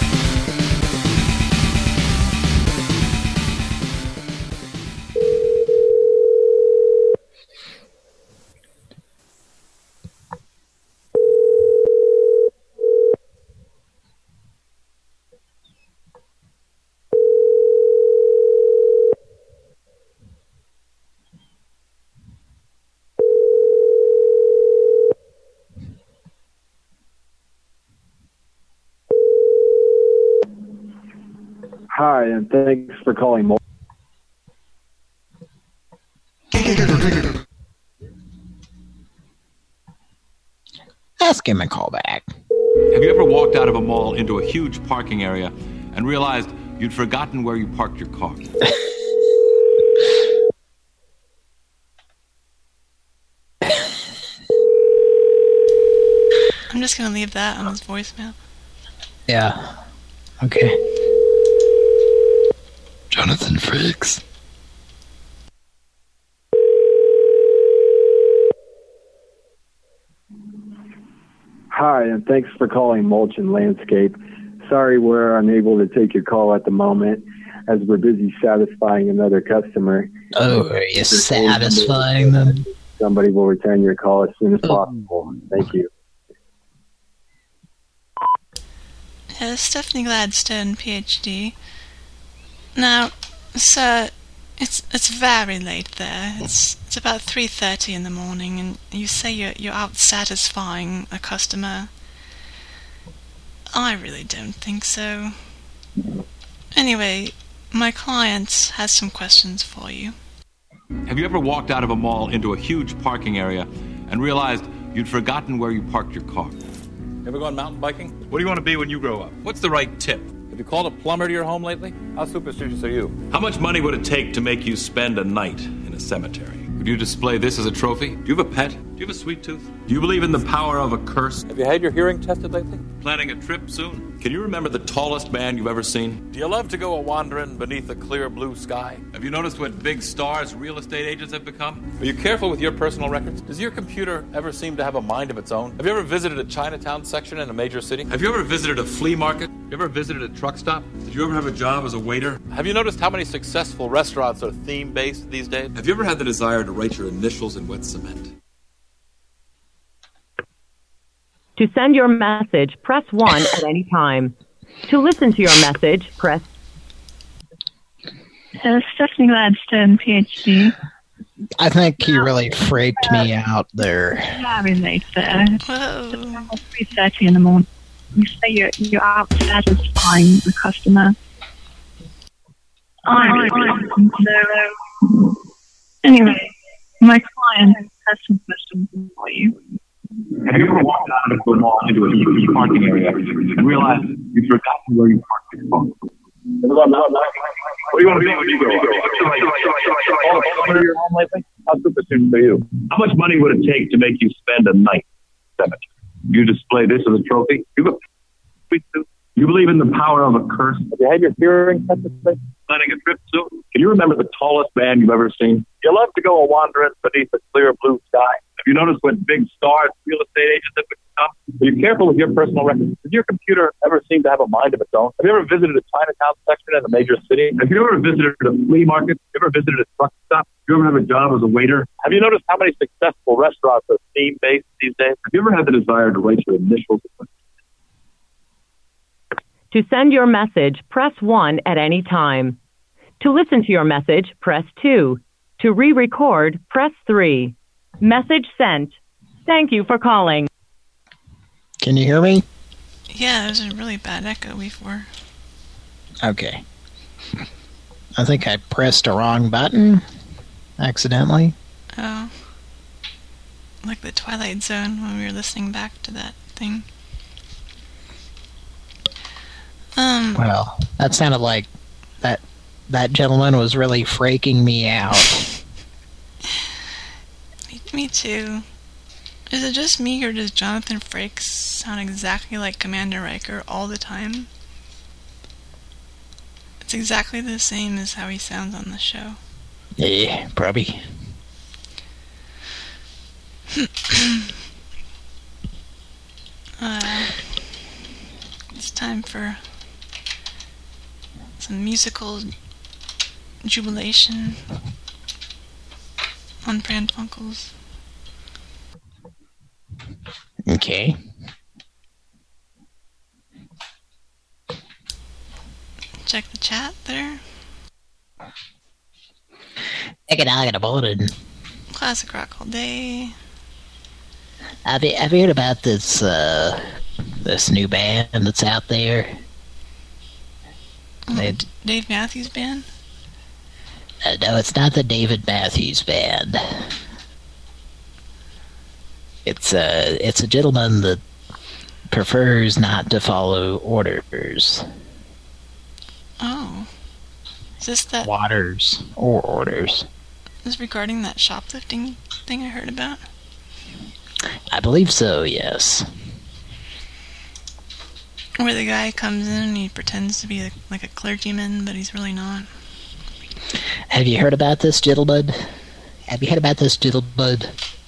Hi, and thanks for calling Mulch. Let's give him a call back. Have you ever walked out of a mall into a huge parking area and realized you'd forgotten where you parked your car? I'm just gonna leave that on his voicemail. Yeah. Okay. Jonathan Frakes. Hi, and thanks for calling Mulch and Landscape. Sorry we're unable to take your call at the moment, as we're busy satisfying another customer. Oh, are you satisfying them? Somebody will return your call as soon as possible. Thank you. Uh, Stephanie Gladstone, P H D. Now, so It's it's very late there. It's it's about three thirty in the morning, and you say you're you're out satisfying a customer. I really don't think so. Anyway, my client has some questions for you. Have you ever walked out of a mall into a huge parking area and realized you'd forgotten where you parked your car? Ever gone mountain biking? What do you want to be when you grow up? What's the right tip? Have you called a plumber to your home lately? How superstitious are you? How much money would it take to make you spend a night in a cemetery? Would you display this as a trophy? Do you have a pet? Do you have a sweet tooth? Do you believe in the power of a curse? Have you had your hearing tested lately? Planning a trip soon? Can you remember the tallest man you've ever seen? Do you love to go a-wandering beneath a clear blue sky? Have you noticed what big stars real estate agents have become? Are you careful with your personal records? Does your computer ever seem to have a mind of its own? Have you ever visited a Chinatown section in a major city? Have you ever visited a flea market? Have you ever visited a truck stop? Did you ever have a job as a waiter? Have you noticed how many successful restaurants are theme-based these days? Have you ever had the desire to write your initials in wet cement? To send your message, press one at any time. To listen to your message, press... Uh, Stephanie Gladstone, PhD. I think he really freaked me out there. Very late there. Whoa. three thirty in the morning. You say you're, you're out satisfying the customer. I really think so. Anyway, my client has some questions for you. Have you ever walked out of a mall into a huge parking area and realized you've forgotten where you parked your car? What do you want to be when you grow up? Your home lately? How superstitious are you? How much money would it take to make you spend a night in the cemetery? You display this as a trophy? You go. You believe in the power of a curse? Have you had your hearing tested? Planning a trip soon? Can you remember the tallest man you've ever seen? You love to go a-wandering beneath a clear blue sky. Have you noticed what big stars real estate agents have become? Are you careful with your personal records? Does your computer ever seem to have a mind of its own? Have you ever visited a Chinatown section in a major city? Have you ever visited a flea market? Have you ever visited a truck stop? Do you ever have a job as a waiter? Have you noticed how many successful restaurants are theme-based these days? Have you ever had the desire to write your initials? To send your message, press one at any time. To listen to your message, press two. To re-record, press three. Message sent. Thank you for calling. Can you hear me? Yeah, there's a really bad echo before. Okay. I think I pressed a wrong button accidentally. Oh. Like the Twilight Zone when we were listening back to that thing. Um, well, that sounded like that that gentleman was really freaking me out. me, me too. Is it just me, or does Jonathan Frakes sound exactly like Commander Riker all the time? It's exactly the same as how he sounds on the show. Yeah, probably. uh, it's time for some musical jubilation on Pran Funkels. Okay. Check the chat there. Take it out in the morning. Classic rock all day. Have you, have you heard about this uh, this new band that's out there? Oh, Dave Matthews Band? Uh, no, it's not the David Matthews Band. It's a it's a gentleman that prefers not to follow orders. Oh, is this that waters or orders? Is this regarding that shoplifting thing I heard about? I believe so. Yes. Where the guy comes in and he pretends to be a, like a clergyman, but he's really not. Have you heard about this gentleman? Have you heard about this gentleman?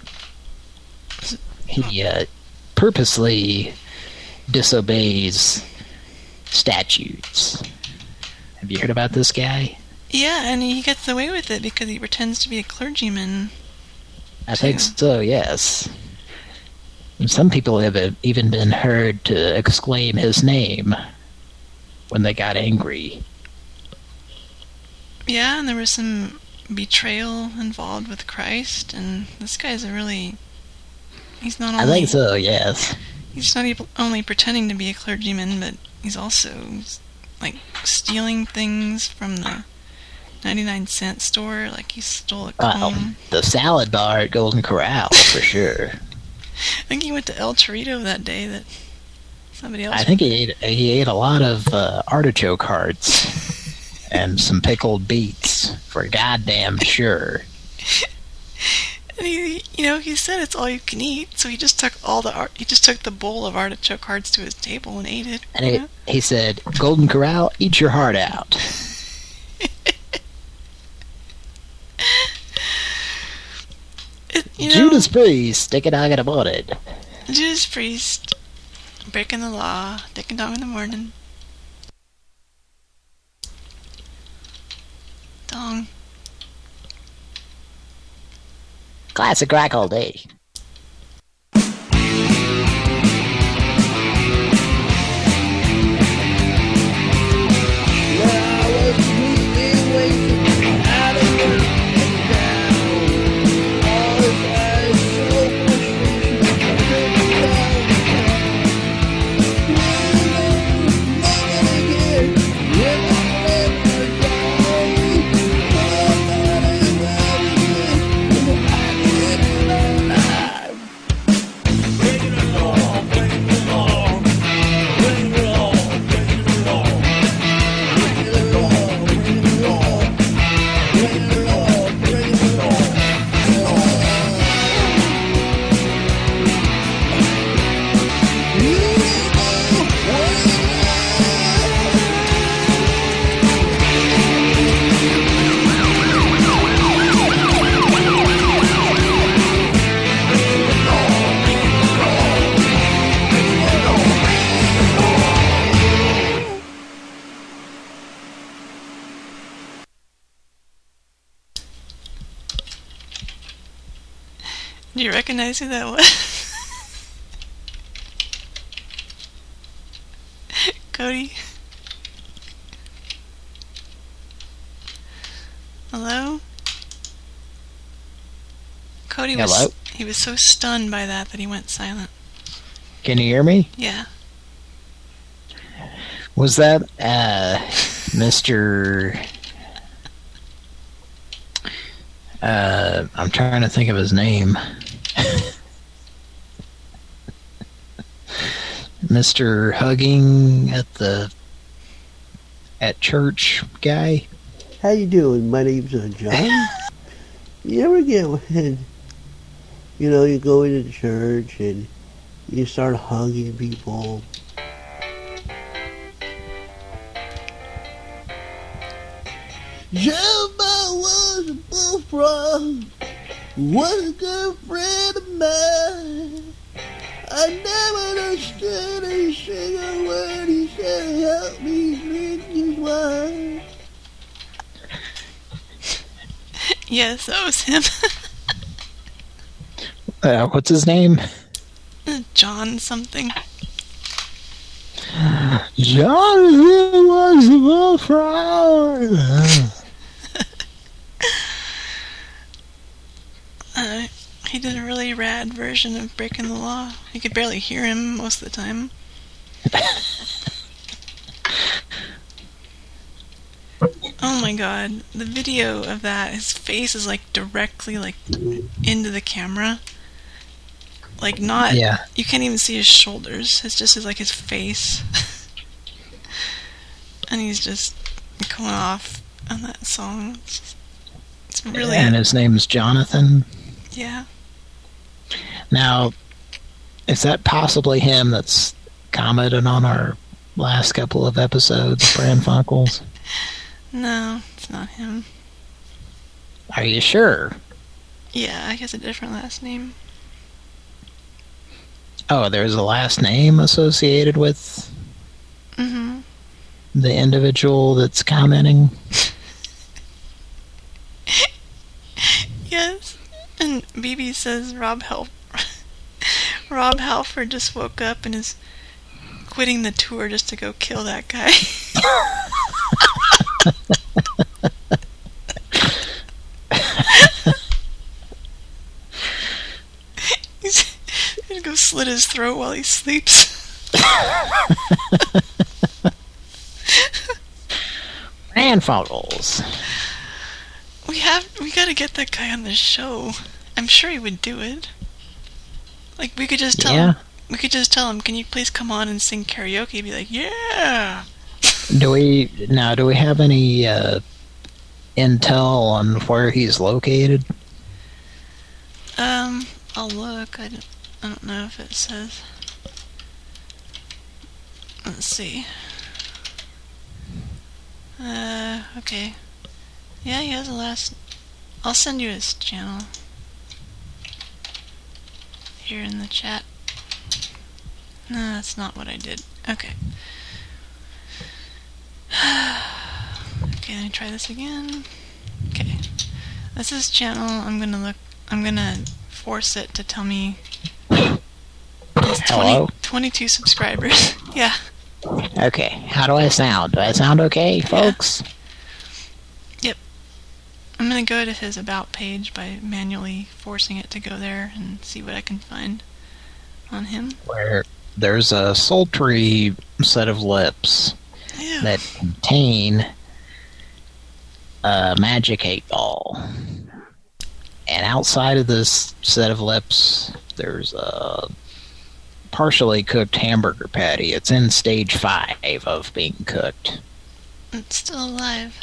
He uh, purposely disobeys statutes. Have you heard about this guy? Yeah, and he gets away with it because he pretends to be a clergyman. I think so, yes. And some people have even been heard to exclaim his name when they got angry. Yeah, and there was some betrayal involved with Christ, and this guy's a really... He's not only... I think so, yes. He's not even only pretending to be a clergyman, but he's also, like, stealing things from the ninety-nine cent store. Like, he stole a comb. Well, the salad bar at Golden Corral, for sure. I think he went to El Torito that day that somebody else... I think he ate, he ate a lot of uh, artichoke hearts. And some pickled beets, for goddamn sure. And he, you know, he said it's all you can eat, so he just took all the art. He just took the bowl of artichoke hearts to his table and ate it. And he, he said, "Golden Corral, eat your heart out." it, you know, Judas Priest, stick a dog in the morning. Judas Priest, breaking the law, dick and dong in the morning. Dong. Classic rock all day. Do you recognize who that was? Cody? Hello? Cody was... Hello? He was so stunned by that that he went silent. Can you hear me? Yeah. Was that, uh, Mister... Uh, I'm trying to think of his name. Mister Hugging at the at church guy. How you doing? My name's uh, John. You ever get when, you know, you go into church and you start hugging people? Jumbo was a bullfrog, was a good friend of mine. I never understood a single word he said. Help me drink his wine. Yes, that was him. uh, what's his name? John something. Jonathan was a bullfrog. uh, he did a really rad version of Breaking the Law. You could barely hear him most of the time. Oh my god, the video of that, his face is like directly like into the camera. Like not, yeah. You can't even see his shoulders. It's just like his face. And he's just going off on that song. It's, it's really... And his name's Jonathan? Yeah. Now, is that possibly him that's commented on our last couple of episodes, Pran Funkels? No, it's not him. Are you sure? Yeah, he has a different last name. Oh, there's a last name associated with mm-hmm. the individual that's commenting? Yes. And B B says Rob Hel- Rob Halford just woke up and is quitting the tour just to go kill that guy. slit his throat while he sleeps. Pran Funkels. We have, we gotta get that guy on the show. I'm sure he would do it. Like, we could just tell Yeah. him, we could just tell him, can you please come on and sing karaoke? He'd be like, yeah! Do we, now, do we have any, uh, intel on where he's located? Um, I'll look. I don't, I don't know if it says. Let's see. Uh, okay. Yeah, he has a last... I'll send you his channel. Here in the chat. No, that's not what I did. Okay. Okay, let me try this again. Okay. This is channel. I'm gonna look... I'm gonna force it to tell me... It's Hello? twenty, twenty-two subscribers. Yeah. Okay, how do I sound? Do I sound okay, folks? Yep. I'm gonna go to his about page by manually forcing it to go there and see what I can find on him. Where there's a sultry set of lips Ew. that contain a magic eight ball. And outside of this set of lips, there's a partially cooked hamburger patty. It's in stage five of being cooked. It's still alive.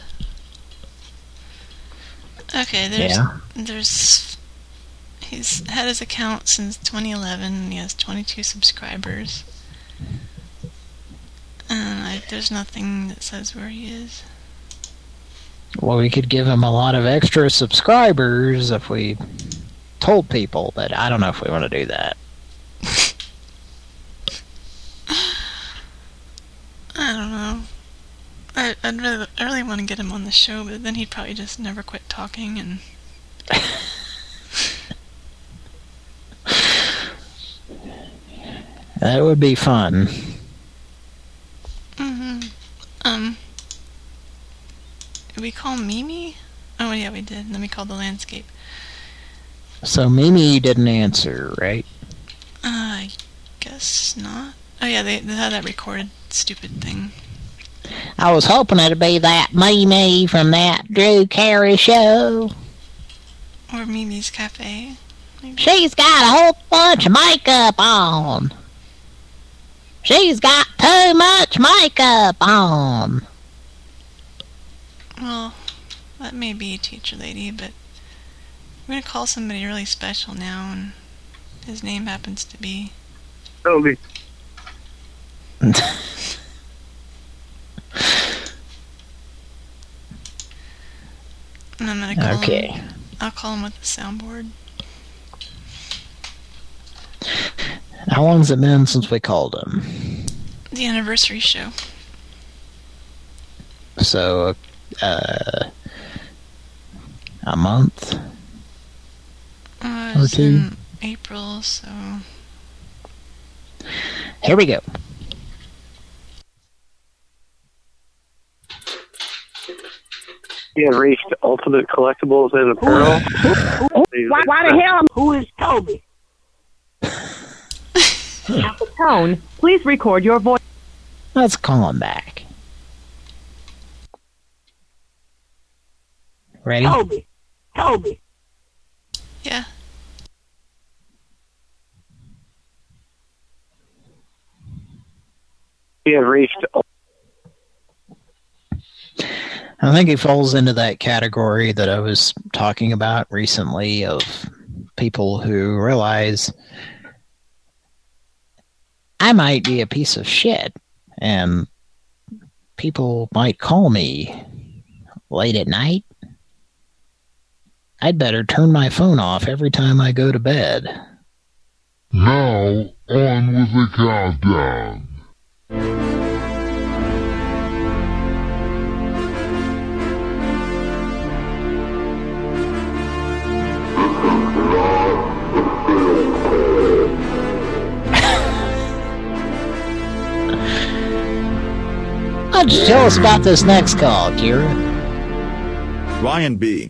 Okay, there's Yeah. there's he's had his account since twenty eleven and he has twenty-two subscribers. And I, there's nothing that says where he is. Well, we could give him a lot of extra subscribers if we told people, but I don't know if we want to do that. I don't know. I, I'd really, I really want to get him on the show, but then he'd probably just never quit talking and... That would be fun. Mm-hmm. Um... Did we call Mimi? Oh, yeah, we did. And then we called the landscape. So Mimi didn't answer, right? Uh, I guess not. Oh, yeah, they, they had that recorded stupid thing. I was hoping it'd be that Mimi from that Drew Carey show. Or Mimi's Cafe. Maybe. She's got a whole bunch of makeup on. She's got too much makeup on. Well, that may be a teacher lady, but we're going to call somebody really special now, and his name happens to be... Toby. And I'm going to call Okay. him... I'll call him with the soundboard. How long's it been since we called him? The anniversary show. So, uh, a month? Uh, Or it was two? in April, so... Here we go. You have reached Ultimate Collectibles and Apparel. Why, why the hell? Who is Toby? At the tone, please record your voice. Let's call him back. Ready? Toby. Toby. Yeah. You have reached. I think he falls into that category that I was talking about recently of people who realize I might be a piece of shit and people might call me late at night. I'd better turn my phone off every time I go to bed. Now, on with the countdown. Why don't you tell us about this next call, Kira? Ryan B.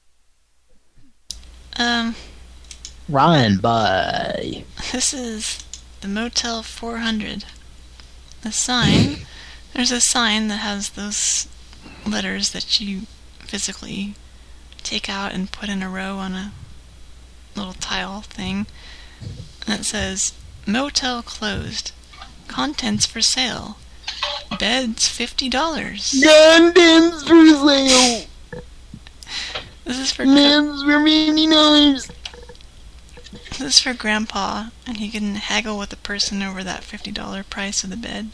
Um, Ryan, bye. this is the Motel four hundred. The sign, there's a sign that has those letters that you physically take out and put in a row on a little tile thing. And it says, Motel closed. Contents for sale. Beds fifty dollars. Contents for sale. This is for Beds for fifty dollars. This is for Grandpa, and he can haggle with the person over that fifty dollar price of the bed.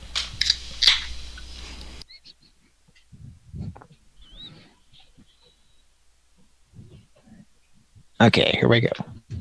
Okay, here we go.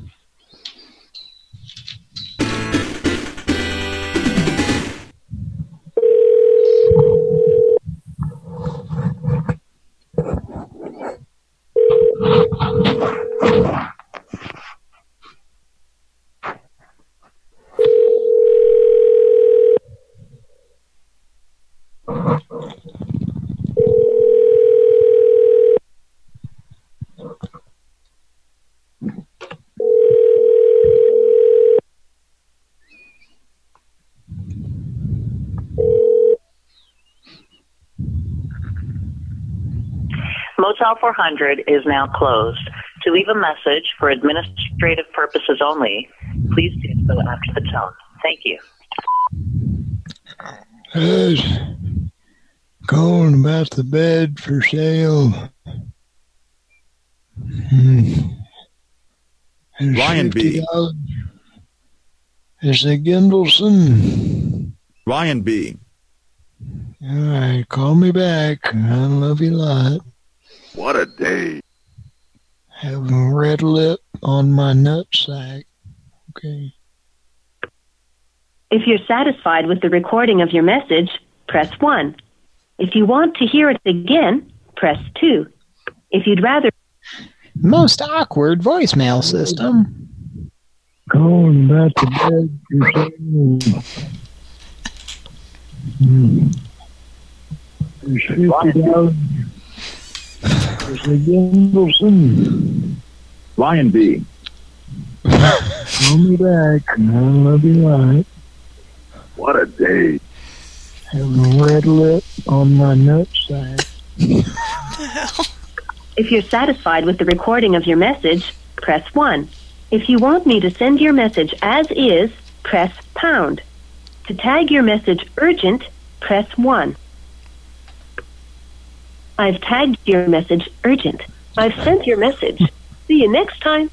Motel four hundred is now closed. To leave a message for administrative purposes only, please do so after the tone. Thank you. Yes. Calling about the bed for sale. Hmm. Ryan B. It's a Gindelson. Ryan B. All right, call me back. I love you a lot. What a day. Have a red lip on my nutsack. Okay. If you're satisfied with the recording of your message, press one. If you want to hear it again, press two. If you'd rather... Most awkward voicemail system. Calling about the bed for sale. Hmm. There's fifty dollars. There's a Gindelson. Ryan B. Call me back. I love you a lot. What a day. Have a red lip on my nutsack. If you're satisfied with the recording of your message, press one. If you want me to send your message as is, press pound. To tag your message urgent, press one. I've tagged your message urgent. I've sent your message. See you next time.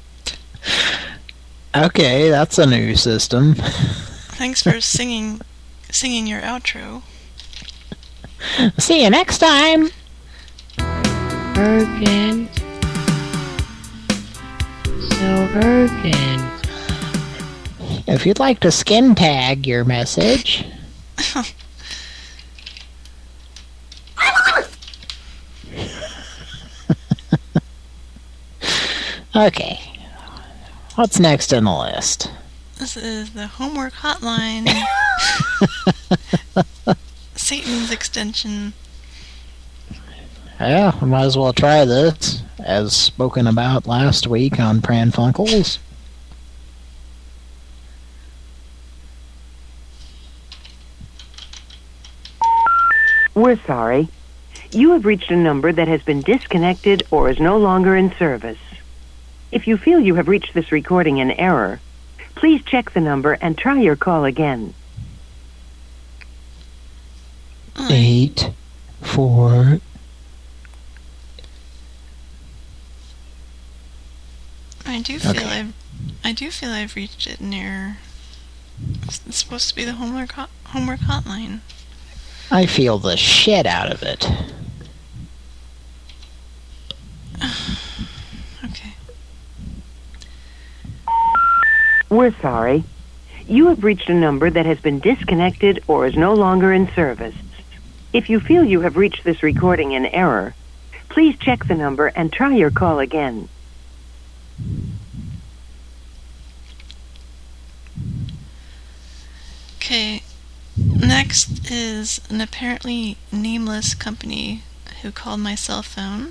Okay, that's a new system. Thanks for singing singing your outro. See you next time. Urgent. So urgent. If you'd like to skin tag your message... Okay. What's next in the list? This is the homework hotline. Satan's extension. Yeah, I might as well try this, as spoken about last week on Pran Funkels. We're sorry. You have reached a number that has been disconnected or is no longer in service. If you feel you have reached this recording in error, please check the number and try your call again. Eight, four... I do feel Okay. I've I do feel I've reached it in error. It's it's supposed to be the homework hot, homework hotline. I feel the shit out of it. Okay. We're sorry. You have reached a number that has been disconnected or is no longer in service. If you feel you have reached this recording in error, please check the number and try your call again. Okay. Next is an apparently nameless company who called my cell phone.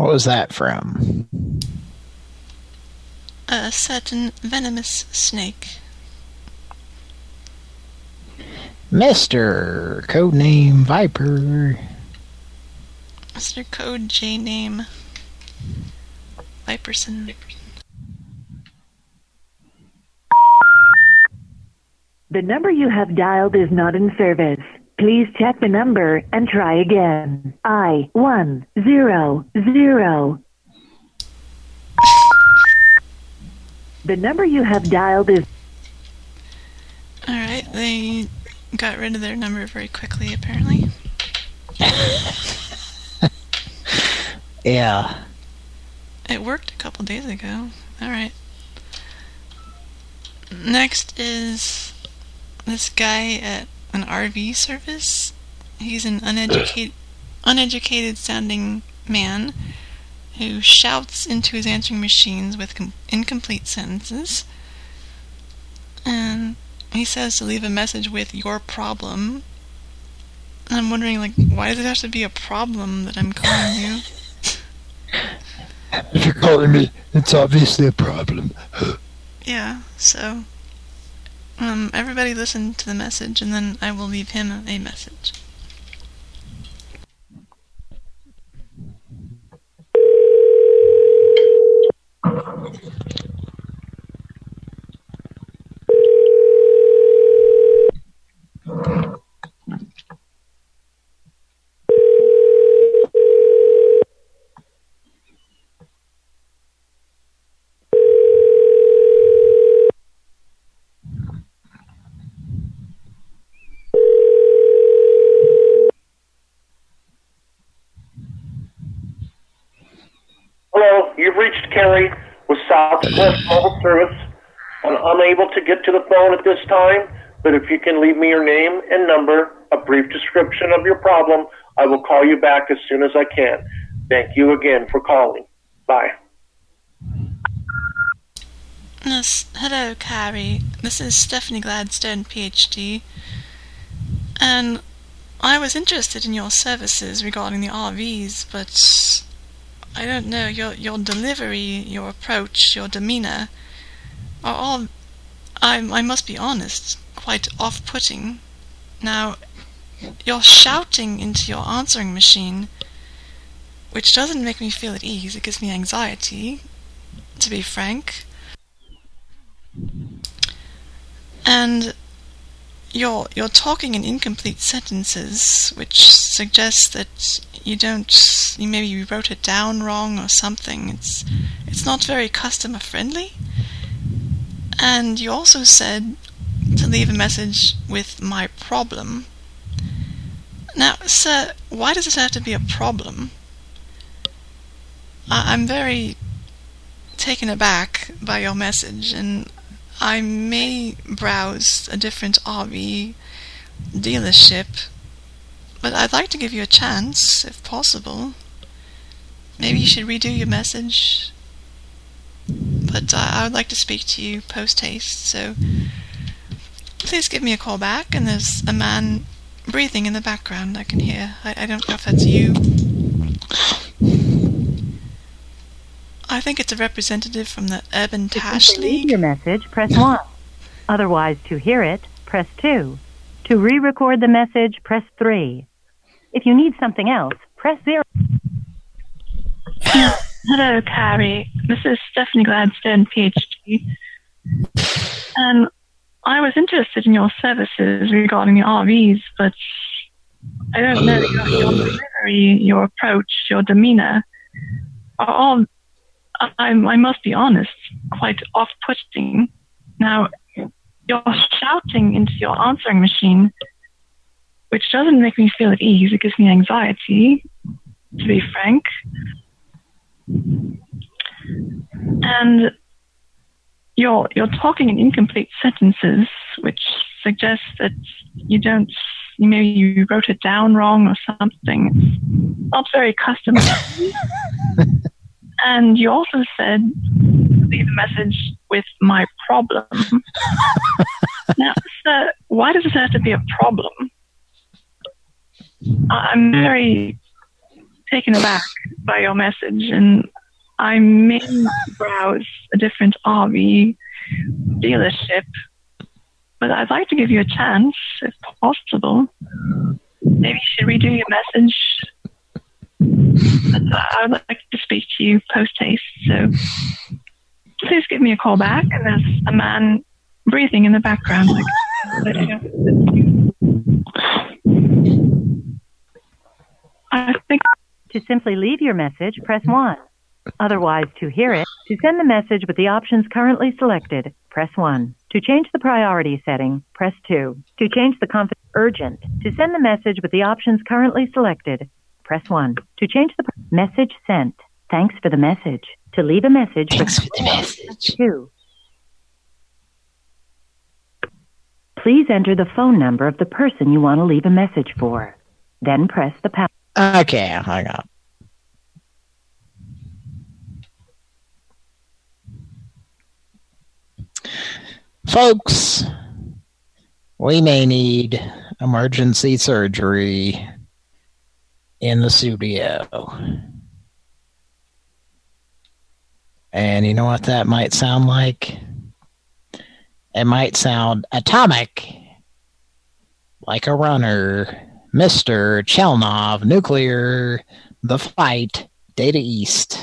What was that from? A certain venomous snake. Mister Codename Viper. Mister Code J Name Viperson. The number you have dialed is not in service. Please check the number and try again. I one zero zero. The number you have dialed is... Alright, they got rid of their number very quickly, apparently. Yeah. It worked a couple days ago. Alright. Next is this guy at an R V service. He's an uneducated, uneducated sounding man who shouts into his answering machines with com- incomplete sentences. And he says to leave a message with your problem. And I'm wondering, like, why does it have to be a problem that I'm calling you? If you're calling me, it's obviously a problem. Yeah, so um, everybody listen to the message, and then I will leave him a message. Hello, you've reached Kelly with Southwest Mobile Service. I'm unable to get to the phone at this time, but if you can leave me your name and number, a brief description of your problem, I will call you back as soon as I can. Thank you again for calling. Bye. Yes, hello, Carrie. This is Stephanie Gladstone, P H D. And I was interested in your services regarding the R Vs, but I don't know, your your delivery, your approach, your demeanor are all, I, I must be honest, quite off-putting. Now, you're shouting into your answering machine, which doesn't make me feel at ease. It gives me anxiety, to be frank. And you're you're talking in incomplete sentences, which suggests that you don't, you maybe you wrote it down wrong or something. It's it's not very customer friendly. And you also said to leave a message with my problem. Now, sir, why does it have to be a problem? I- I'm very taken aback by your message, and I may browse a different R V dealership, but I'd like to give you a chance, if possible. Maybe you should redo your message, but uh, I would like to speak to you post-haste, so please give me a call back. And there's a man breathing in the background I can hear. I, I don't know if that's you. I think it's a representative from the Urban Tash To League. leave your message, press one. Otherwise, to hear it, press two. To re-record the message, press three. If you need something else, press zero. Hello, Carrie. This is Stephanie Gladstone, P H D. And I was interested in your services regarding the R Vs, but I don't know, your, your delivery, your approach, your demeanor are all, I, I must be honest, quite off-putting. Now, you're shouting into your answering machine, which doesn't make me feel at ease. It gives me anxiety, to be frank. And you're you're talking in incomplete sentences, which suggests that you don't, you maybe you wrote it down wrong or something. It's not very customary. And you also said, leave a message with my problem. Now, sir, why does this have to be a problem? I'm very taken aback by your message, and I may browse a different R V dealership, but I'd like to give you a chance, if possible. Maybe you should redo your message. But I would like to speak to you post-haste, so please give me a call back, and there's a man breathing in the background. I think... To simply leave your message, press one. Otherwise, to hear it, to send the message with the options currently selected, press one. To change the priority setting, press two. To change the conf- urgent, to send the message with the options currently selected, press one. To change the pr- message sent. Thanks for the message. To leave a message, Thanks press for the message. two. Please enter the phone number of the person you want to leave a message for. Then press the pound. Okay, hang on. Folks, we may need emergency surgery in the studio. And you know what that might sound like? It might sound atomic, like a runner. Mister Chelnov, nuclear, the fight, Data East.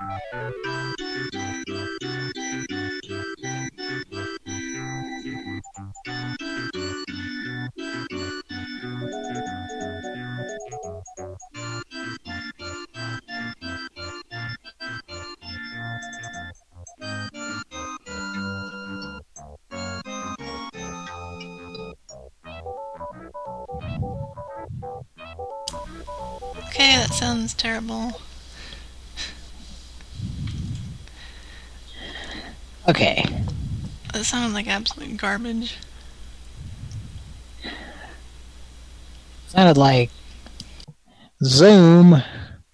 Okay, that sounds terrible. Okay. That sounded like absolute garbage. Sounded like Zoom.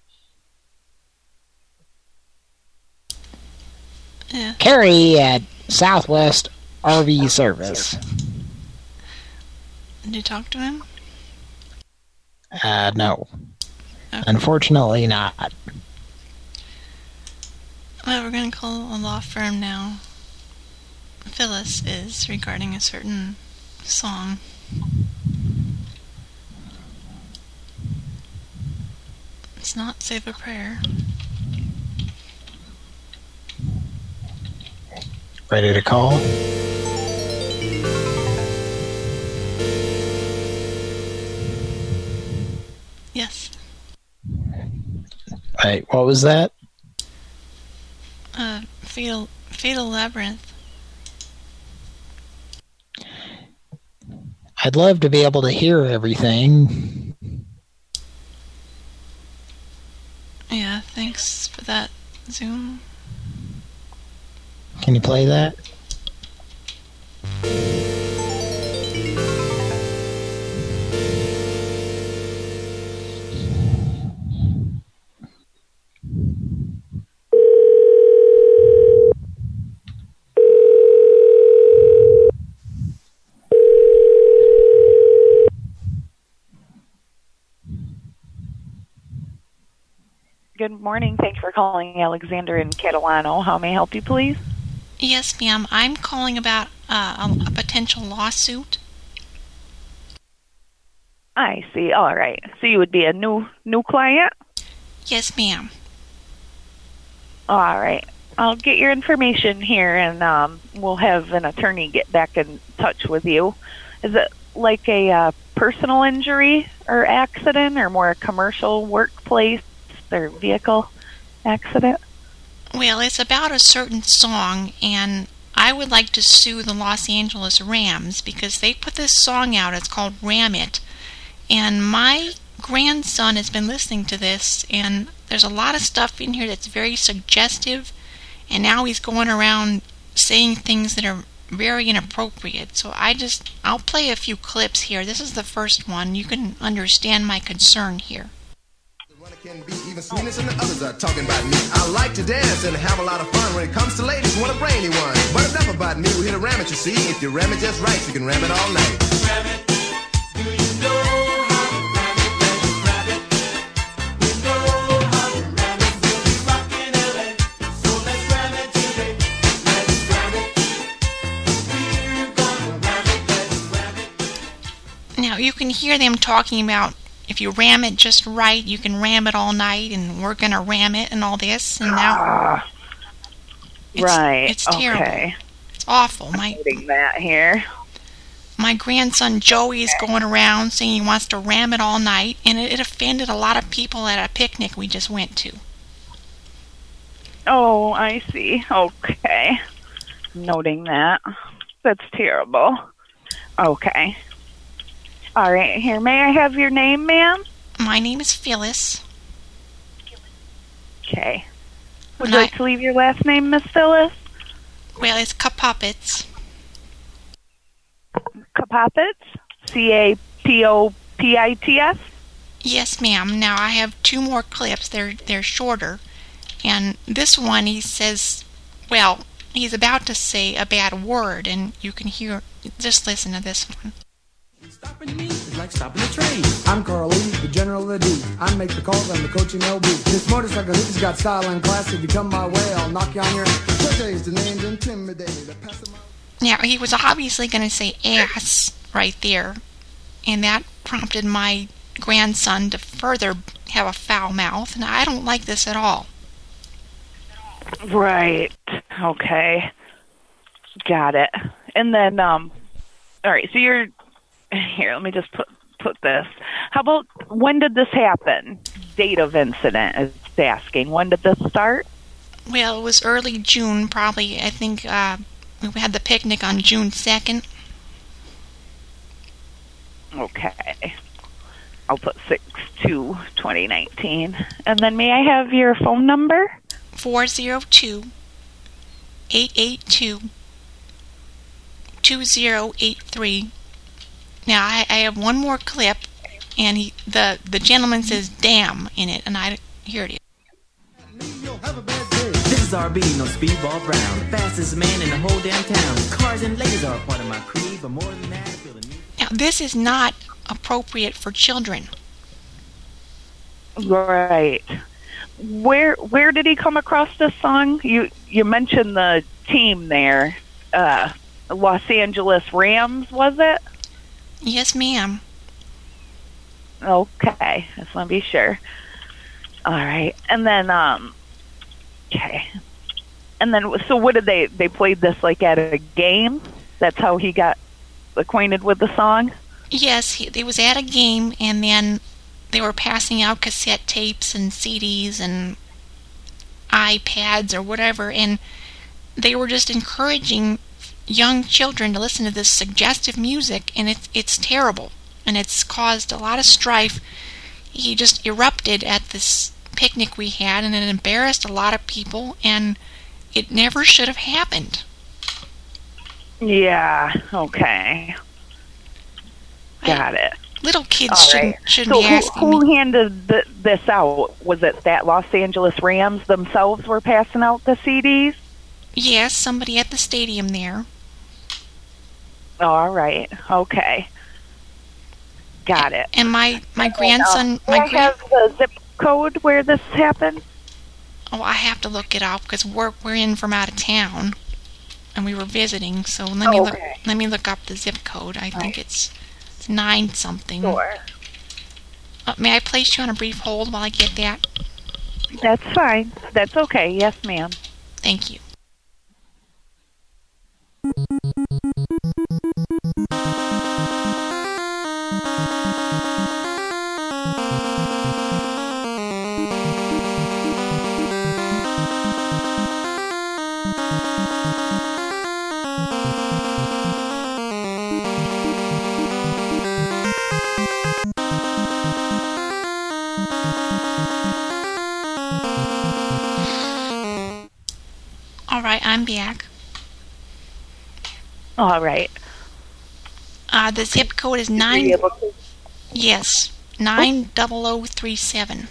Yeah. Carrie at Southwest R V Service. Did you talk to him? Uh, no. Okay. Unfortunately not. Well, we're going to call a law firm now. Phyllis is regarding a certain song. It's not Save a Prayer. Ready to call? Yes. Wait, what was that? Uh, Fatal, Fatal Labyrinth. I'd love to be able to hear everything. Yeah, thanks for that, Zoom. Can you play that? Good morning. Thanks for calling Alexander and Catalano. How may I help you, please? Yes, ma'am. I'm calling about uh, a, a potential lawsuit. I see. All right. So you would be a new new client? Yes, ma'am. All right. I'll get your information here, and um, we'll have an attorney get back in touch with you. Is it like a uh, personal injury or accident, or more a commercial workplace or vehicle accident? Well, it's about a certain song, and I would like to sue the Los Angeles Rams because they put this song out. It's called Ram It. And my grandson has been listening to this, and there's a lot of stuff in here that's very suggestive, and now he's going around saying things that are very inappropriate. So I just, I'll play a few clips here. This is the first one. You can understand my concern here. Can be even sweetness and the others are talking about me. I like to dance and have a lot of fun. When it comes to ladies, want a brainy one. But it's never about me. We hit a ram it, you see. If you ram it just right, you can ram it all night. Ram it. Do you know how to ram it? Let's ram it. We know how to ram it. We'll be rocking L A. So let's ram it today. Let's ram it. We're gonna ram it. Let's ram it. Now you can hear them talking about if you ram it just right, you can ram it all night, and we're going to ram it and all this. And now, ah, it's, right. It's terrible. Okay. It's awful. My, I'm getting that here. My grandson Joey is going around saying he wants to ram it all night, and it, it offended a lot of people at a picnic we just went to. Oh, I see. Okay. Noting that. That's terrible. Okay. All right, here. May I have your name, ma'am? My name is Phyllis. Okay. Would And you I- like to leave your last name, Miss Phyllis? Well, it's Kapuppets. Kapuppets? C A P O P I T S? Yes, ma'am. Now I have two more clips. They're they're shorter, and this one he says, well, he's about to say a bad word, and you can hear. Just listen to this one. Stopping me is like stopping a train. I'm Carl Lee, the general of the D. I make the calls, I'm the coach in L B. This motorcycle has got style and class. If you come my way, I'll knock you on your birthdays. The name's intimidating. Now he was obviously going to say ass right there, and that prompted my grandson to further have a foul mouth, and I don't like this at all. Right. Okay. Got it. And then, um, all right, so you're, here, let me just put, put this. How about, when did this happen? Date of incident is asking. When did this start? Well, it was early June, probably. I think uh, we had the picnic on June second. Okay. I'll put six two twenty nineteen. And then may I have your phone number? four zero two, eight eight two, two zero eight three. Now, I, I have one more clip, and he, the, the gentleman says, damn, in it, and I, here it is. This is R B, no speedball Brown. Fastest man in the whole damn town. Cars and ladies are a part of my creed, but more than that, I feel the need. Now, this is not appropriate for children. Right. Where where did he come across this song? You you mentioned the team there. Uh, Los Angeles Rams, was it? Yes, ma'am. Okay, just want to be sure. All right, and then um, okay, and then so what did they they played this like at a game? That's how he got acquainted with the song. Yes, he, it was at a game, and then they were passing out cassette tapes and C Ds and iPads or whatever, and they were just encouraging young children to listen to this suggestive music, and it's it's terrible, and it's caused a lot of strife. He just erupted at this picnic we had, and it embarrassed a lot of people, and it never should have happened. Yeah, okay. Got it. Little kids All shouldn't, right. shouldn't so be who, asking who me. handed th- this out? Was it that Los Angeles Rams themselves were passing out the C Ds? Yes, somebody at the stadium there. All right. Okay. Got it. And my, my grandson... And, uh, my do I have the zip code where this happened? Oh, I have to look it up because we're we're in from out of town, and we were visiting. So let me Oh, look. okay. Let me look up the zip code. I think it's, it's nine something. Sure. Uh, may I place you on a brief hold while I get that? That's fine. That's okay. Yes, ma'am. Thank you. All right, I'm back. All right. Uh, the zip code is nine. Yes, nine double o three seven.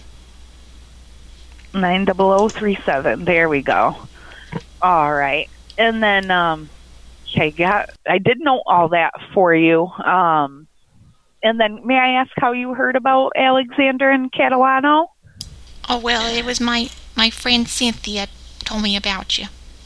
Nine double o three seven. There we go. All right. And then, um, okay, got. I did note all that for you. Um, and then, may I ask how you heard about Alexander and Catalano? Oh well, it was my my friend Cynthia told me about you.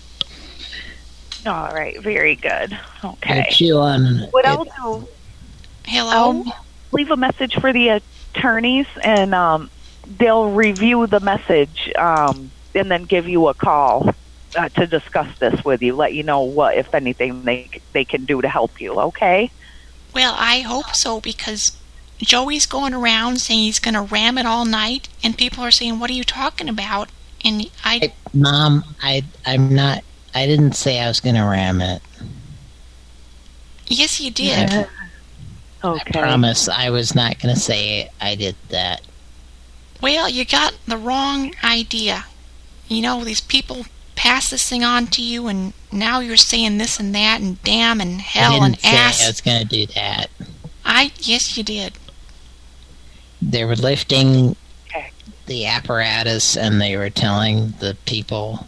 All right. Very good. Okay. Got you on What it. I'll do? Hello. I'll leave a message for the attorneys, and um, they'll review the message, um, and then give you a call uh, to discuss this with you. Let you know what, if anything, they they can do to help you. Okay. Well, I hope so, because Joey's going around saying he's going to ram it all night, and people are saying, "What are you talking about?" And I, Hey, Mom, I I'm not. I didn't say I was gonna ram it. yes, you did. I, Okay. I promise I was not gonna say I did that. Well, you got the wrong idea. You know, these people pass this thing on to you, and now you're saying this and that, and damn, and I hell, didn't and say ass. I was gonna do that. I yes, you did. They were lifting Okay. the apparatus, and they were telling the people.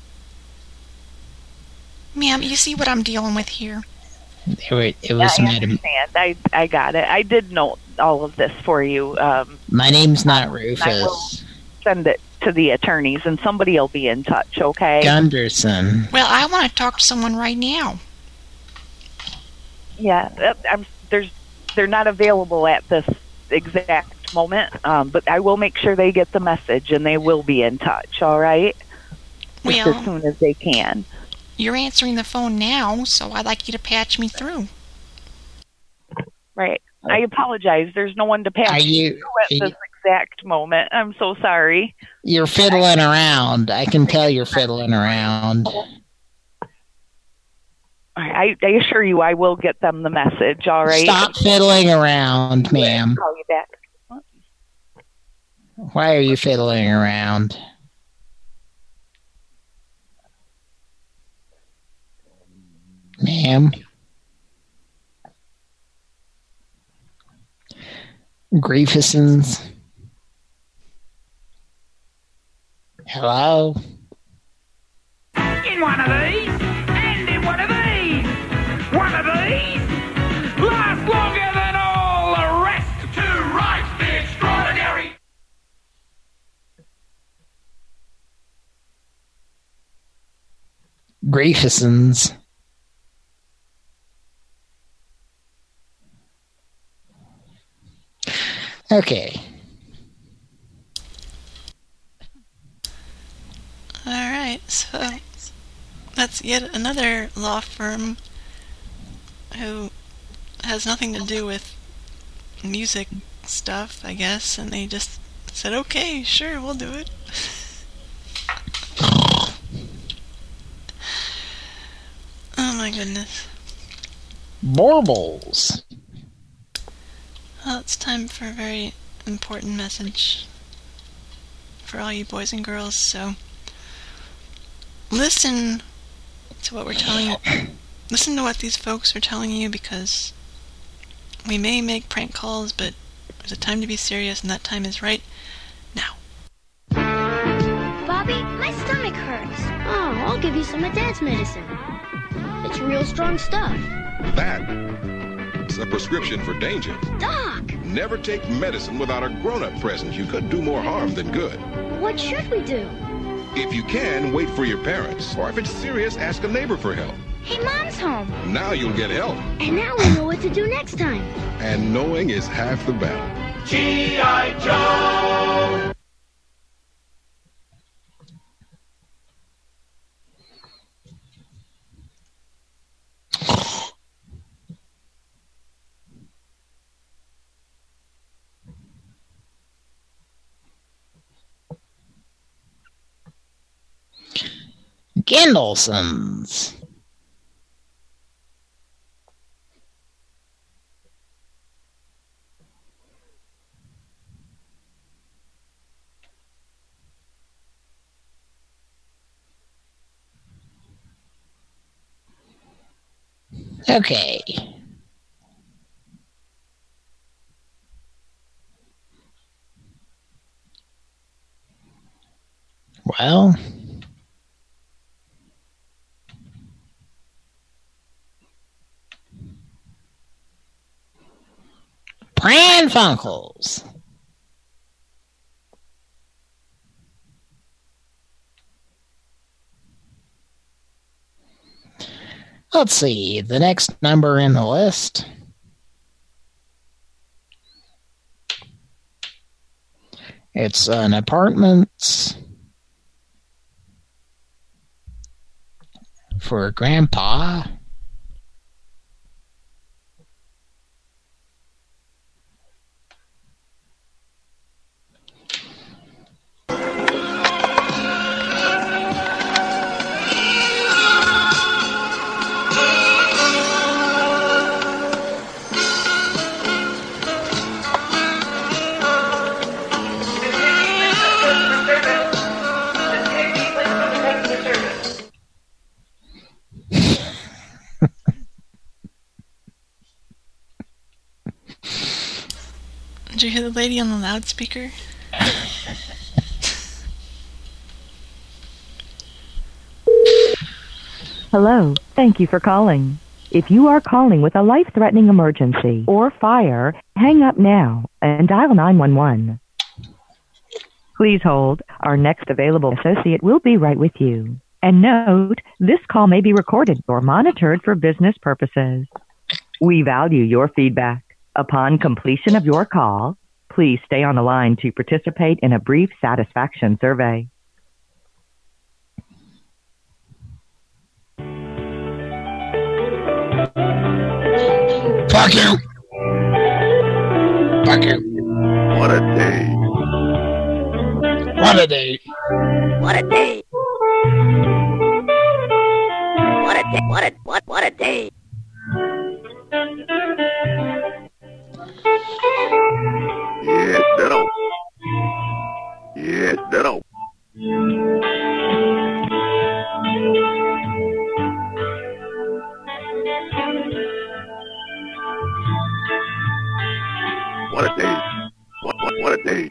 Ma'am, you see what I'm dealing with here? They were. It was I Madam. understand. I I got it. I did note all of this for you. Um, My name's not I will Rufus send it to the attorneys, and somebody will be in touch. Okay. Gunderson. Well, I want to talk to someone right now. Yeah. uh, I'm. There's. They're not available at this exact moment, um, but I will make sure they get the message, and they will be in touch. All right. just Well- as soon as they can. You're answering the phone now, so I'd like you to patch me through. Right. I apologize. There's no one to patch Are you- through at are this you- exact moment. I'm so sorry. You're fiddling around. I can tell you're fiddling around. I, I assure you, I will get them the message. All right. Stop fiddling around, ma'am. Call you back. Why are you fiddling around? Ma'am. Griefusons. Hello? In one of these, and in one of these. One of these lasts longer than all the rest. Two rights, the extraordinary. Griefusons. Okay. Alright, so that's yet another law firm who has nothing to do with music stuff, I guess, and they just said, okay, sure, we'll do it. Oh my goodness. Borbles. Well, it's time for a very important message for all you boys and girls, so listen to what we're telling you. Listen to what these folks are telling you, because we may make prank calls, but there's a time to be serious, and that time is right now. Bobby, my stomach hurts. Oh, I'll give you some of Dad's medicine. It's real strong stuff. That's a prescription for danger. Doc! Never take medicine without a grown-up present. You could do more harm than good. What should we do? If you can, wait for your parents. Or if it's serious, ask a neighbor for help. Hey, Mom's home. Now you'll get help. And now we know what to do next time. And knowing is half the battle. G I. Joe! Gendelsons. Okay. Well, Pran Funkels. Let's see, the next number in the list. It's an apartment for Grandpa. Did you hear the lady on the loudspeaker? Hello. Thank you for calling. If you are calling with a life-threatening emergency or fire, hang up now and dial nine one one. Please hold. Our next available associate will be right with you. And note, this call may be recorded or monitored for business purposes. We value your feedback. Upon completion of your call, please stay on the line to participate in a brief satisfaction survey. Fuck you. Fuck you. What a day. What a day. What a day. What a day. What a what what a day. Yeah, ditto. Yeah, ditto. What a day. What, what, what a day.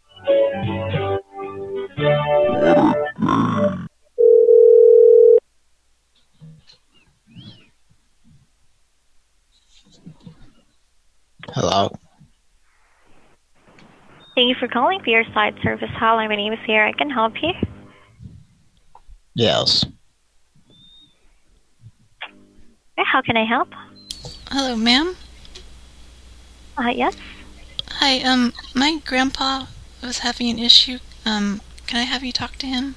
Hello. Thank you for calling Pier Side Service Hotline. My name is Sarah. I can help you. Yes. How can I help? Hello, ma'am. Uh, yes. Hi, um, my grandpa was having an issue. Um, can I have you talk to him?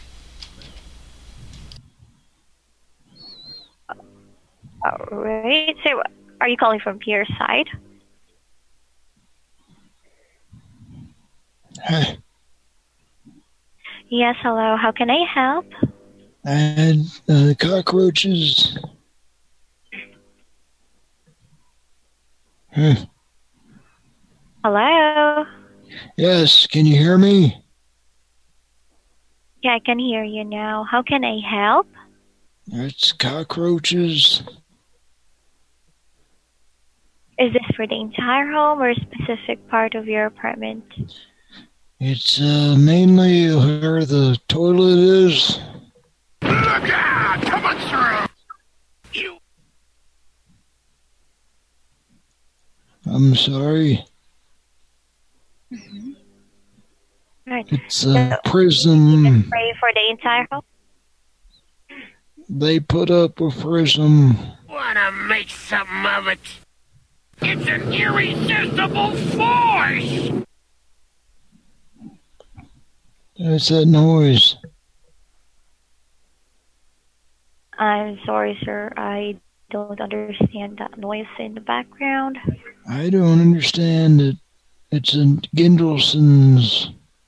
Alright, so are you calling from Pier Side? Hi. Yes, hello. How can I help? I had uh, cockroaches. Huh. Hello? Yes, can you hear me? Yeah, I can hear you now. How can I help? It's cockroaches. Is this for the entire home or a specific part of your apartment? It's uh, mainly where the toilet is. Look out! Coming through! You. I'm sorry. Mm-hmm. Right. It's a prism. Pray for the entire home? They put up a prism. Wanna make something of it? It's an irresistible force! What's that noise? I'm sorry, sir. I don't understand that noise in the background. I don't understand it. It's in Gendelson's.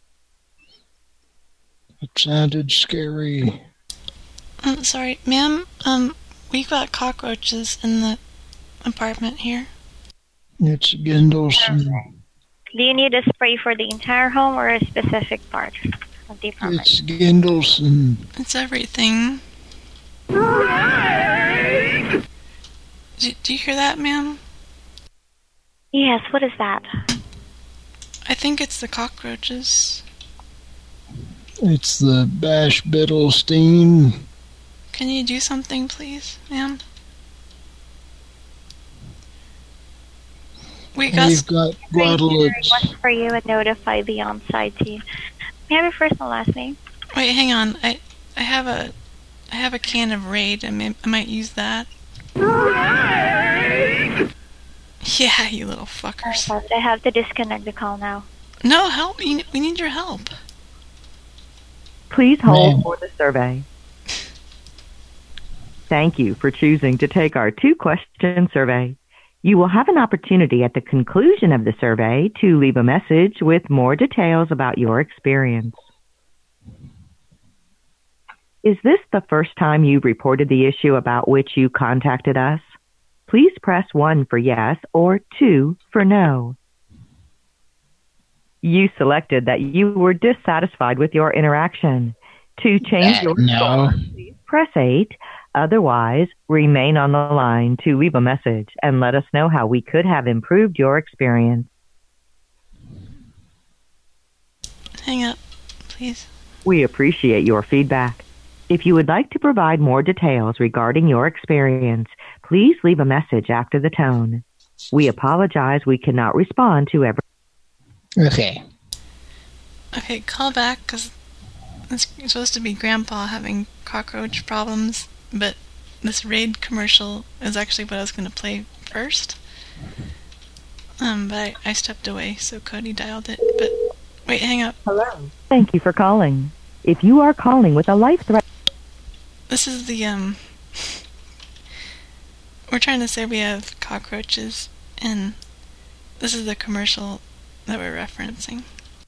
It sounded scary. Um, sorry, ma'am. Um, we got cockroaches in the apartment here. It's Gendelson. Do you need a spray for the entire home or a specific part of the apartment? It's Gendelson. It's everything. Right. Do, do you hear that, ma'am? Yes, what is that? I think it's the cockroaches. It's the Bash Biddlestein. Can you do something, please, ma'am? We got... We've got Guadalupe's. Request for you and notify the on-site team. May I have your first and last name? Wait, hang on. I I have a I have a can of Raid. I, may, I might use that. Right. Yeah, you little fuckers. I have to disconnect the call now. No, help! We we need your help. Please hold Ma'am. for the survey. Thank you for choosing to take our two-question survey. You will have an opportunity at the conclusion of the survey to leave a message with more details about your experience. Is this the first time you've reported the issue about which you contacted us? Please press one for yes or two for no. You selected that you were dissatisfied with your interaction. To change your No. score, please press eight. Otherwise, remain on the line to leave a message and let us know how we could have improved your experience. Hang up, please. We appreciate your feedback. If you would like to provide more details regarding your experience, please leave a message after the tone. We apologize we cannot respond to every... Okay. Okay, call back, because it's supposed to be Grandpa having cockroach problems, but this Raid commercial is actually what I was going to play first. Um, but I, I stepped away, so Cody dialed it. But wait, hang up. Hello. Thank you for calling. If you are calling with a life threat... This is the, um... we're trying to say we have cockroaches, and this is the commercial that we're referencing.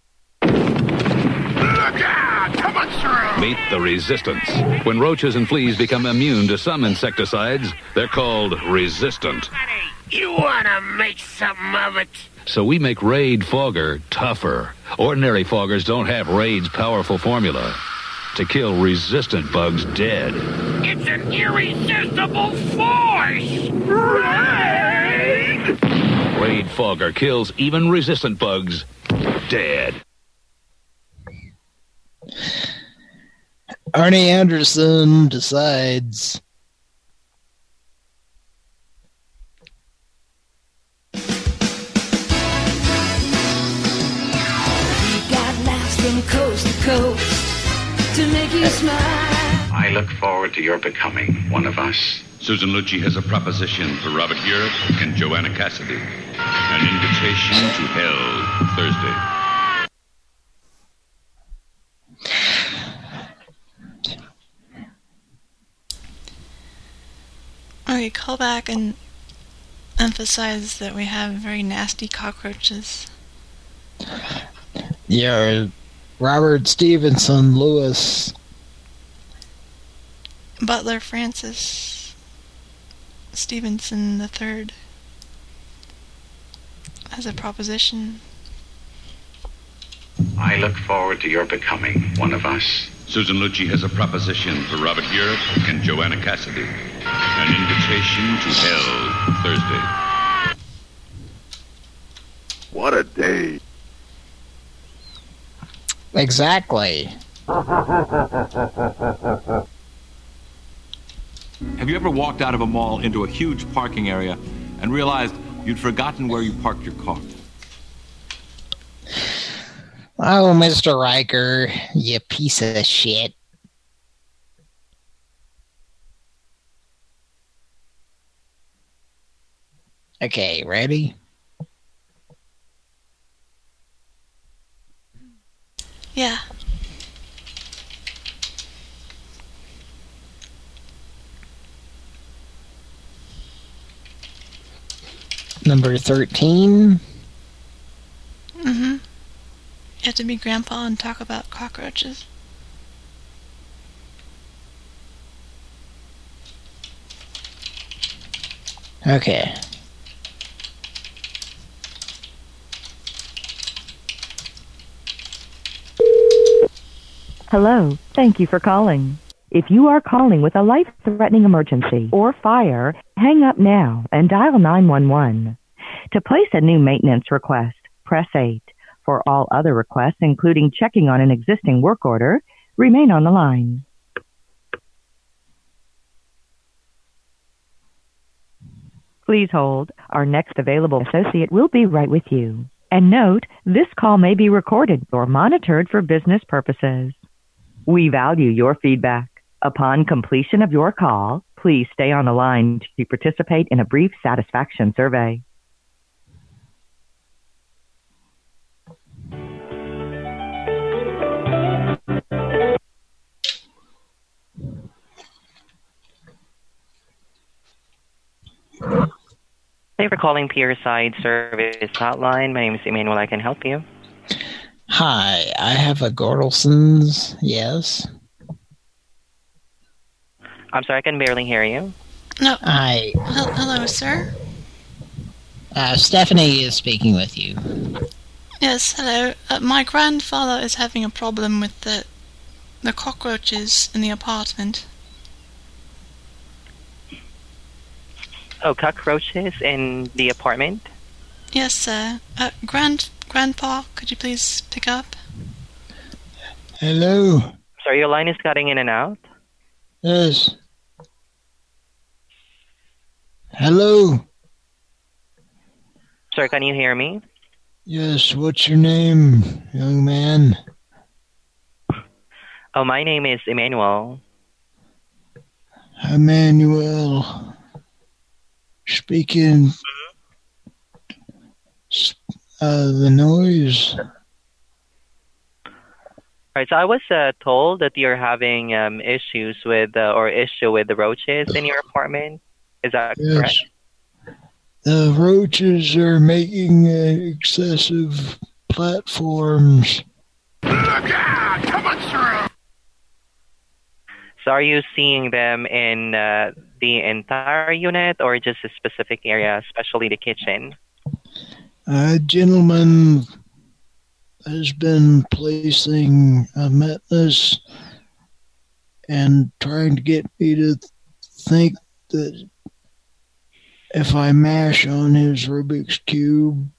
Look out! Coming through! Meet the resistance. When roaches and fleas become immune to some insecticides, they're called resistant. You wanna make something of it? So we make Raid Fogger tougher. Ordinary foggers don't have Raid's powerful formula to kill resistant bugs dead. It's an irresistible force! Raid! Raid Fogger kills even resistant bugs dead. Arnie Anderson decides. From coast to coast to make you smile. I look forward to your becoming one of us. Susan Lucci has a proposition for Robert Urich and Joanna Cassidy. An invitation to hell Thursday. Okay, call back and emphasize that we have very nasty cockroaches. Yeah, Robert Stevenson Lewis. Butler Francis Stevenson the Third has a proposition. I look forward to your becoming one of us. Susan Lucci has a proposition for Robert Urich and Joanna Cassidy. An invitation to hell Thursday. What a day. Exactly. Have you ever walked out of a mall into a huge parking area and realized you'd forgotten where you parked your car? Oh, Mister Riker, you piece of shit. Okay, ready? Yeah. Number thirteen. Mm-hmm. You have to be Grandpa and talk about cockroaches. Okay. Hello. Thank you for calling. If you are calling with a life-threatening emergency or fire, hang up now and dial nine one one. To place a new maintenance request, press eight. For all other requests, including checking on an existing work order, remain on the line. Please hold. Our next available associate will be right with you. And note, this call may be recorded or monitored for business purposes. We value your feedback. Upon completion of your call, please stay on the line to participate in a brief satisfaction survey. Thank you for calling Pierside Service Hotline. My name is Emmanuel. I can help you. Hi, I have a Gordelson's, yes. I'm sorry, I can barely hear you. No. Hi. Hel- Hello, sir. Uh, Stephanie is speaking with you. Yes, hello. Uh, my grandfather is having a problem with the the cockroaches in the apartment. Oh, cockroaches in the apartment? Yes, sir. Uh, grand Grandpa, could you please pick up? Hello. Sorry, your line is cutting in and out. Yes. Hello. Sir, can you hear me? Yes, what's your name, young man? Oh, my name is Emmanuel. Emmanuel. Speaking... Uh, the noise. Right, so I was uh, told that you're having um, issues with, uh, or issue with the roaches in your apartment. Is that Yes. correct? The roaches are making uh, excessive platforms. So are you seeing them in uh, the entire unit or just a specific area, especially the kitchen? A gentleman has been placing a metness and trying to get me to think that if I mash on his Rubik's Cube,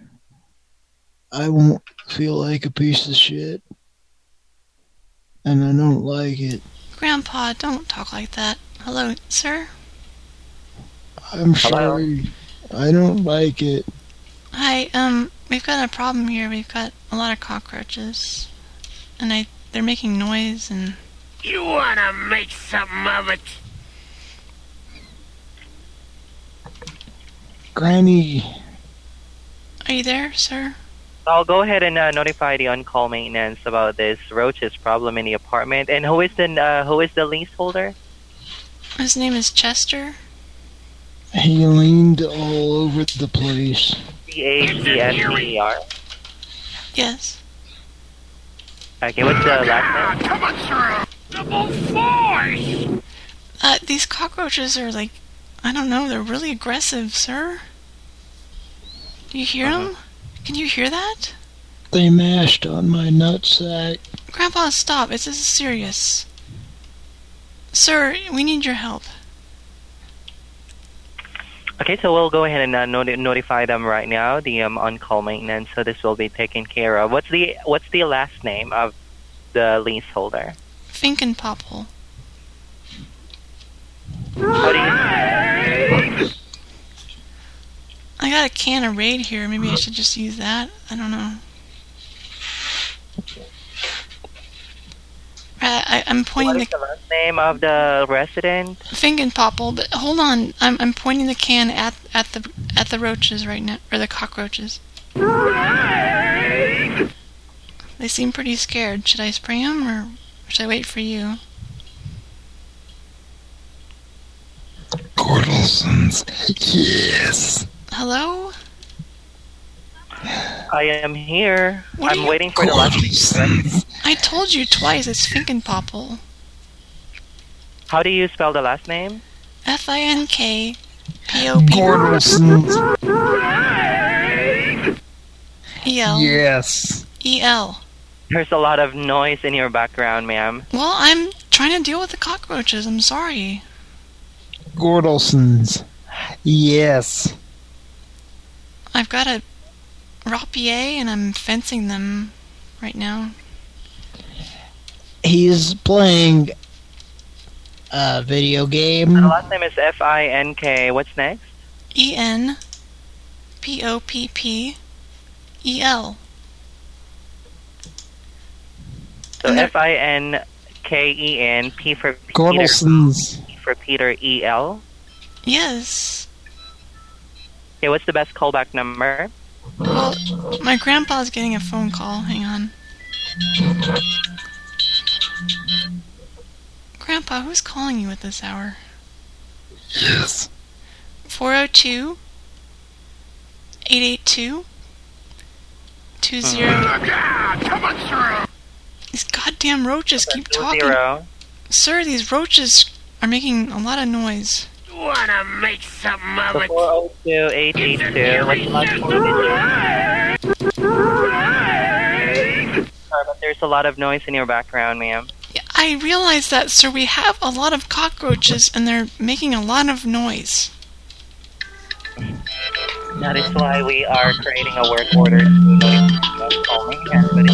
I won't feel like a piece of shit. And I don't like it. Grandpa, don't talk like that. Hello, sir? I'm sorry. I don't like it. Hi, um, we've got a problem here. We've got a lot of cockroaches. And I, they're making noise and... You wanna make something of it? Granny. Are you there, sir? I'll go ahead and uh, notify the on-call maintenance about this roaches problem in the apartment. And who is the uh, who is the leaseholder? His name is Chester. He leaned all over the place. C H E S T E R. Yes. Okay, what's the last name? Come on through! Double force! Uh, these cockroaches are like, I don't know, they're really aggressive, sir. Do you hear Uh-huh. them? Can you hear that? They mashed on my nutsack. Grandpa, stop. This is serious. Sir, we need your help. Okay, so we'll go ahead and uh, noti notify them right now, the um, on-call maintenance, so this will be taken care of. What's the what's the last name of the leaseholder? Finkenpoppel. How do you... I got a can of Raid here. Maybe I should just use that. I don't know. Uh, I, I'm pointing What is the the last name of the resident? Finkenpoppel, but hold on. I'm I'm pointing the can at at the at the roaches right now, or the cockroaches. They seem pretty scared. Should I spray them or should I wait for you? Gordelsons. Yes. Hello? I am here. What are I'm you- waiting for the last name. I told you twice. It's Finkenpoppel. How do you spell the last name? F I N K P O P Gordelsons. E L. Yes. E L. There's a lot of noise in your background, ma'am. Well, I'm trying to deal with the cockroaches. I'm sorry. Gordelsons. Yes. I've got a rapier and I'm fencing them right now. He's playing a video game. The last name is F I N K. What's next? E N P O P P E L. So F I N K E N, P for Peter, Gordelsons. P for Peter, E L. Yes. Okay, what's the best callback number? Well, my grandpa's getting a phone call. Hang on. Grandpa, who's calling you at this hour? Yes. four oh two, eight eight two, two zero. Come on through! These goddamn roaches keep Two talking. zero. Sir, these roaches are making a lot of noise. Wanna make something of So it? four oh two, eight eight two. What's the last four digits? Sorry, but there's a lot of noise in your background, ma'am. Yeah, I realize that, sir. We have a lot of cockroaches and they're making a lot of noise. That is why we are creating a work order to notify the calling everybody.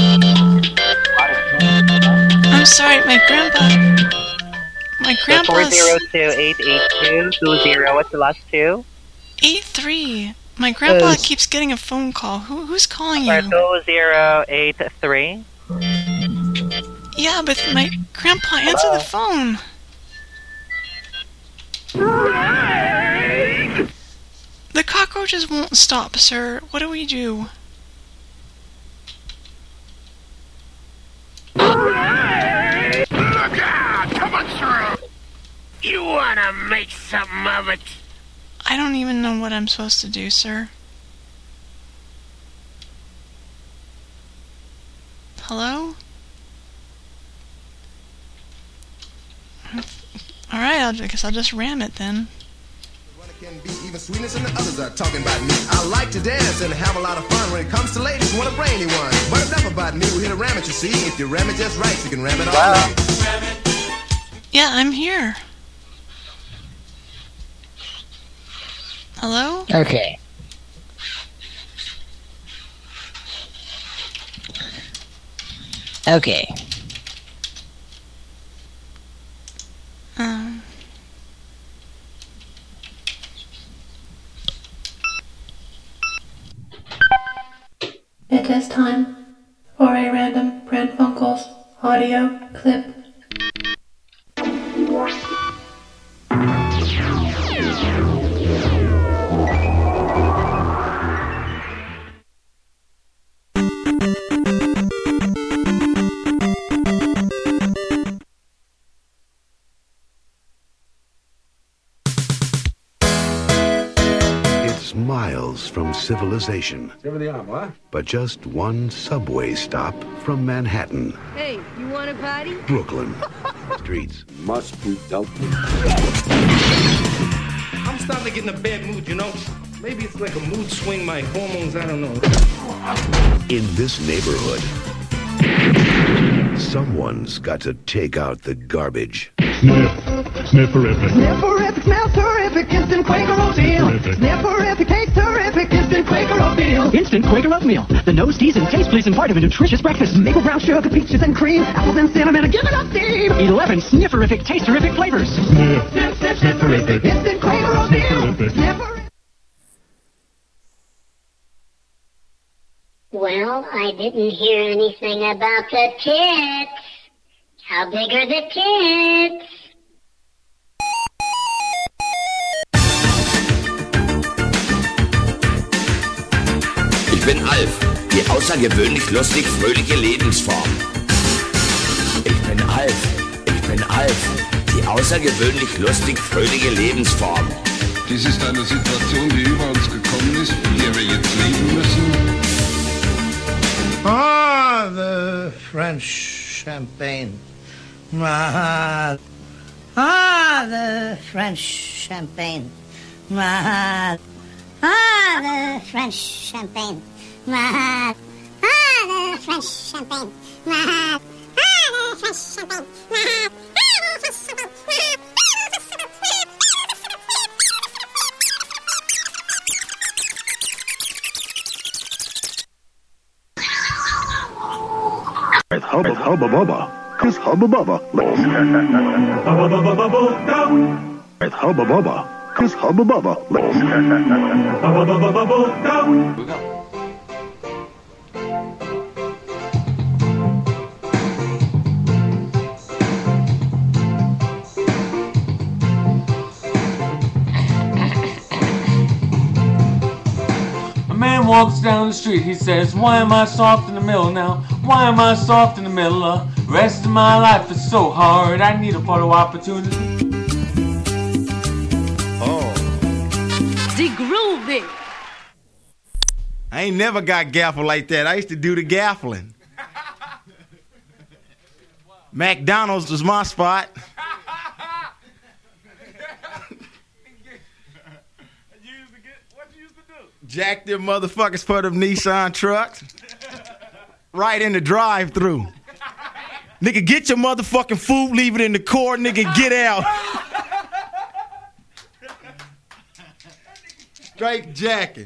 I'm sorry, my grandpa. My So four grandpa's zero two, eight eight two, two zero. What's the last two? eight three. My grandpa Yes. keeps getting a phone call. Who who's calling Or you? two zero eight three. Yeah, but my grandpa, answer the phone. The cockroaches won't stop, sir. What do we do? Come on through! You wanna make something of it? I don't even know what I'm supposed to do, sir. Hello? Alright, I guess I'll just ram it then. Can be even sweetness and the others are talking about me. I like to dance and have a lot of fun. When it comes to ladies, want a brainy one. But enough about me, we'll hit a ram it, you see. If you ram it just right, you can ram it all night. Yeah, I'm here. Hello? Okay. Okay. Um... It is time for a random Pran Funkels audio clip. It's miles from civilization. But just one subway stop from Manhattan, Hey, you want a party? Brooklyn. Streets must be dealt with. I'm starting to get in a bad mood, you know? Maybe it's like a mood swing, my hormones, I don't know. In this neighborhood, someone's got to take out the garbage. Sniff. Snifferific. Snifferific, smells terrific, instant Quaker oatmeal. Snifferific, tastes terrific, instant Quaker oatmeal. Instant Quaker oatmeal. The nose, teas, and taste pleasing part of a nutritious breakfast. Maple brown sugar, peaches and cream, apples and cinnamon, give it up, Steve. Eleven Snifferific, taste-terrific flavors. Sniff. Sniff, sniff, Snifferific. instant Quaker oatmeal. Snifferific. Well, I didn't hear anything about the tits. How big are the tits? Ich bin Alf, die außergewöhnlich lustig fröhliche Lebensform. Ich bin Alf, ich bin Alf, die außergewöhnlich lustig fröhliche Lebensform. Dies ist eine Situation, die über uns gekommen ist, in der wir jetzt leben müssen. Ah, the French champagne. Ah, ah the French champagne. Ah, Ah, the French champagne. Ah, ah, the French champagne. Ah, ah, the French champagne. Ah, It's hubba hubba bubba. It's hubba bubba. Hubba bubba bubba gum. It's hubba bubba. It's hubba bubba. Hubba bubba bubba gum. A man walks down the street, he says, why am I soft in the middle now? Why am I soft in the middle? Uh, rest of my life is so hard, I need a photo opportunity. oh. The groovy. I ain't never got gaffled like that. I used to do the gaffling. McDonald's was my spot. Jack them motherfuckers for them Nissan trucks. Right in the drive-thru. Nigga, get your motherfucking food, leave it in the car, nigga, get out. Straight jacket.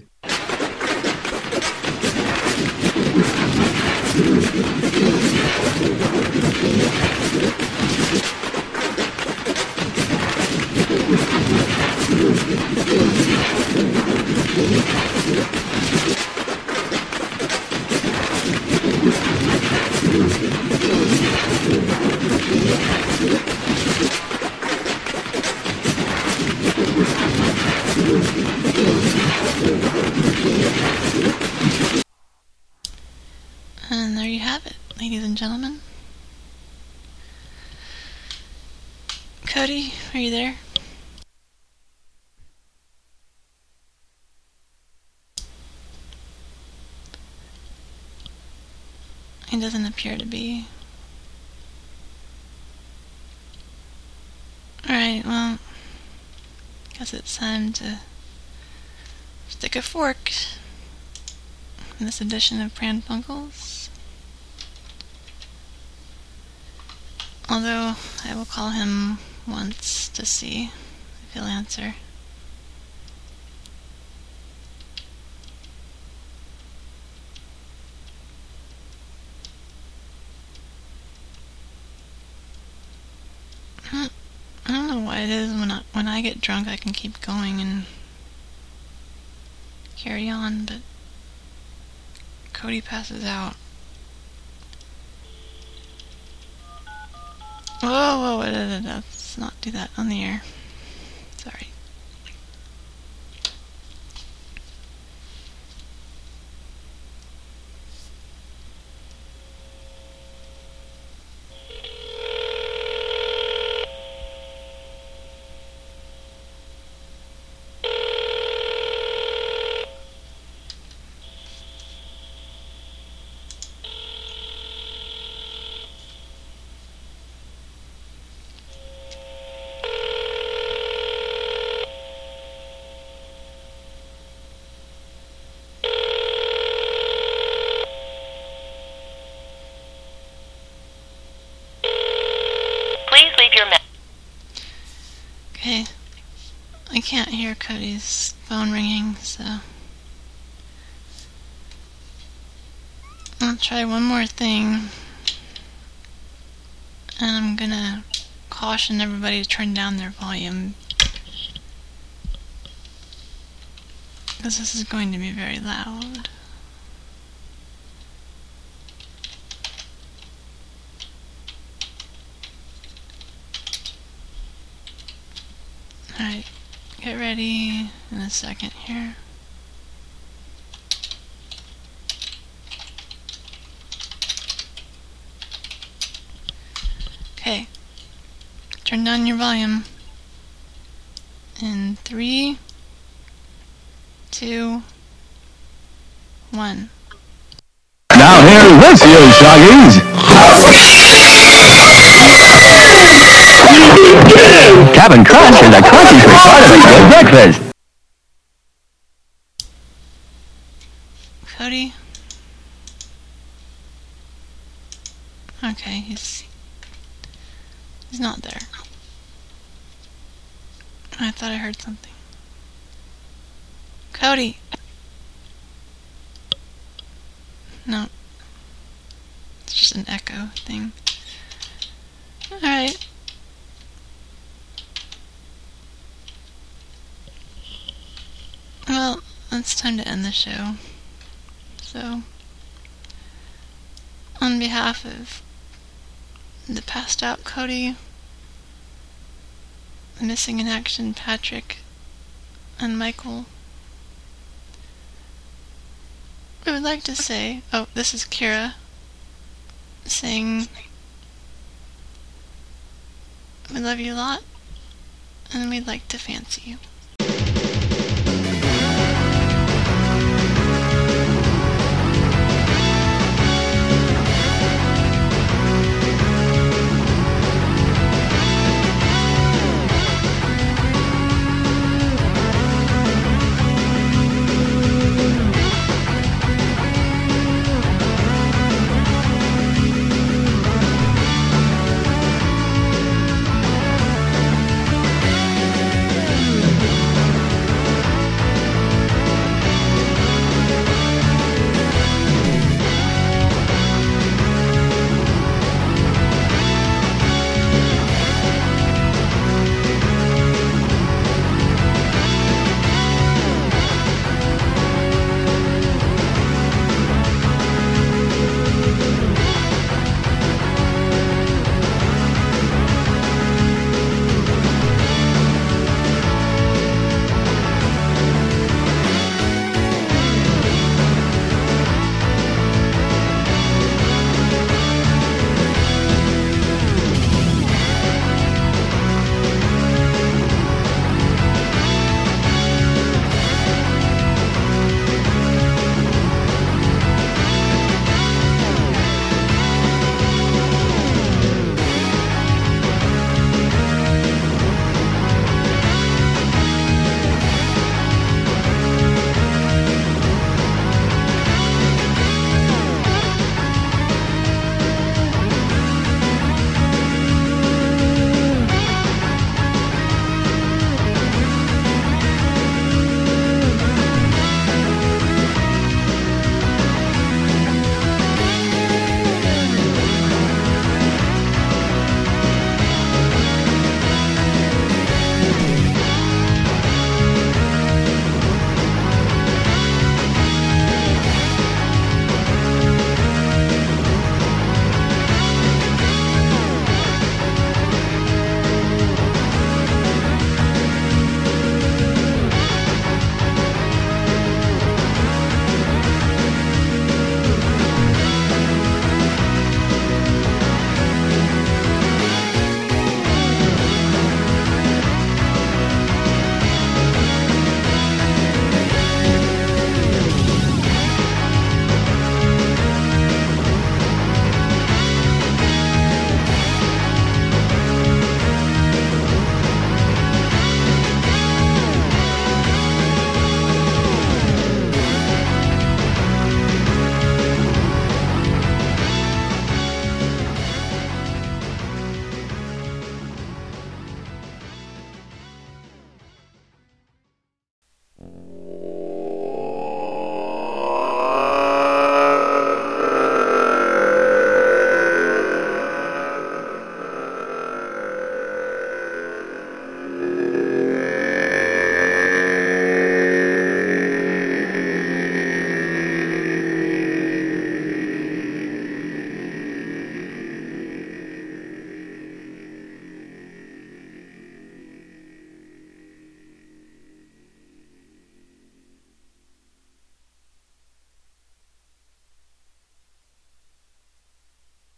And there you have it, ladies and gentlemen. Cody, are you there? He doesn't appear to be. Alright, well, guess it's time to stick a fork in this edition of Pran Funkels. Although, I will call him once to see if he'll answer. I don't know why it is when I, when I get drunk I can keep going and carry on, but Cody passes out. Whoa, whoa, whoa, whoa, whoa, let's not do that on the air. Sorry. Okay, I can't hear Cody's phone ringing, so I'll try one more thing, and I'm gonna caution everybody to turn down their volume, because this is going to be very loud. Alright, get ready in a second here. Okay, turn down your volume. In three, two, one. Now here with you, Shoggies. Cap'n Crunch is a crunchy sweet part of a good breakfast. Cody? Okay, he's... he's not there. I thought I heard something. Cody! No. It's just an echo thing. Alright. Well, it's time to end the show. So, on behalf of the passed out Cody, the missing in action Patrick, and Michael, we would like to say, oh, this is Kira, saying, we love you a lot, and we'd like to fancy you.